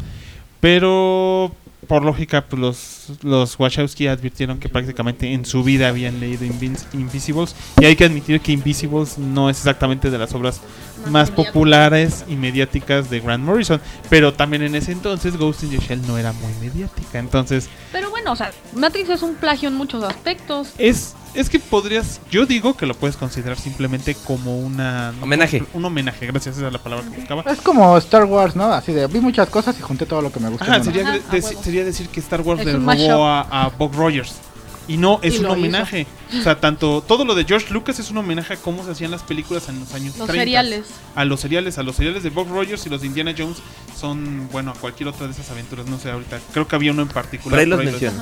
Pero por lógica, pues los, los Wachowski advirtieron que prácticamente en su vida habían leído Invis Invisibles. Y hay que admitir que Invisibles no es exactamente de las obras más, más populares y mediáticas de Grant Morrison. Pero también en ese entonces Ghost in the Shell no era muy mediática. Entonces, Pero bueno, o sea, Matrix es un plagio en muchos aspectos. es, es que podrías, yo digo que lo puedes considerar simplemente como una... Homenaje. Un homenaje, gracias, esa es la palabra que buscaba. Es como Star Wars, ¿no? Así de, vi muchas cosas y junté todo lo que me gustó. Ajá, ¿no? sería, Ajá, de- a huevo. sería decir que Star Wars Es le un robó mashup. a, a Buck Rogers. Y no, es Y un lo homenaje. O sea, tanto todo lo de George Lucas es un homenaje a cómo se hacían las películas en los años Los treinta. seriales. A los seriales, a los seriales de Buck Rogers y los de Indiana Jones son, bueno, a cualquier otra de esas aventuras. No sé, ahorita creo que había uno en particular. Por ahí los menciona. Por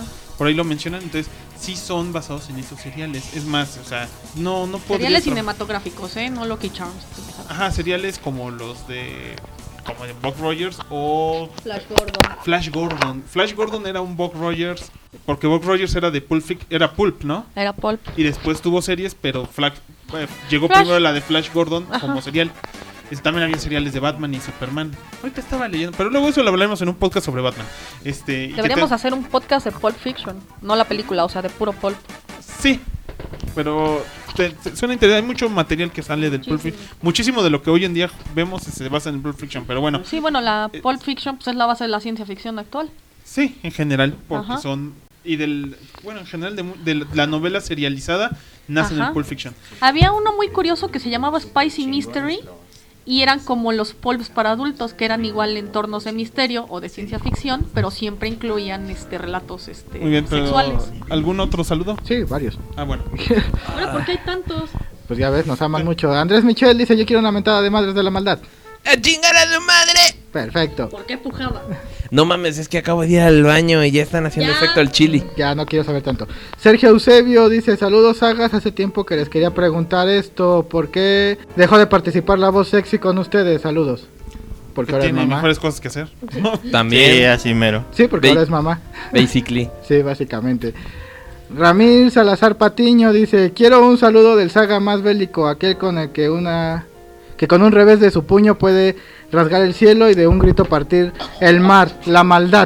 por ahí lo mencionan, entonces sí son basados en esos seriales. Es más, o sea, no no podría Seriales tra- cinematográficos, ¿eh? No Lucky Charms. Ajá, seriales como los de como de Buck Rogers o Flash Gordon. Flash Gordon. Flash Gordon era un Buck Rogers porque Buck Rogers era de Pulp, Fic- era Pulp, ¿no? Era Pulp. Y después tuvo series, pero Flash, eh, llegó Flash. primero la de Flash Gordon Ajá. como serial. Es- También había seriales de Batman y Superman. Ahorita estaba leyendo, pero luego eso lo hablaremos en un podcast sobre Batman. Este, ¿y qué Deberíamos tal? hacer un podcast de Pulp Fiction. No la película, o sea, de puro Pulp. Sí, pero te- te- suena interesante. Hay mucho material que sale del Pulp Fiction. Muchísimo de lo que hoy en día vemos se basa en Pulp Fiction, pero bueno. Sí, bueno, la Pulp Fiction pues, es la base de la ciencia ficción actual. Sí, en general, porque Ajá. son... Y del... Bueno, en general de, mu- de la novela serializada nace en Ajá. el Pulp Fiction. Había uno muy curioso que se llamaba Spicy Mystery y eran como los pulps para adultos, que eran igual entornos de misterio o de ciencia ficción, pero siempre incluían este relatos este Muy bien, pero... sexuales. ¿Algún otro saludo? Sí, varios. Ah, bueno. Ahora, ¿por qué hay tantos? Pues ya ves, nos aman mucho. Andrés Michel dice, yo quiero una mentada de madres de la maldad. ¡A chingar a su madre! Perfecto. ¿Por qué pujaba? No mames, es que acabo de ir al baño y ya están haciendo Ya. efecto al chili. Ya no quiero saber tanto. Sergio Eusebio dice, saludos sagas, hace tiempo que les quería preguntar esto, ¿por qué dejó de participar la voz sexy con ustedes? Saludos. Porque Que ahora es tiene mamá. mejores cosas que hacer. También, Sí, así mero. Sí, porque Ve- ahora es mamá. basically. Sí, básicamente. Ramil Salazar Patiño dice, quiero un saludo del saga más bélico, aquel con el que una... que con un revés de su puño puede rasgar el cielo y de un grito partir el mar, la maldad.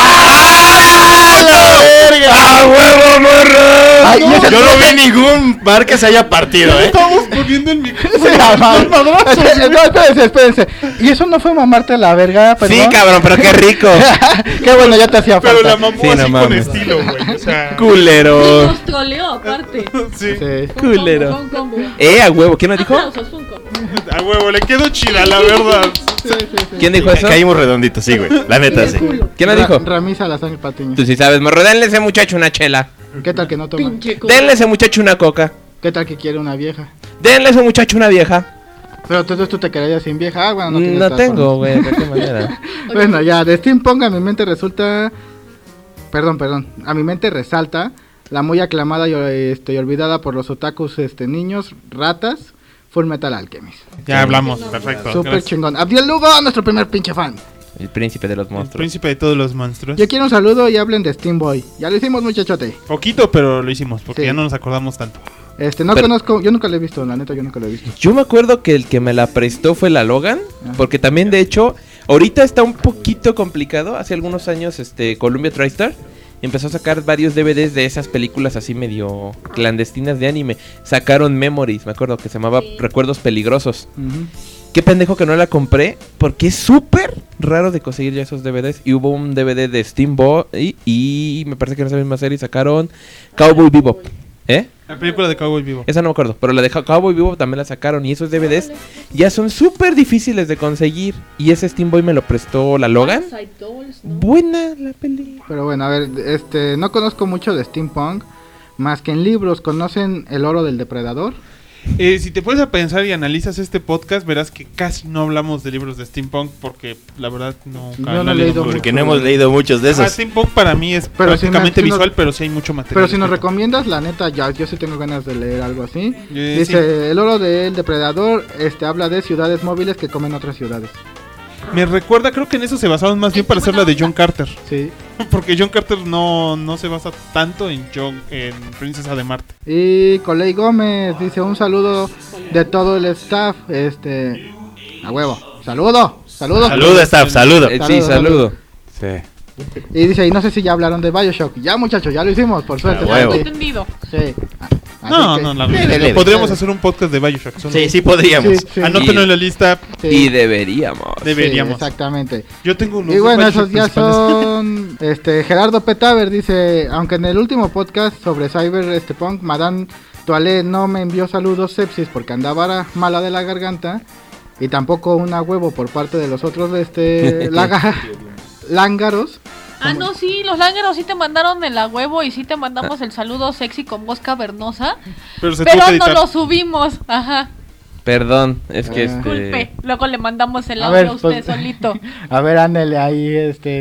¡Ah, huevo, morro! Ay, y ese- Yo no vi ningún bar que se haya partido, ¿eh? Estamos poniendo el micrófono. Sí, mamá. Espé- No, espérense, espérense. Y eso no fue mamarte la verga, perdón. Sí, cabrón, pero qué rico. Qué bueno, ya te hacía falta. Pero la mamó Sí, así no con mames. estilo, güey. O sea, Culero. Nos troleó, aparte. sí. Sí. Culero. Fue un combo. Eh, a huevo, ¿quién nos dijo? Aplausos, fue un combo. A huevo, le quedó chida, la verdad. Sí, sí, sí. ¿Quién dijo eso? Caímos redonditos, sí, güey. La neta, sí. ¿Quién nos Ra- dijo? Ramil Salazar Patiño. Tú sí sabes, morro, denle a ese muchacho una chela. ¿Qué tal que no toma? Pinche co- Denle a ese muchacho una coca. ¿Qué tal que quiere una vieja? Denle a ese muchacho una vieja. Pero entonces tú te quedarías sin vieja. Ah, bueno, no, tienes No razón. tengo, güey, de qué manera. Bueno, ya, de Steampunk a mi mente resulta... Perdón, perdón. A mi mente resalta la muy aclamada y, este, y olvidada por los otakus este, niños, ratas, Full Metal Alchemist. Ya hablamos, perfecto. Súper gracias. chingón. Abdiel Lugo, nuestro primer pinche fan. El príncipe de los El monstruos. príncipe de todos los monstruos. Yo quiero un saludo y hablen de Steam Boy. Ya lo hicimos, muchachote. Poquito, pero lo hicimos, porque Sí. ya no nos acordamos tanto. Este, no Pero- conozco, yo nunca lo he visto, la neta, yo nunca lo he visto. Yo me acuerdo que el que me la prestó fue la Logan, Ajá. porque también de hecho, ahorita está un poquito complicado. Hace algunos años, este, Columbia TriStar empezó a sacar varios D V Ds de esas películas así medio clandestinas de anime. Sacaron Memories, me acuerdo que se llamaba Recuerdos Peligrosos. Ujú. Qué pendejo que no la compré, porque es súper raro de conseguir ya esos D V Ds. Y hubo un D V D de Steamboat y, y me parece que en esa misma serie sacaron Cowboy Bebop. ¿Eh? La película de Cowboy Vivo. Esa no me acuerdo, pero la de Cowboy Bebop también la sacaron y esos D V Ds ya son súper difíciles de conseguir. Y ese Steam Boy me lo prestó la Logan. Side Dolls, ¿no? Buena la peli. Pero bueno, a ver, este, no conozco mucho de Steampunk, más que en libros. ¿Conocen El Oro del Depredador? Eh, si te pones a pensar y analizas este podcast, verás que casi no hablamos de libros de steampunk porque la verdad no. Yo no he leído mucho. Porque no hemos leído muchos de Ajá, esos. steampunk para mí es Pero si prácticamente me- si nos- visual, pero sí hay mucho material. Pero si nos recomiendas, la neta, ya, yo sí tengo ganas de leer algo así. Eh, Dice, El Oro del Depredador, este, habla de ciudades móviles que comen otras ciudades. Me recuerda, creo que en eso se basaron más bien para hacer la de John Carter. Sí. Porque John Carter no, no se basa tanto en John, en Princesa de Marte. Y Coley Gómez dice, un saludo de todo el staff, este, a huevo, saludo, saludo. Saludo, staff, saludo. Eh, sí, Saludo, saludo. Sí. Y dice, y no sé si ya hablaron de Bioshock. Ya, muchachos, ya lo hicimos, por suerte. A huevo. Sí. Entendido. Sí. Ah, así No, que- no, la Sí, verdad. dele, Podríamos dele. hacer un podcast de Bioshock. solo- Sí, sí podríamos. Sí, sí. Anótenlo en la lista. Sí, Y deberíamos. Deberíamos. sí, exactamente. Yo tengo unos Y dos bueno, Bioshock esos ya principales. son. Este, Gerardo Petaver dice: aunque en el último podcast sobre Cyber este Punk, Madame Toilette no me envió saludos sepsis porque andaba mala de la garganta. Y tampoco una huevo por parte de los otros de este laga, lángaros. Ah, no, sí, los lángaros sí te mandaron el a huevo y sí te mandamos el saludo sexy con voz cavernosa. Pero se tuvo Pero que no editar. lo subimos, ajá. Perdón, es que Ah. este... Disculpe. Luego le mandamos el A audio ver, a usted pues- solito. A ver, ándele ahí, este. No, no,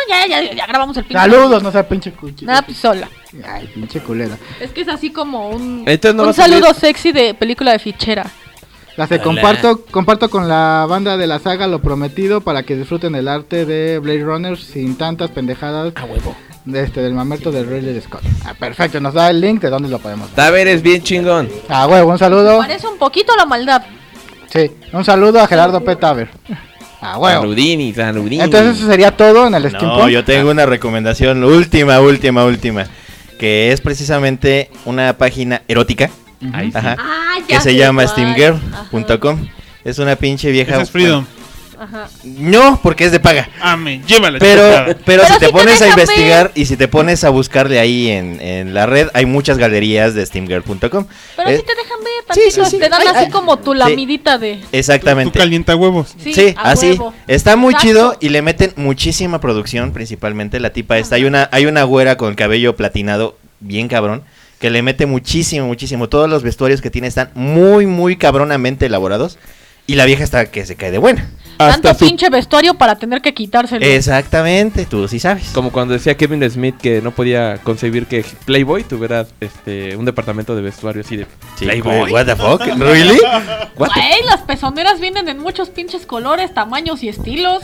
ya, ya, ya grabamos el pinche. Saludos, no sea pinche cuchillo. Nada, pues sola. Ay, pinche culera. Es que es así como un, Entonces no va un a salir- saludo sexy de película de fichera. La se comparto, comparto con la banda de la saga lo prometido para que disfruten el arte de Blade Runner sin tantas pendejadas. A huevo. De este, del mamerto de Ridley Scott. Ah, perfecto, nos da el link de dónde lo podemos ver. David es bien chingón. Ah, huevo, un saludo. Parece un poquito la maldad. Sí, un saludo a Gerardo P. Taver. Ah, huevo. Saludini, saludini. Entonces eso sería todo en el No, Steampunk. yo tengo una recomendación, última, última, última. Que es precisamente una página erótica. Ahí sí. Ajá. Ah, ya Que se sé llama cuál. steam girl punto com. Es una pinche vieja. Ese es Freedom. Ajá. No, porque es de paga. Ame, llévala. Pero, chingada. pero, Pero si si te te pones a dejan investigar y si te pones a buscarle ahí en, en la red, hay muchas galerías de steam girl punto com. Pero Eh, sí te dejan ver, sí, tantito, sí, sí. te dan Ay, así ay. como tu Sí. lamidita de... Exactamente. Tú calienta huevos. Sí, Sí, a así. huevo. Está muy Exacto. chido y le meten muchísima producción, principalmente la tipa esta. Hay una, hay una güera con cabello platinado, bien cabrón, que le mete muchísimo, muchísimo. Todos los vestuarios que tiene están muy, muy cabronamente elaborados. Y la vieja está que se cae de buena. Tanto Hasta su- pinche vestuario para tener que quitárselo. Exactamente, tú sí sabes. Como cuando decía Kevin Smith que no podía concebir que Playboy tuviera este un departamento de vestuario así de Sí, Playboy. what the fuck, really? What the- Güey, las pezoneras vienen en muchos pinches colores, tamaños y estilos.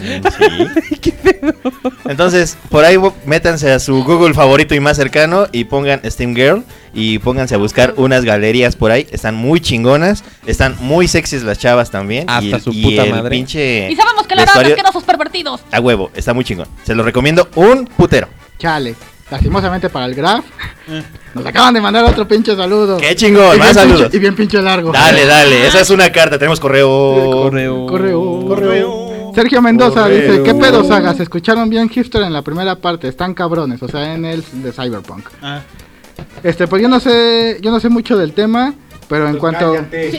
Sí. Entonces, por ahí bo- métanse a su Google favorito y más cercano y pongan Steam Girl y pónganse a buscar unas galerías por ahí. Están muy chingonas, están muy sexys las chavas también. Hasta y el, su y puta el madre. pinche Y sabemos que la harán vestuario asquerosos pervertidos. a huevo, está muy chingón. Se lo recomiendo un putero. Chale. Lastimosamente para el Graf. Eh. Nos acaban de mandar otro pinche saludo. ¡Qué chingón! Y Más bien pinche- saludos. Y bien pinche largo. Dale, dale, esa es una carta. Tenemos correo. Correo. Correo. Correo. Sergio Mendoza Correo. dice, ¿qué pedo sagas? ¿Escucharon bien Hipster en la primera parte? Están cabrones, o sea, en el de Cyberpunk. Ah, Este, pues yo no sé, yo no sé mucho del tema, pero en cuanto...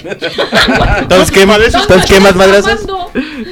Entonces, ¿qué, entonces, ¿qué más madrazas? ¿Cuándo?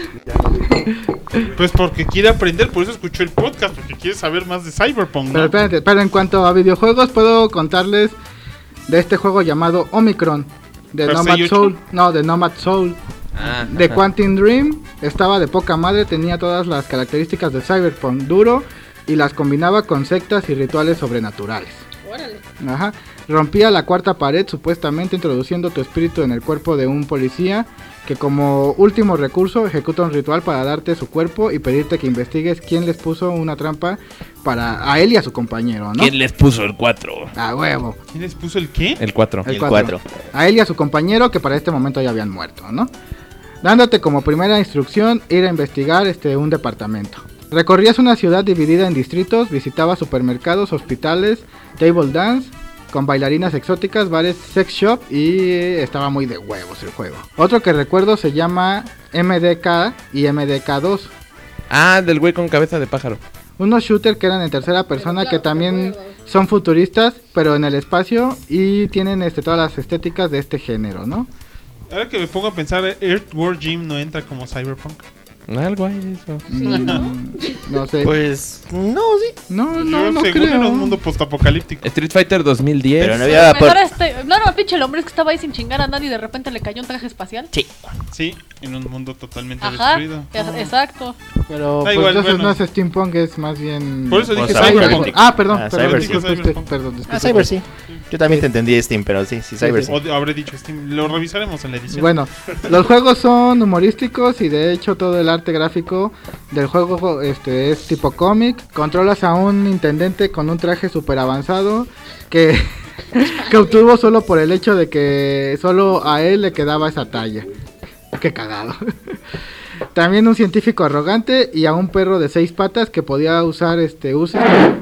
pues porque quiere aprender, por eso escuchó el podcast, porque quiere saber más de Cyberpunk, Pero ¿no? espérate, pero en cuanto a videojuegos, puedo contarles de este juego llamado Omicron, de ¿Persei Nomad ocho? Soul. No, de Nomad Soul. Ah, De ajá. Quantum Dream, estaba de poca madre, tenía todas las características de Cyberpunk duro y las combinaba con sectas y rituales sobrenaturales. Órale. Ajá. Rompía la cuarta pared supuestamente introduciendo tu espíritu en el cuerpo de un policía que como último recurso ejecuta un ritual para darte su cuerpo y pedirte que investigues quién les puso una trampa para a él y a su compañero, ¿no? ¿Quién les puso el cuatro? A huevo. ¿Quién les puso el qué? El cuatro. El cuatro. A él y a su compañero que para este momento ya habían muerto, ¿no? Dándote como primera instrucción ir a investigar este un departamento. Recorrías una ciudad dividida en distritos, visitabas supermercados, hospitales, table dance, con bailarinas exóticas, bares, sex shop y estaba muy de huevos el juego. Otro que recuerdo se llama M D K y M D K dos. Ah, del güey con cabeza de pájaro. Unos shooters que eran en tercera persona que también son futuristas, pero en el espacio y tienen este, todas las estéticas de este género, ¿no? Ahora que me pongo a pensar, Earthworm Jim no entra como Cyberpunk. Algo hay de eso. Mm, no sé. Pues, no, sí. No, no, Yo, no según creo. era un mundo postapocalíptico. Street Fighter dos mil diez. Pero no había Mejor por... este, no era pinche el hombre es que estaba ahí sin chingar a nadie y de repente le cayó un traje espacial. Sí. Sí, en un mundo totalmente Ajá, destruido. es- exacto. Pero Da pues igual, entonces bueno. no es steampunk, es más bien... Por eso O dije Cyberpunk. Cyberpunk. Ah, perdón, Ah, perdón, Cyber, sí. disculpe usted, Cyberpunk. perdón, disculpe Ah, Cyber usted. sí. Yo también te entendí Steam, pero sí, sí, Cyber sí. O habré dicho Steam. Lo revisaremos en la edición. Bueno, los juegos son humorísticos y de hecho todo el arte gráfico del juego este es tipo cómic. Controlas a un intendente con un traje súper avanzado que, que obtuvo solo por el hecho de que solo a él le quedaba esa talla. Qué cagado. También un científico arrogante y a un perro de seis patas que podía usar este uso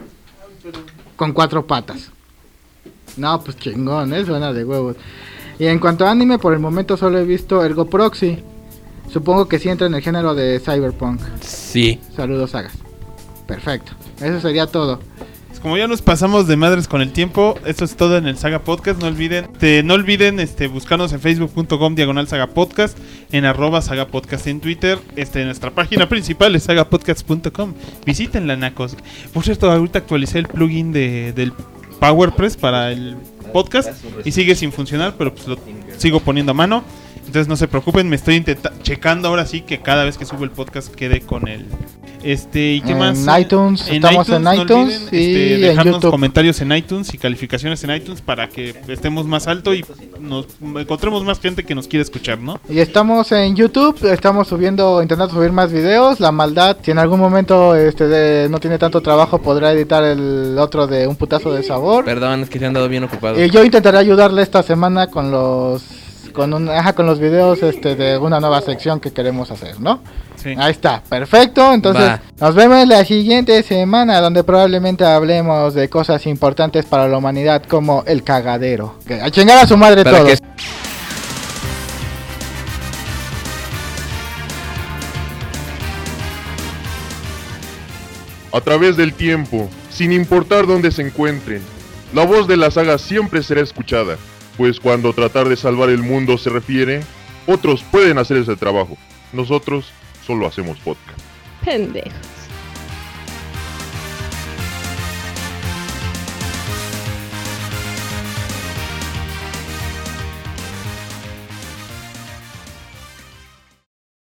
con cuatro patas. No, pues chingón, ¿eh? Suena de huevos. Y en cuanto a anime, por el momento solo he visto Ergo Proxy. Supongo que sí entra en el género de Cyberpunk. Sí. Saludos, sagas. Perfecto. Eso sería todo. Como ya nos pasamos de madres con el tiempo, eso es todo en el Saga Podcast. No olviden, te, no olviden este, buscarnos en facebook punto com diagonal Saga Podcast, en arroba Saga Podcast en Twitter, este, nuestra página principal es saga podcast punto com. Visítenla, nacos. Por cierto, ahorita actualicé el plugin de, del PowerPress para el podcast y sigue sin funcionar, pero pues lo sigo poniendo a mano. Entonces no se preocupen, me estoy intenta- checando ahora sí que cada vez que subo el podcast quede con el Este, ¿y qué En más? iTunes, estamos en no iTunes olviden, y este, en dejarnos YouTube. comentarios en iTunes y calificaciones en iTunes para que estemos más alto y nos encontremos más gente que nos quiere escuchar, ¿no? Y estamos en YouTube, estamos subiendo, intentando subir más videos. La maldad, si en algún momento este de, no tiene tanto trabajo, podrá editar el otro de un putazo de sabor. Perdón, es que se han dado bien ocupados. Y yo intentaré ayudarle esta semana con los con un, ajá, con los videos este de una nueva sección que queremos hacer, ¿no? Sí. Ahí está, perfecto. Entonces, Va. nos vemos la siguiente semana donde probablemente hablemos de cosas importantes para la humanidad como el cagadero. Que a chingar a su madre Para todos. que- A través del tiempo, sin importar dónde se encuentren, la voz de la saga siempre será escuchada, pues cuando tratar de salvar el mundo se refiere, otros pueden hacer ese trabajo. Nosotros solo hacemos podcast. Pendejo.